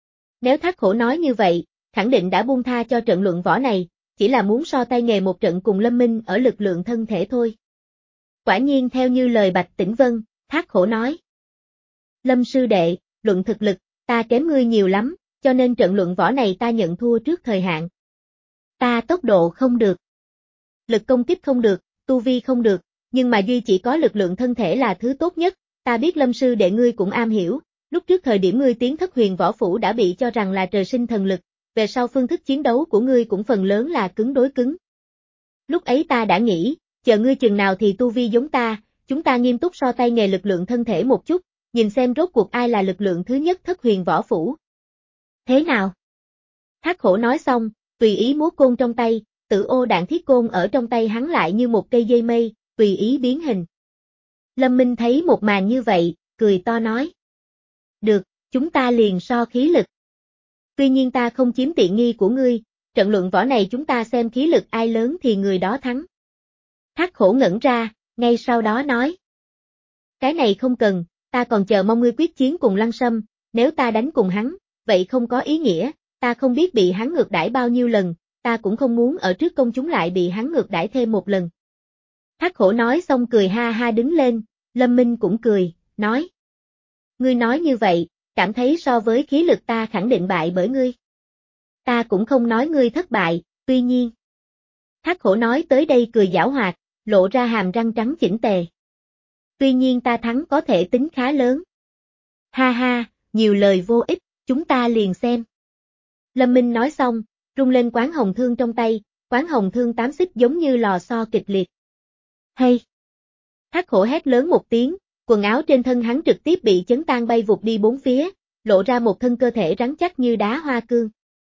Nếu Thác Khổ nói như vậy, khẳng định đã buông tha cho trận luận võ này, chỉ là muốn so tay nghề một trận cùng Lâm Minh ở lực lượng thân thể thôi. Quả nhiên theo như lời Bạch Tĩnh Vân, Thác Khổ nói. Lâm sư đệ, luận thực lực, ta kém ngươi nhiều lắm, cho nên trận luận võ này ta nhận thua trước thời hạn. Ta tốc độ không được. Lực công kích không được, tu vi không được, nhưng mà duy chỉ có lực lượng thân thể là thứ tốt nhất, ta biết Lâm sư đệ ngươi cũng am hiểu, lúc trước thời điểm ngươi tiến Thất Huyền Võ Phủ đã bị cho rằng là trời sinh thần lực, về sau phương thức chiến đấu của ngươi cũng phần lớn là cứng đối cứng. Lúc ấy ta đã nghĩ, chờ ngươi chừng nào thì tu vi giống ta, chúng ta nghiêm túc so tay nghề lực lượng thân thể một chút, nhìn xem rốt cuộc ai là lực lượng thứ nhất Thất Huyền Võ Phủ. Thế nào? Thác Khổ nói xong, tùy ý múa côn trong tay, tử ô đạn thiết côn ở trong tay hắn lại như một cây dây mây, tùy ý biến hình. Lâm Minh thấy một màn như vậy, cười to nói. Được, chúng ta liền so khí lực. Tuy nhiên ta không chiếm tiện nghi của ngươi, trận luận võ này chúng ta xem khí lực ai lớn thì người đó thắng. Thác Khổ ngẩn ra, ngay sau đó nói. Cái này không cần, ta còn chờ mong ngươi quyết chiến cùng Lăng Sâm, nếu ta đánh cùng hắn, vậy không có ý nghĩa, ta không biết bị hắn ngược đãi bao nhiêu lần, ta cũng không muốn ở trước công chúng lại bị hắn ngược đãi thêm một lần. Thác Khổ nói xong cười ha ha đứng lên, Lâm Minh cũng cười, nói. Ngươi nói như vậy, cảm thấy so với khí lực ta khẳng định bại bởi ngươi. Ta cũng không nói ngươi thất bại, tuy nhiên. Thác Khổ nói tới đây cười giảo hoạt, lộ ra hàm răng trắng chỉnh tề. Tuy nhiên ta thắng có thể tính khá lớn. Ha ha, nhiều lời vô ích, chúng ta liền xem. Lâm Minh nói xong, rung lên quán hồng thương trong tay, quán hồng thương tám xích giống như lò xo kịch liệt. Hay! Thác Khổ hét lớn một tiếng, quần áo trên thân hắn trực tiếp bị chấn tan bay vụt đi bốn phía, lộ ra một thân cơ thể rắn chắc như đá hoa cương.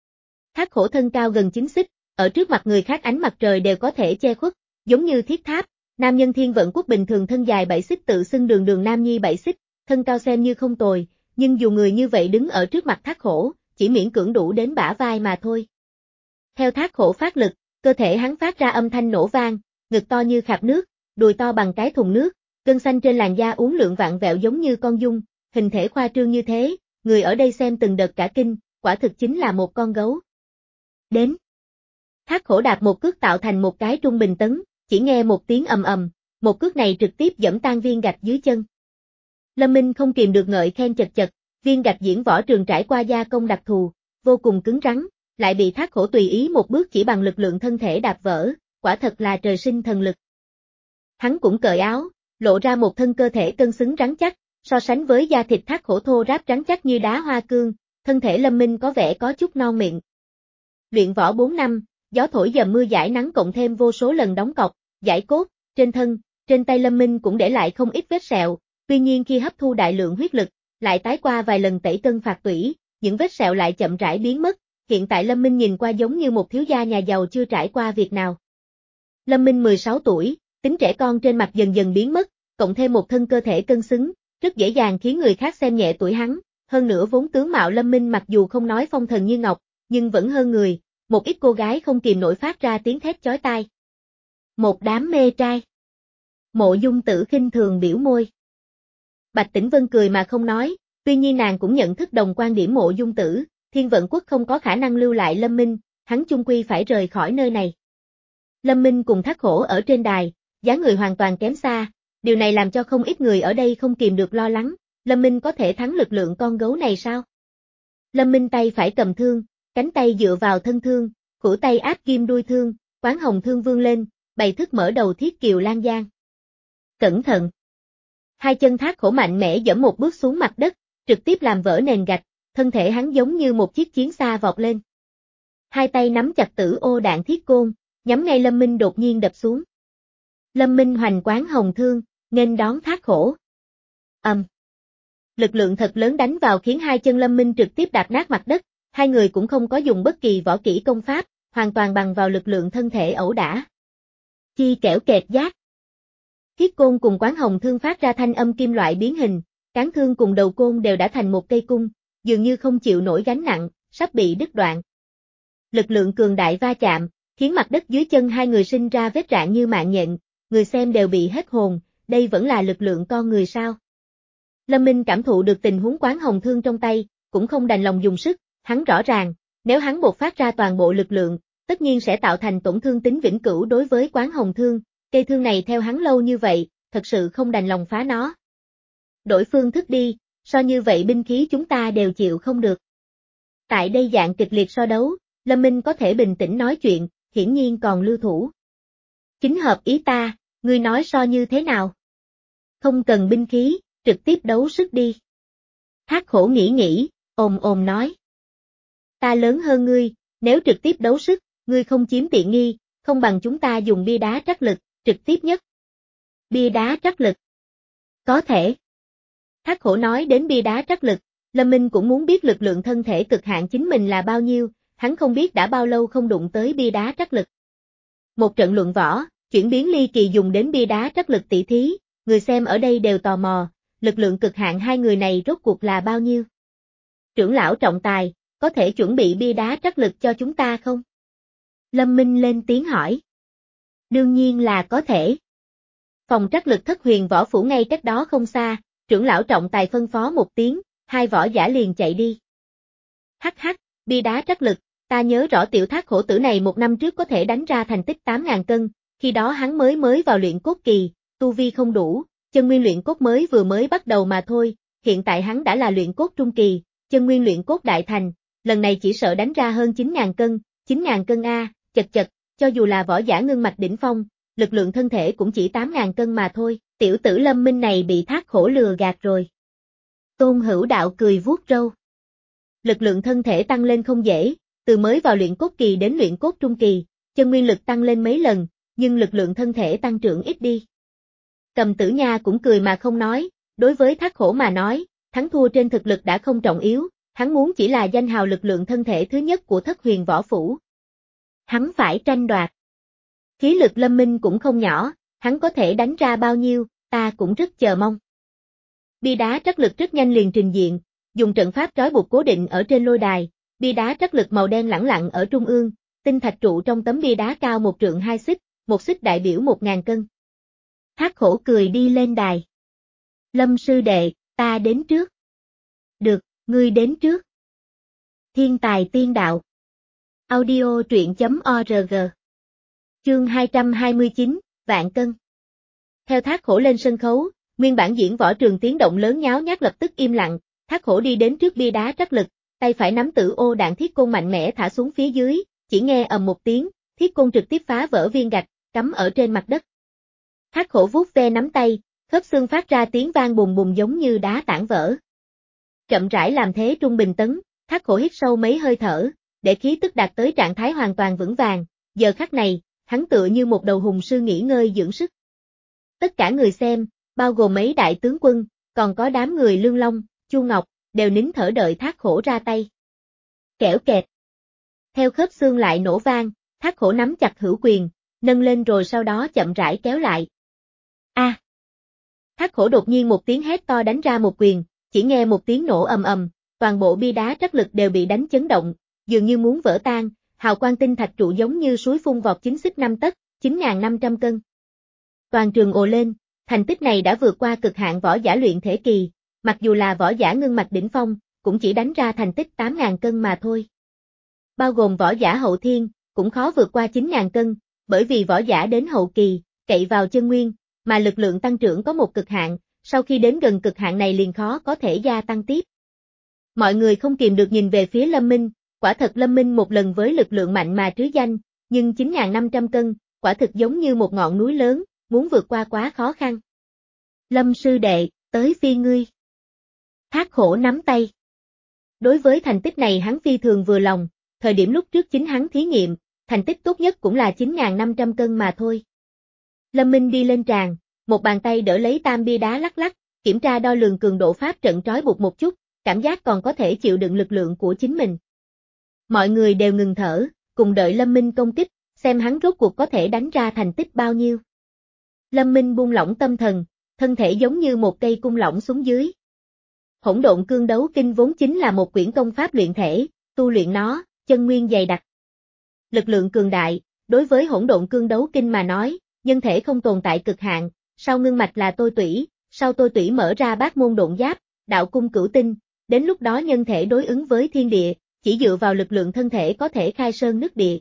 Thác Khổ thân cao gần chín xích, ở trước mặt người khác ánh mặt trời đều có thể che khuất, giống như thiết tháp, nam nhân Thiên Vận Quốc bình thường thân dài bảy xích tự xưng đường đường nam nhi bảy xích, thân cao xem như không tồi, nhưng dù người như vậy đứng ở trước mặt Thác Khổ, chỉ miễn cưỡng đủ đến bả vai mà thôi. Theo Thác Khổ phát lực, cơ thể hắn phát ra âm thanh nổ vang, ngực to như khạp nước, đùi to bằng cái thùng nước, gân xanh trên làn da uốn lượn vặn vẹo giống như con giun, hình thể khoa trương như thế, người ở đây xem từng đợt cả kinh, quả thực chính là một con gấu. Đến. Thác Khổ đạp một cước tạo thành một cái trung bình tấn, chỉ nghe một tiếng ầm ầm, một cước này trực tiếp giẫm tan viên gạch dưới chân. Lâm Minh không kìm được ngợi khen chật chật, viên gạch diễn võ trường trải qua gia công đặc thù, vô cùng cứng rắn, lại bị Thác Khổ tùy ý một bước chỉ bằng lực lượng thân thể đạp vỡ, quả thật là trời sinh thần lực. Hắn cũng cởi áo, lộ ra một thân cơ thể cân xứng rắn chắc, so sánh với da thịt Thác Khổ thô ráp rắn chắc như đá hoa cương, thân thể Lâm Minh có vẻ có chút non miệng. Luyện võ bốn năm, gió thổi dầm mưa dãi nắng cộng thêm vô số lần đóng cọc, giải cốt, trên thân, trên tay Lâm Minh cũng để lại không ít vết sẹo, tuy nhiên khi hấp thu đại lượng huyết lực, lại tái qua vài lần tẩy cân phạt tủy, những vết sẹo lại chậm rãi biến mất, hiện tại Lâm Minh nhìn qua giống như một thiếu gia nhà giàu chưa trải qua việc nào. Lâm Minh mười sáu tuổi, tính trẻ con trên mặt dần dần biến mất, cộng thêm một thân cơ thể cân xứng, rất dễ dàng khiến người khác xem nhẹ tuổi hắn, hơn nữa vốn tướng mạo Lâm Minh mặc dù không nói phong thần như ngọc, nhưng vẫn hơn người, một ít cô gái không kìm nổi phát ra tiếng thét chói tai. Một đám mê trai. Mộ Dung Tử khinh thường biểu môi. Bạch Tĩnh Vân cười mà không nói, tuy nhiên nàng cũng nhận thức đồng quan điểm Mộ Dung Tử, Thiên Vận Quốc không có khả năng lưu lại Lâm Minh, hắn chung quy phải rời khỏi nơi này. Lâm Minh cùng Thác Hổ ở trên đài, dáng người hoàn toàn kém xa, điều này làm cho không ít người ở đây không kìm được lo lắng, Lâm Minh có thể thắng lực lượng con gấu này sao? Lâm Minh tay phải cầm thương, cánh tay dựa vào thân thương, khuỷu tay áp ghim đuôi thương, quán hồng thương vươn lên, bày thức mở đầu thiết kiều lan giang. Cẩn thận! Hai chân Thác Hổ mạnh mẽ giẫm một bước xuống mặt đất, trực tiếp làm vỡ nền gạch, thân thể hắn giống như một chiếc chiến xa vọt lên. Hai tay nắm chặt tử ô đạn thiết côn, nhắm ngay Lâm Minh đột nhiên đập xuống. Lâm Minh hoành quán hồng thương, nghênh đón Thác Hổ. Ầm. Um. Lực lượng thật lớn đánh vào khiến hai chân Lâm Minh trực tiếp đạp nát mặt đất, hai người cũng không có dùng bất kỳ võ kỹ công pháp, hoàn toàn bằng vào lực lượng thân thể ẩu đả. Chi kẽo kẹt giác. Thiết côn cùng quán hồng thương phát ra thanh âm kim loại biến hình, cán thương cùng đầu côn đều đã thành một cây cung, dường như không chịu nổi gánh nặng, sắp bị đứt đoạn. Lực lượng cường đại va chạm, khiến mặt đất dưới chân hai người sinh ra vết rạn như mạng nhện, người xem đều bị hết hồn, đây vẫn là lực lượng con người sao? Lâm Minh cảm thụ được tình huống quán hồng thương trong tay, cũng không đành lòng dùng sức, hắn rõ ràng, nếu hắn bộc phát ra toàn bộ lực lượng, tất nhiên sẽ tạo thành tổn thương tính vĩnh cửu đối với quán hồng thương, cây thương này theo hắn lâu như vậy, thật sự không đành lòng phá nó. Đổi phương thức đi, so như vậy binh khí chúng ta đều chịu không được. Tại đây dạng kịch liệt so đấu, Lâm Minh có thể bình tĩnh nói chuyện, hiển nhiên còn lưu thủ. Chính hợp ý ta, ngươi nói so như thế nào? Không cần binh khí, trực tiếp đấu sức đi. Thác Hổ nghĩ nghĩ, ồm ồm nói. Ta lớn hơn ngươi, nếu trực tiếp đấu sức, ngươi không chiếm tiện nghi, không bằng chúng ta dùng bia đá trắc lực, trực tiếp nhất. Bia đá trắc lực. Có thể. Thác Hổ nói đến bia đá trắc lực, Lâm Minh cũng muốn biết lực lượng thân thể cực hạn chính mình là bao nhiêu, hắn không biết đã bao lâu không đụng tới bia đá trắc lực. Một trận luận võ, chuyển biến ly kỳ dùng đến bia đá trắc lực tỷ thí, người xem ở đây đều tò mò, lực lượng cực hạn hai người này rốt cuộc là bao nhiêu? Trưởng lão trọng tài, có thể chuẩn bị bia đá trắc lực cho chúng ta không? Lâm Minh lên tiếng hỏi. Đương nhiên là có thể. Phòng trắc lực Thất Huyền Võ Phủ ngay cách đó không xa, trưởng lão trọng tài phân phó một tiếng, hai võ giả liền chạy đi. Hắc hắc, bia đá trắc lực, ta nhớ rõ tiểu Thác Hổ tử này một năm trước có thể đánh ra thành tích tám ngàn cân, khi đó hắn mới mới vào luyện cốt kỳ, tu vi không đủ, chân nguyên luyện cốt mới vừa mới bắt đầu mà thôi, hiện tại hắn đã là luyện cốt trung kỳ, chân nguyên luyện cốt đại thành, lần này chỉ sợ đánh ra hơn chín ngàn cân, chín ngàn cân a, chật chật, cho dù là võ giả ngưng mạch đỉnh phong, lực lượng thân thể cũng chỉ tám ngàn cân mà thôi, tiểu tử Lâm Minh này bị Thác Hổ lừa gạt rồi. Tôn Hữu Đạo cười vuốt râu. Lực lượng thân thể tăng lên không dễ, từ mới vào luyện cốt kỳ đến luyện cốt trung kỳ, chân nguyên lực tăng lên mấy lần, nhưng lực lượng thân thể tăng trưởng ít đi. Cầm Tử Nha cũng cười mà không nói, đối với Thác Hổ mà nói, thắng thua trên thực lực đã không trọng yếu, hắn muốn chỉ là danh hào lực lượng thân thể thứ nhất của Thất Huyền Võ Phủ. Hắn phải tranh đoạt. Khí lực Lâm Minh cũng không nhỏ, hắn có thể đánh ra bao nhiêu, ta cũng rất chờ mong. Bia đá trắc lực rất nhanh liền trình diện, dùng trận pháp trói buộc cố định ở trên lôi đài, bia đá trắc lực màu đen lẳng lặng ở trung ương, tinh thạch trụ trong tấm bia đá cao một trượng hai xích, một xích đại biểu một ngàn cân. Thác Hổ cười đi lên đài. Lâm sư đệ, ta đến trước. Được, ngươi đến trước. Thiên tài tiên đạo. Audio truyện chấm org. Chương hai trăm hai mươi chín, Vạn Cân. Theo Thác Hổ lên sân khấu, nguyên bản diễn võ trường tiếng động lớn nháo nhác lập tức im lặng, Thác Hổ đi đến trước bia đá trắc lực, tay phải nắm tử ô đạn thiết côn mạnh mẽ thả xuống phía dưới, chỉ nghe ầm một tiếng, thiết côn trực tiếp phá vỡ viên gạch, cắm ở trên mặt đất. Thác Hổ vuốt ve nắm tay, khớp xương phát ra tiếng vang bùng bùng giống như đá tảng vỡ. Chậm rãi làm thế trung bình tấn, Thác Hổ hít sâu mấy hơi thở, để khí tức đạt tới trạng thái hoàn toàn vững vàng, giờ khắc này, hắn tựa như một đầu hùng sư nghỉ ngơi dưỡng sức. Tất cả người xem, bao gồm mấy đại tướng quân, còn có đám người Lương Long, Chu Ngọc, đều nín thở đợi Thác Hổ ra tay. Kẽo kẹt. Theo khớp xương lại nổ vang, Thác Hổ nắm chặt hữu quyền, nâng lên rồi sau đó chậm rãi kéo lại. A! À. Thác Hổ đột nhiên một tiếng hét to đánh ra một quyền, chỉ nghe một tiếng nổ ầm ầm, toàn bộ bia đá trắc lực đều bị đánh chấn động, dường như muốn vỡ tan, hào quang tinh thạch trụ giống như suối phun vọt chín xích năm tấc, chín nghìn năm trăm cân. Toàn trường ồ lên, Thành tích này đã vượt qua cực hạn võ giả luyện thể kỳ, mặc dù là võ giả ngưng mạch đỉnh phong, cũng chỉ đánh ra thành tích tám nghìn cân mà thôi. Bao gồm võ giả hậu thiên, cũng khó vượt qua chín nghìn cân, bởi vì võ giả đến hậu kỳ, cậy vào chân nguyên, mà lực lượng tăng trưởng có một cực hạn, sau khi đến gần cực hạn này liền khó có thể gia tăng tiếp. Mọi người không kìm được nhìn về phía Lâm Minh, quả thật Lâm Minh một lần với lực lượng mạnh mà trứ danh, nhưng chín nghìn năm trăm cân, quả thực giống như một ngọn núi lớn, muốn vượt qua quá khó khăn. Lâm sư đệ, tới phi ngươi. Thác Hổ nắm tay. Đối với thành tích này hắn phi thường vừa lòng, thời điểm lúc trước chính hắn thí nghiệm, thành tích tốt nhất cũng là chín nghìn năm trăm cân mà thôi. Lâm Minh đi lên tràng, một bàn tay đỡ lấy tam bia đá lắc lắc, kiểm tra đo lường cường độ pháp trận trói buộc một chút, cảm giác còn có thể chịu đựng lực lượng của chính mình. Mọi người đều ngừng thở, cùng đợi Lâm Minh công kích, xem hắn rốt cuộc có thể đánh ra thành tích bao nhiêu. Lâm Minh buông lỏng tâm thần, thân thể giống như một cây cung lỏng xuống dưới. Hỗn độn cương đấu kinh vốn chính là một quyển công pháp luyện thể, tu luyện nó, chân nguyên dày đặc. Lực lượng cường đại, đối với hỗn độn cương đấu kinh mà nói, nhân thể không tồn tại cực hạn, sau ngưng mạch là tôi tủy, sau tôi tủy mở ra bát môn độn giáp, đạo cung cửu tinh, đến lúc đó nhân thể đối ứng với thiên địa, chỉ dựa vào lực lượng thân thể có thể khai sơn nứt địa.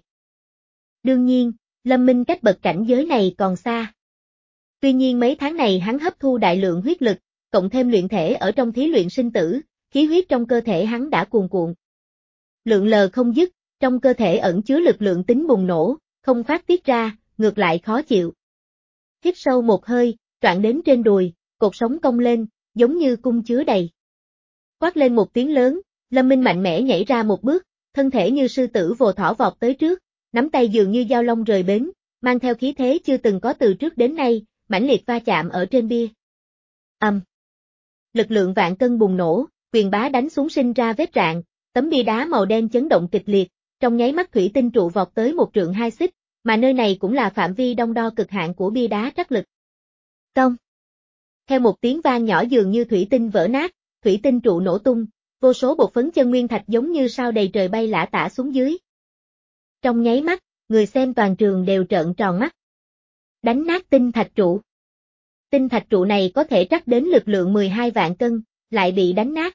Đương nhiên, Lâm Minh cách bậc cảnh giới này còn xa. Tuy nhiên mấy tháng này hắn hấp thu đại lượng huyết lực, cộng thêm luyện thể ở trong thí luyện sinh tử, khí huyết trong cơ thể hắn đã cuồn cuộn. Lượng lờ không dứt, trong cơ thể ẩn chứa lực lượng tính bùng nổ, không phát tiết ra, ngược lại khó chịu. Hít sâu một hơi, choạng đến trên đùi, cột sống cong lên, giống như cung chứa đầy. Quát lên một tiếng lớn, Lâm Minh mạnh mẽ nhảy ra một bước, thân thể như sư tử vồ thỏ vọt tới trước, nắm tay dường như dao long rời bến, mang theo khí thế chưa từng có từ trước đến nay, mãnh liệt va chạm ở trên bia. Ầm. Um. Lực lượng vạn cân bùng nổ, quyền bá đánh xuống sinh ra vết rạn, tấm bia đá màu đen chấn động kịch liệt, trong nháy mắt thủy tinh trụ vọt tới một trượng hai xích, mà nơi này cũng là phạm vi đong đo cực hạn của bia đá trắc lực. Cong. Theo một tiếng vang nhỏ dường như thủy tinh vỡ nát, thủy tinh trụ nổ tung, vô số bột phấn chân nguyên thạch giống như sao đầy trời bay lả tả xuống dưới. Trong nháy mắt, người xem toàn trường đều trợn tròn mắt. Đánh nát tinh thạch trụ. Tinh thạch trụ này có thể trắc đến lực lượng mười hai vạn cân, lại bị đánh nát.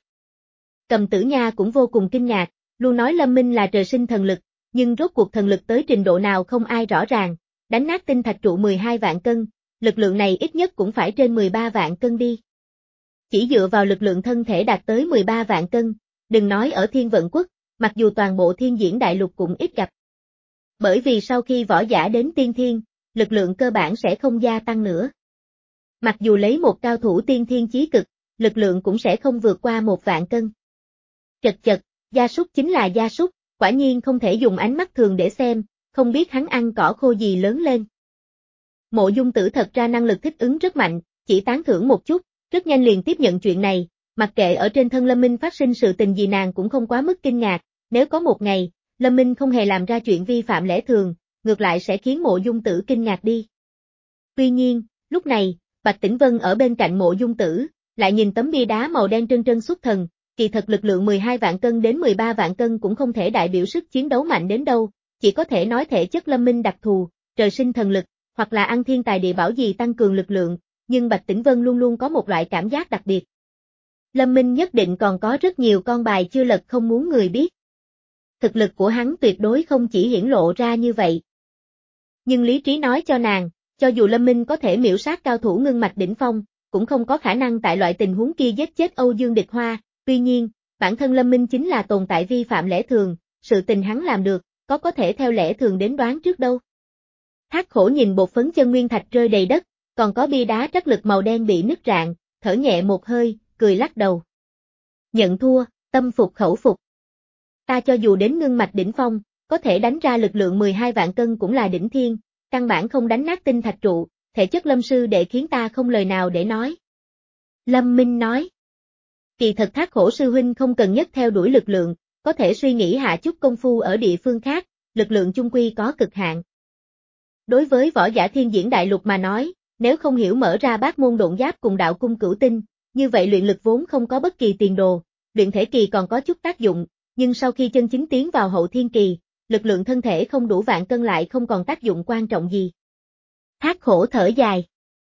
Cầm Tử Nha cũng vô cùng kinh ngạc, luôn nói Lâm Minh là trời sinh thần lực, nhưng rốt cuộc thần lực tới trình độ nào không ai rõ ràng, đánh nát tinh thạch trụ mười hai vạn cân, lực lượng này ít nhất cũng phải trên mười ba vạn cân đi. Chỉ dựa vào lực lượng thân thể đạt tới mười ba vạn cân, đừng nói ở Thiên Vận Quốc, mặc dù toàn bộ Thiên Diễn Đại Lục cũng ít gặp. Bởi vì sau khi võ giả đến tiên thiên, lực lượng cơ bản sẽ không gia tăng nữa. Mặc dù lấy một cao thủ tiên thiên chí cực, lực lượng cũng sẽ không vượt qua một vạn cân. Chật chật, gia súc chính là gia súc, quả nhiên không thể dùng ánh mắt thường để xem, không biết hắn ăn cỏ khô gì lớn lên. Mộ Dung Tử thật ra năng lực thích ứng rất mạnh, chỉ tán thưởng một chút, rất nhanh liền tiếp nhận chuyện này, mặc kệ ở trên thân Lâm Minh phát sinh sự tình gì nàng cũng không quá mức kinh ngạc, nếu có một ngày, Lâm Minh không hề làm ra chuyện vi phạm lẽ thường, ngược lại sẽ khiến Mộ Dung Tử kinh ngạc đi. Tuy nhiên, lúc này, Bạch Tĩnh Vân ở bên cạnh Mộ Dung Tử, lại nhìn tấm bia đá màu đen trân trân xuất thần, kỳ thật lực lượng mười hai vạn cân đến mười ba vạn cân cũng không thể đại biểu sức chiến đấu mạnh đến đâu, chỉ có thể nói thể chất Lâm Minh đặc thù, trời sinh thần lực, hoặc là ăn thiên tài địa bảo gì tăng cường lực lượng, nhưng Bạch Tĩnh Vân luôn luôn có một loại cảm giác đặc biệt. Lâm Minh nhất định còn có rất nhiều con bài chưa lật không muốn người biết. Thực lực của hắn tuyệt đối không chỉ hiển lộ ra như vậy. Nhưng lý trí nói cho nàng, cho dù Lâm Minh có thể miểu sát cao thủ ngưng mạch đỉnh phong, cũng không có khả năng tại loại tình huống kia giết chết Âu Dương Địch Hoa, tuy nhiên, bản thân Lâm Minh chính là tồn tại vi phạm lẽ thường, sự tình hắn làm được, có có thể theo lẽ thường đến đoán trước đâu. Thác Khổ nhìn bột phấn chân nguyên thạch rơi đầy đất, còn có bia đá trắc lực màu đen bị nứt rạn, thở nhẹ một hơi, cười lắc đầu. Nhận thua, tâm phục khẩu phục. Ta cho dù đến ngưng mạch đỉnh phong, có thể đánh ra lực lượng mười hai vạn cân cũng là đỉnh thiên, căn bản không đánh nát tinh thạch trụ, thể chất Lâm sư để khiến ta không lời nào để nói. Lâm Minh nói. Kỳ thật Thác Khổ sư huynh không cần nhất theo đuổi lực lượng, có thể suy nghĩ hạ chút công phu ở địa phương khác, lực lượng chung quy có cực hạn. Đối với võ giả Thiên Diễn Đại Lục mà nói, nếu không hiểu mở ra bát môn độn giáp cùng đạo cung cửu tinh, như vậy luyện lực vốn không có bất kỳ tiền đồ, luyện thể kỳ còn có chút tác dụng, nhưng sau khi chân chính tiến vào hậu thiên kỳ, lực lượng thân thể không đủ vạn cân lại không còn tác dụng quan trọng gì. Thác Khổ thở dài.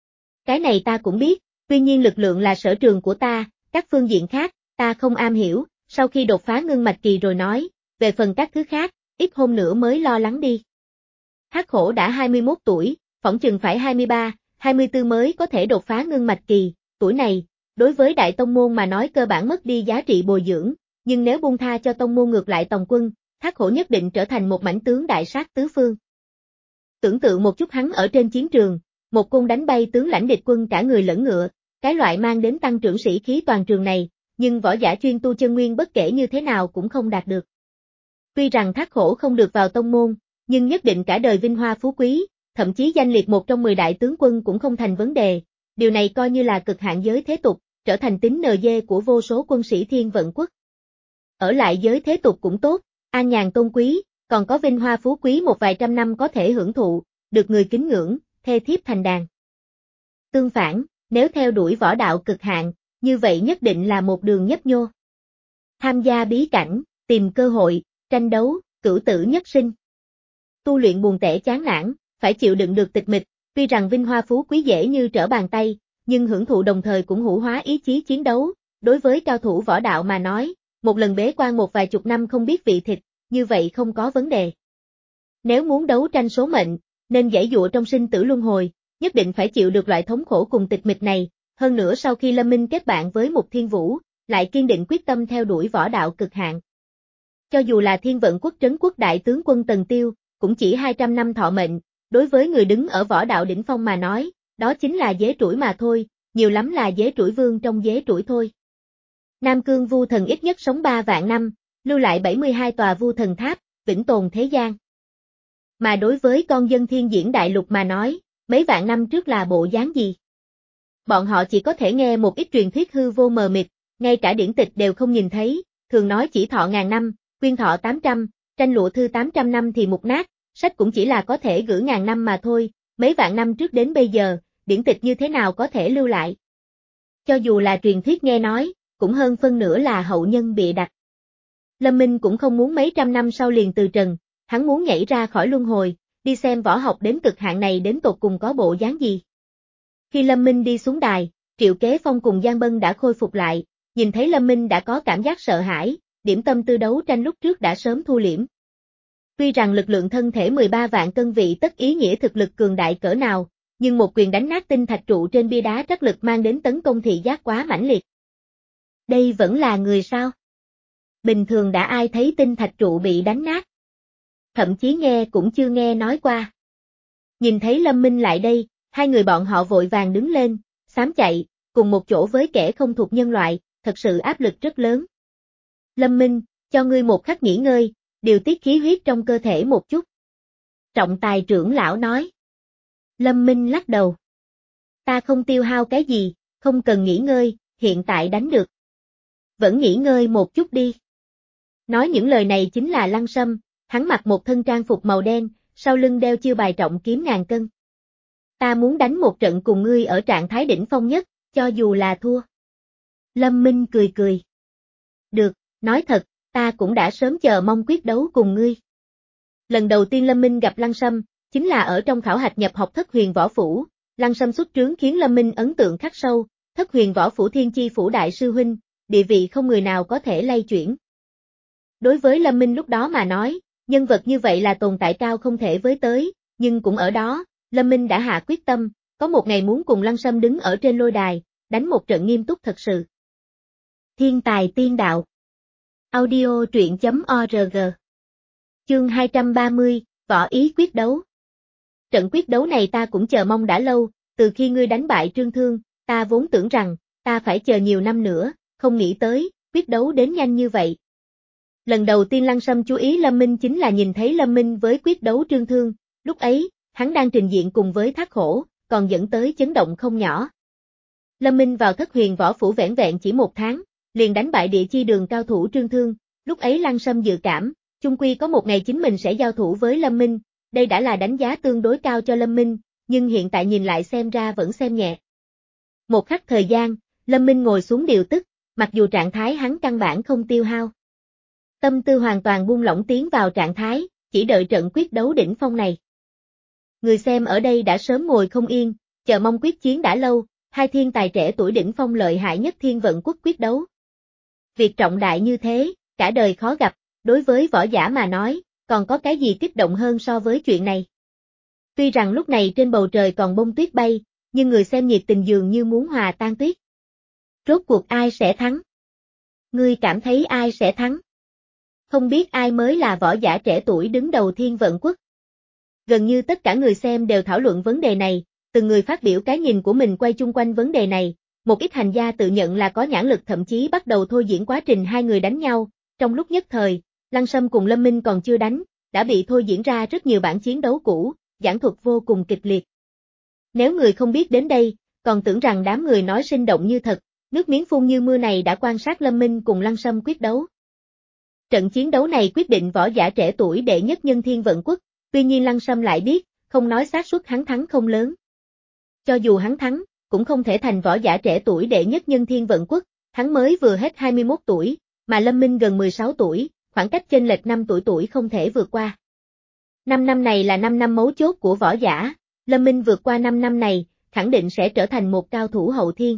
Cái này ta cũng biết, tuy nhiên lực lượng là sở trường của ta, các phương diện khác, ta không am hiểu, sau khi đột phá ngưng mạch kỳ rồi nói, về phần các thứ khác, ít hôm nữa mới lo lắng đi. Hắc Hổ đã hai mươi mốt tuổi, phỏng chừng phải hai mươi ba, hai mươi tư mới có thể đột phá ngưng mạch kỳ, tuổi này, đối với đại tông môn mà nói cơ bản mất đi giá trị bồi dưỡng, nhưng nếu buông tha cho tông môn ngược lại tòng quân, Hắc Hổ nhất định trở thành một mãnh tướng đại sát tứ phương. Tưởng tượng một chút hắn ở trên chiến trường, một cung đánh bay tướng lãnh địch quân cả người lẫn ngựa, cái loại mang đến tăng trưởng sĩ khí toàn trường này, nhưng võ giả chuyên tu chân nguyên bất kể như thế nào cũng không đạt được. Tuy rằng Hắc Hổ không được vào tông môn, nhưng nhất định cả đời vinh hoa phú quý, thậm chí danh liệt một trong mười đại tướng quân cũng không thành vấn đề, điều này coi như là cực hạn giới thế tục, trở thành tín nờ dê của vô số quân sĩ thiên vận quốc. Ở lại giới thế tục cũng tốt, an nhàn tôn quý, còn có vinh hoa phú quý một vài trăm năm có thể hưởng thụ, được người kính ngưỡng, thê thiếp thành đàn. Tương phản, nếu theo đuổi võ đạo cực hạn, như vậy nhất định là một đường nhấp nhô. Tham gia bí cảnh, tìm cơ hội, tranh đấu, cửu tử nhất sinh. Tu luyện buồn tẻ chán nản, phải chịu đựng được tịch mịch, tuy rằng vinh hoa phú quý dễ như trở bàn tay, nhưng hưởng thụ đồng thời cũng hữu hóa ý chí chiến đấu, đối với cao thủ võ đạo mà nói, một lần bế quan một vài chục năm không biết vị thịt, như vậy không có vấn đề. Nếu muốn đấu tranh số mệnh, nên giãy dụa trong sinh tử luân hồi, nhất định phải chịu được loại thống khổ cùng tịch mịch này, hơn nữa sau khi Lâm Minh kết bạn với Mục Thiên Vũ, lại kiên định quyết tâm theo đuổi võ đạo cực hạn. Cho dù là Thiên Vận Quốc trấn quốc đại tướng quân Tần Tiêu, cũng chỉ hai trăm năm thọ mệnh, đối với người đứng ở võ đạo đỉnh phong mà nói, đó chính là dế trũi mà thôi, nhiều lắm là dế trũi vương trong dế trũi thôi. Nam Cương Vu Thần ít nhất sống ba vạn năm, lưu lại bảy mươi hai tòa Vu Thần Tháp, vĩnh tồn thế gian. Mà đối với con dân thiên diễn đại lục mà nói, mấy vạn năm trước là bộ dáng gì? Bọn họ chỉ có thể nghe một ít truyền thuyết hư vô mờ mịt, ngay cả điển tịch đều không nhìn thấy, thường nói chỉ thọ ngàn năm, quyên thọ tám trăm, tranh lụa thư tám trăm năm thì mục nát, sách cũng chỉ là có thể gửi ngàn năm mà thôi, mấy vạn năm trước đến bây giờ, điển tịch như thế nào có thể lưu lại? Cho dù là truyền thuyết nghe nói, cũng hơn phân nửa là hậu nhân bịa đặt. Lâm Minh cũng không muốn mấy trăm năm sau liền từ trần, hắn muốn nhảy ra khỏi luân hồi, đi xem võ học đến cực hạn này đến tột cùng có bộ dáng gì. Khi Lâm Minh đi xuống đài, Triệu Kế Phong cùng Giang Bân đã khôi phục lại, nhìn thấy Lâm Minh đã có cảm giác sợ hãi, điểm tâm tư đấu tranh lúc trước đã sớm thu liễm. Tuy rằng lực lượng thân thể mười ba vạn cân vị tất ý nghĩa thực lực cường đại cỡ nào, nhưng một quyền đánh nát tinh thạch trụ trên bia đá trắc lực mang đến tấn công thị giác quá mãnh liệt. Đây vẫn là người sao? Bình thường đã ai thấy tinh thạch trụ bị đánh nát? Thậm chí nghe cũng chưa nghe nói qua. Nhìn thấy Lâm Minh lại đây, hai người bọn họ vội vàng đứng lên, xám chạy, cùng một chỗ với kẻ không thuộc nhân loại, thật sự áp lực rất lớn. Lâm Minh, cho ngươi một khắc nghỉ ngơi, điều tiết khí huyết trong cơ thể một chút. Trọng tài trưởng lão nói. Lâm Minh lắc đầu. Ta không tiêu hao cái gì, không cần nghỉ ngơi, hiện tại đánh được. Vẫn nghỉ ngơi một chút đi. Nói những lời này chính là Lăng Sâm, hắn mặc một thân trang phục màu đen, sau lưng đeo chiêu bài trọng kiếm ngàn cân. Ta muốn đánh một trận cùng ngươi ở trạng thái đỉnh phong nhất, cho dù là thua. Lâm Minh cười cười. Được, nói thật, ta cũng đã sớm chờ mong quyết đấu cùng ngươi. Lần đầu tiên Lâm Minh gặp Lăng Sâm, chính là ở trong khảo hạch nhập học Thất Huyền Võ Phủ, Lăng Sâm xuất trướng khiến Lâm Minh ấn tượng khắc sâu, Thất Huyền Võ Phủ Thiên Chi Phủ Đại Sư Huynh, địa vị không người nào có thể lay chuyển. Đối với Lâm Minh lúc đó mà nói, nhân vật như vậy là tồn tại cao không thể với tới, nhưng cũng ở đó, Lâm Minh đã hạ quyết tâm, có một ngày muốn cùng Lăng Sâm đứng ở trên lôi đài, đánh một trận nghiêm túc thật sự. Thiên tài tiên đạo. Audio truyện chấm org. Chương hai trăm ba mươi, võ ý quyết đấu. Trận quyết đấu này ta cũng chờ mong đã lâu, từ khi ngươi đánh bại Trương Thương, ta vốn tưởng rằng, ta phải chờ nhiều năm nữa, không nghĩ tới, quyết đấu đến nhanh như vậy. Lần đầu tiên Lăng Sâm chú ý Lâm Minh chính là nhìn thấy Lâm Minh với quyết đấu Trương Thương, lúc ấy, hắn đang trình diện cùng với Thác Hổ, còn dẫn tới chấn động không nhỏ. Lâm Minh vào Thất Huyền Võ Phủ vẻn vẹn chỉ một tháng, liền đánh bại địa chi đường cao thủ Trương Thương, lúc ấy Lăng Sâm dự cảm, chung quy có một ngày chính mình sẽ giao thủ với Lâm Minh, đây đã là đánh giá tương đối cao cho Lâm Minh, nhưng hiện tại nhìn lại xem ra vẫn xem nhẹ. Một khắc thời gian, Lâm Minh ngồi xuống điều tức, mặc dù trạng thái hắn căn bản không tiêu hao. Tâm tư hoàn toàn buông lỏng tiến vào trạng thái, chỉ đợi trận quyết đấu đỉnh phong này. Người xem ở đây đã sớm ngồi không yên, chờ mong quyết chiến đã lâu, hai thiên tài trẻ tuổi đỉnh phong lợi hại nhất Thiên Vận Quốc quyết đấu. Việc trọng đại như thế, cả đời khó gặp, đối với võ giả mà nói, còn có cái gì kích động hơn so với chuyện này. Tuy rằng lúc này trên bầu trời còn bông tuyết bay, nhưng người xem nhiệt tình dường như muốn hòa tan tuyết. Rốt cuộc ai sẽ thắng? Ngươi cảm thấy ai sẽ thắng? Không biết ai mới là võ giả trẻ tuổi đứng đầu Thiên Vận Quốc. Gần như tất cả người xem đều thảo luận vấn đề này, từng người phát biểu cái nhìn của mình quay chung quanh vấn đề này, một ít hành gia tự nhận là có nhãn lực thậm chí bắt đầu thôi diễn quá trình hai người đánh nhau, trong lúc nhất thời, Lăng Sâm cùng Lâm Minh còn chưa đánh, đã bị thôi diễn ra rất nhiều bản chiến đấu cũ, giảng thuật vô cùng kịch liệt. Nếu người không biết đến đây, còn tưởng rằng đám người nói sinh động như thật, nước miếng phun như mưa này đã quan sát Lâm Minh cùng Lăng Sâm quyết đấu. Trận chiến đấu này quyết định võ giả trẻ tuổi đệ nhất nhân Thiên Vận Quốc, tuy nhiên Lăng Sâm lại biết, không nói xác suất hắn thắng không lớn. Cho dù hắn thắng, cũng không thể thành võ giả trẻ tuổi đệ nhất nhân Thiên Vận Quốc, hắn mới vừa hết hai mươi mốt tuổi, mà Lâm Minh gần mười sáu tuổi, khoảng cách chênh lệch năm tuổi tuổi không thể vượt qua. năm năm này là năm năm mấu chốt của võ giả, Lâm Minh vượt qua năm năm này, khẳng định sẽ trở thành một cao thủ hậu thiên.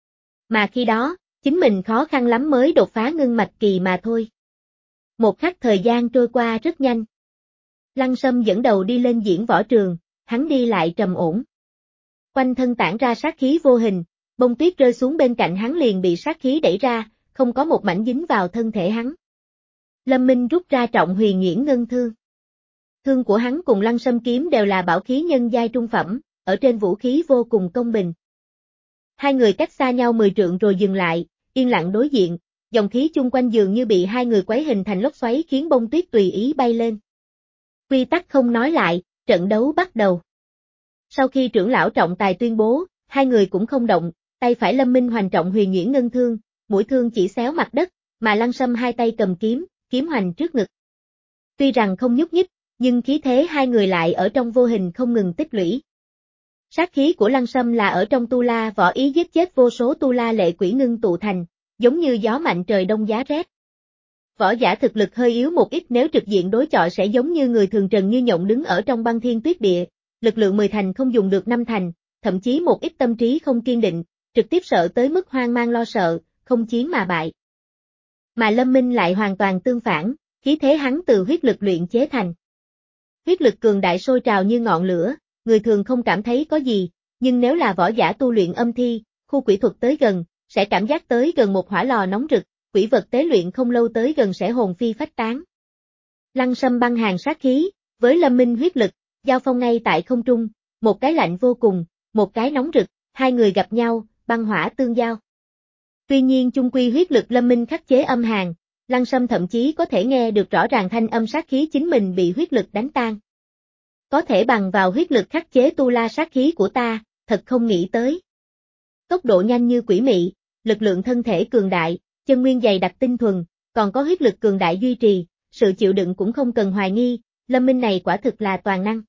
Mà khi đó, chính mình khó khăn lắm mới đột phá ngưng mạch kỳ mà thôi. Một khắc thời gian trôi qua rất nhanh. Lăng Sâm dẫn đầu đi lên diễn võ trường, hắn đi lại trầm ổn. Quanh thân tản ra sát khí vô hình, bông tuyết rơi xuống bên cạnh hắn liền bị sát khí đẩy ra, không có một mảnh dính vào thân thể hắn. Lâm Minh rút ra Trọng Huyền Nghiễn Ngân Thương. Thương của hắn cùng Lăng Sâm kiếm đều là bảo khí nhân giai trung phẩm, ở trên vũ khí vô cùng công bình. Hai người cách xa nhau mười trượng rồi dừng lại, yên lặng đối diện, dòng khí chung quanh dường như bị hai người quấy hình thành lốc xoáy khiến bông tuyết tùy ý bay lên. Quy tắc không nói lại, trận đấu bắt đầu. Sau khi trưởng lão trọng tài tuyên bố, hai người cũng không động, tay phải Lâm Minh hoành Trọng Huyền Nghiễn Ngân Thương, mũi thương chỉ xéo mặt đất, mà Lăng Sâm hai tay cầm kiếm, kiếm hoành trước ngực. Tuy rằng không nhúc nhích, nhưng khí thế hai người lại ở trong vô hình không ngừng tích lũy. Sát khí của Lăng Sâm là ở trong tu la võ ý giết chết vô số tu la lệ quỷ ngưng tụ thành, giống như gió mạnh trời đông giá rét. Võ giả thực lực hơi yếu một ít nếu trực diện đối chọi sẽ giống như người thường trần như nhộng đứng ở trong băng thiên tuyết địa, lực lượng mười thành không dùng được năm thành, thậm chí một ít tâm trí không kiên định, trực tiếp sợ tới mức hoang mang lo sợ, không chiến mà bại. Mà Lâm Minh lại hoàn toàn tương phản, khí thế hắn từ huyết lực luyện chế thành. Huyết lực cường đại sôi trào như ngọn lửa, người thường không cảm thấy có gì, nhưng nếu là võ giả tu luyện âm thi, khu quỷ thuật tới gần, sẽ cảm giác tới gần một hỏa lò nóng rực, quỷ vật tế luyện không lâu tới gần sẽ hồn phi phách tán. Lăng Sâm băng hàng sát khí, với Lâm Minh huyết lực, giao phong ngay tại không trung, một cái lạnh vô cùng, một cái nóng rực, hai người gặp nhau, băng hỏa tương giao. Tuy nhiên chung quy huyết lực Lâm Minh khắc chế âm hàn, Lăng Sâm thậm chí có thể nghe được rõ ràng thanh âm sát khí chính mình bị huyết lực đánh tan. Có thể bằng vào huyết lực khắc chế tu la sát khí của ta, thật không nghĩ tới. Tốc độ nhanh như quỷ mị, lực lượng thân thể cường đại, chân nguyên dày đặc tinh thuần, còn có huyết lực cường đại duy trì, sự chịu đựng cũng không cần hoài nghi, Lâm Minh này quả thực là toàn năng.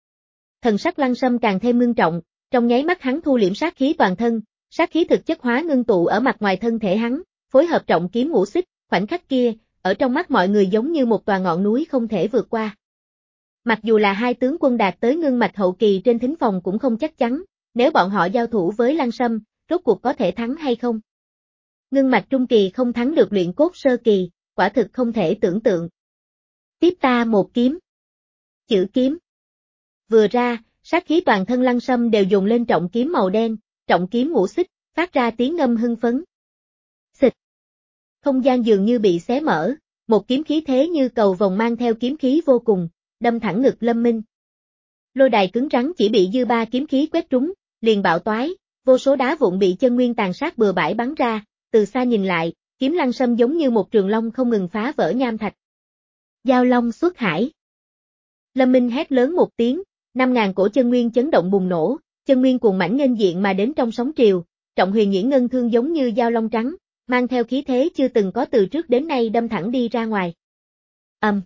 Thần sắc Lăng Sâm càng thêm ngưng trọng, trong nháy mắt hắn thu liễm sát khí toàn thân, sát khí thực chất hóa ngưng tụ ở mặt ngoài thân thể hắn, phối hợp trọng kiếm ngũ xích, khoảnh khắc kia, ở trong mắt mọi người giống như một tòa ngọn núi không thể vượt qua. Mặc dù là hai tướng quân đạt tới ngưng mạch hậu kỳ trên thính phòng cũng không chắc chắn, nếu bọn họ giao thủ với Lăng Sâm, rốt cuộc có thể thắng hay không. Ngưng mạch trung kỳ không thắng được luyện cốt sơ kỳ, quả thực không thể tưởng tượng. Tiếp ta một kiếm. Chữ kiếm. Vừa ra, sát khí toàn thân Lăng Sâm đều dùng lên trọng kiếm màu đen, trọng kiếm ngũ xích, phát ra tiếng ngâm hưng phấn. Xịt. Không gian dường như bị xé mở, một kiếm khí thế như cầu vồng mang theo kiếm khí vô cùng, đâm thẳng ngực Lâm Minh. Lôi đài cứng rắn chỉ bị dư ba kiếm khí quét trúng, liền bạo toái, vô số đá vụn bị chân nguyên tàn sát bừa bãi bắn ra, từ xa nhìn lại, kiếm Lăng Sâm giống như một trường long không ngừng phá vỡ nham thạch. Giao long xuất hải. Lâm Minh hét lớn một tiếng, năm ngàn cổ chân nguyên chấn động bùng nổ, chân nguyên cuồn mãnh nghênh diện mà đến trong sóng triều, Trọng Huyền Nghiễn Ngân Thương giống như giao long trắng, mang theo khí thế chưa từng có từ trước đến nay đâm thẳng đi ra ngoài. Ầm. Um.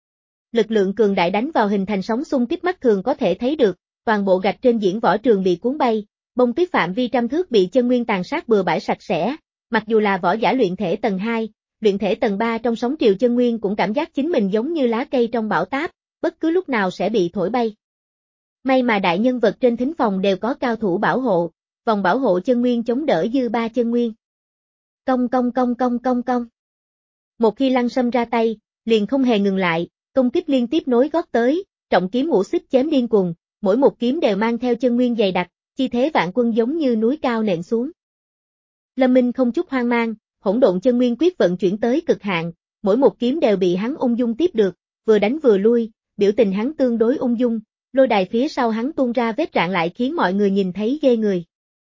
Lực lượng cường đại đánh vào hình thành sóng xung kích mắt thường có thể thấy được, toàn bộ gạch trên diễn võ trường bị cuốn bay, bông tuyết phạm vi trăm thước bị chân nguyên tàn sát bừa bãi sạch sẽ, mặc dù là võ giả luyện thể tầng hai, luyện thể tầng ba trong sóng triều chân nguyên cũng cảm giác chính mình giống như lá cây trong bão táp, bất cứ lúc nào sẽ bị thổi bay. May mà đại nhân vật trên thính phòng đều có cao thủ bảo hộ, vòng bảo hộ chân nguyên chống đỡ dư ba chân nguyên. Cong cong cong cong cong cong. Một khi Lăng Sâm ra tay, liền không hề ngừng lại, công kích liên tiếp nối gót tới, trọng kiếm ngũ xích chém điên cuồng, mỗi một kiếm đều mang theo chân nguyên dày đặc, chi thế vạn quân giống như núi cao nện xuống. Lâm Minh không chút hoang mang, hỗn độn chân nguyên quyết vận chuyển tới cực hạn, mỗi một kiếm đều bị hắn ung dung tiếp được, vừa đánh vừa lui, biểu tình hắn tương đối ung dung, lôi đài phía sau hắn tuôn ra vết rạn lại khiến mọi người nhìn thấy ghê người.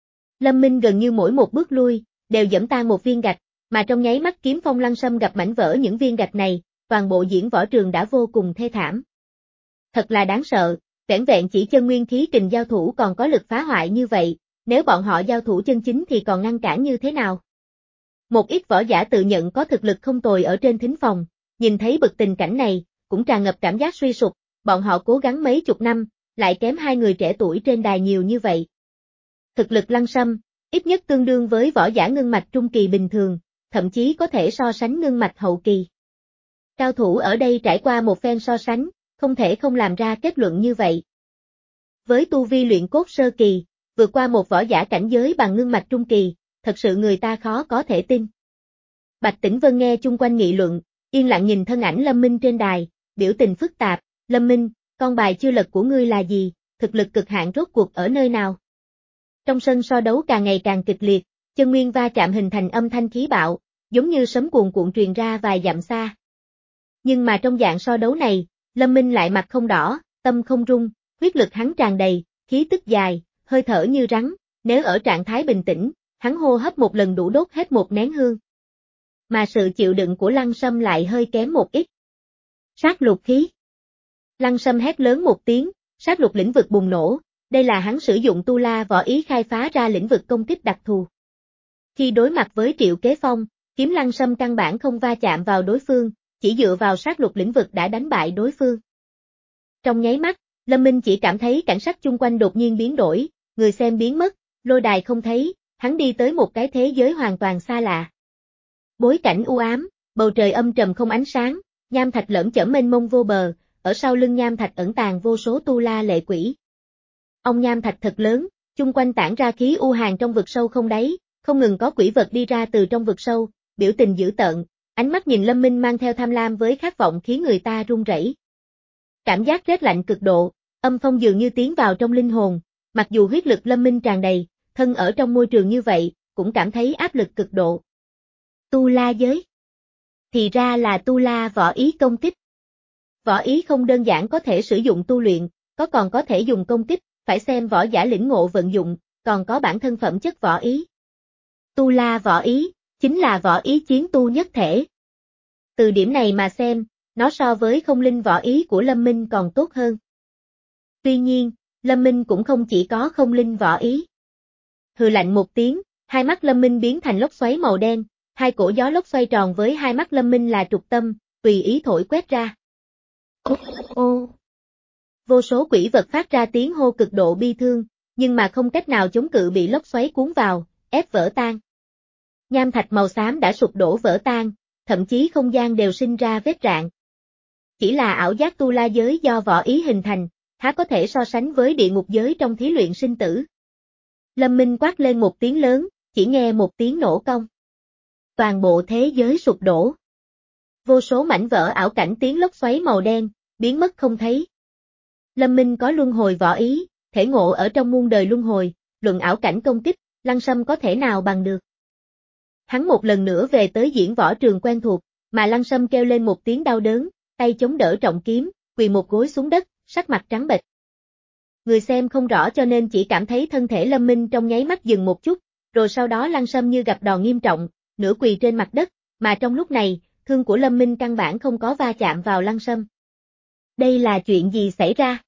Lâm Minh gần như mỗi một bước lui, đều giẫm tan một viên gạch, mà trong nháy mắt kiếm phong Lăng Sâm gặp mảnh vỡ những viên gạch này, toàn bộ diễn võ trường đã vô cùng thê thảm. Thật là đáng sợ, vẻn vẹn chỉ chân nguyên khí kình giao thủ còn có lực phá hoại như vậy, nếu bọn họ giao thủ chân chính thì còn ngăn cản như thế nào? Một ít võ giả tự nhận có thực lực không tồi ở trên thính phòng, nhìn thấy bực tình cảnh này, cũng tràn ngập cảm giác suy sụp, bọn họ cố gắng mấy chục năm, lại kém hai người trẻ tuổi trên đài nhiều như vậy. Thực lực Lăng Sâm, ít nhất tương đương với võ giả ngưng mạch trung kỳ bình thường, thậm chí có thể so sánh ngưng mạch hậu kỳ. Cao thủ ở đây trải qua một phen so sánh, không thể không làm ra kết luận như vậy. Với tu vi luyện cốt sơ kỳ, vượt qua một võ giả cảnh giới bằng ngưng mạch trung kỳ, thật sự người ta khó có thể tin. Bạch Tĩnh Vân nghe chung quanh nghị luận, yên lặng nhìn thân ảnh Lâm Minh trên đài, biểu tình phức tạp, Lâm Minh, con bài chưa lật của ngươi là gì, thực lực cực hạn rốt cuộc ở nơi nào? Trong sân so đấu càng ngày càng kịch liệt, chân nguyên va chạm hình thành âm thanh khí bạo, giống như sấm cuồn cuộn truyền ra vài dặm xa. Nhưng mà trong dạng so đấu này, Lâm Minh lại mặt không đỏ, tâm không rung, huyết lực hắn tràn đầy, khí tức dài, hơi thở như rắn, nếu ở trạng thái bình tĩnh, hắn hô hấp một lần đủ đốt hết một nén hương. Mà sự chịu đựng của Lăng Sâm lại hơi kém một ít. Sát lục khí. Lăng Sâm hét lớn một tiếng, sát lục lĩnh vực bùng nổ, đây là hắn sử dụng tu la võ ý khai phá ra lĩnh vực công kích đặc thù. Khi đối mặt với Triệu Kế Phong, kiếm Lăng Sâm căn bản không va chạm vào đối phương, chỉ dựa vào sát lục lĩnh vực đã đánh bại đối phương. Trong nháy mắt, Lâm Minh chỉ cảm thấy cảnh sắc chung quanh đột nhiên biến đổi, người xem biến mất, lôi đài không thấy, hắn đi tới một cái thế giới hoàn toàn xa lạ. Bối cảnh u ám, bầu trời âm trầm không ánh sáng, nham thạch lởm chởm mênh mông vô bờ, ở sau lưng nham thạch ẩn tàng vô số tu la lệ quỷ. Ông nham thạch thật lớn, chung quanh tản ra khí u hàn trong vực sâu không đáy, không ngừng có quỷ vật đi ra từ trong vực sâu, biểu tình dữ tợn, ánh mắt nhìn Lâm Minh mang theo tham lam với khát vọng khiến người ta run rẩy. Cảm giác rét lạnh cực độ, âm phong dường như tiến vào trong linh hồn, mặc dù huyết lực Lâm Minh tràn đầy, thân ở trong môi trường như vậy, cũng cảm thấy áp lực cực độ. Tu la giới. Thì ra là tu la võ ý công kích. Võ ý không đơn giản có thể sử dụng tu luyện, có còn có thể dùng công kích, phải xem võ giả lĩnh ngộ vận dụng, còn có bản thân phẩm chất võ ý. Tu la võ ý, chính là võ ý chiến tu nhất thể. Từ điểm này mà xem, nó so với không linh võ ý của Lâm Minh còn tốt hơn. Tuy nhiên, Lâm Minh cũng không chỉ có không linh võ ý. Hừ lạnh một tiếng, hai mắt Lâm Minh biến thành lốc xoáy màu đen, hai cổ gió lốc xoay tròn với hai mắt Lâm Minh là trục tâm, tùy ý thổi quét ra. Ô, ô. Vô số quỷ vật phát ra tiếng hô cực độ bi thương, nhưng mà không cách nào chống cự bị lốc xoáy cuốn vào, ép vỡ tan. Nham thạch màu xám đã sụp đổ vỡ tan, thậm chí không gian đều sinh ra vết rạn. Chỉ là ảo giác tu la giới do võ ý hình thành, há có thể so sánh với địa ngục giới trong thí luyện sinh tử. Lâm Minh quát lên một tiếng lớn, chỉ nghe một tiếng nổ cong. Toàn bộ thế giới sụp đổ. Vô số mảnh vỡ ảo cảnh tiếng lốc xoáy màu đen, biến mất không thấy. Lâm Minh có luân hồi võ ý, thể ngộ ở trong muôn đời luân hồi, luận ảo cảnh công kích, Lăng Sâm có thể nào bằng được. Hắn một lần nữa về tới diễn võ trường quen thuộc, mà Lăng Sâm kêu lên một tiếng đau đớn, tay chống đỡ trọng kiếm, quỳ một gối xuống đất, sắc mặt trắng bệch. Người xem không rõ cho nên chỉ cảm thấy thân thể Lâm Minh trong nháy mắt dừng một chút, rồi sau đó Lăng Sâm như gặp đòn nghiêm trọng, nửa quỳ trên mặt đất, mà trong lúc này, thương của Lâm Minh căn bản không có va chạm vào Lăng Sâm. Đây là chuyện gì xảy ra?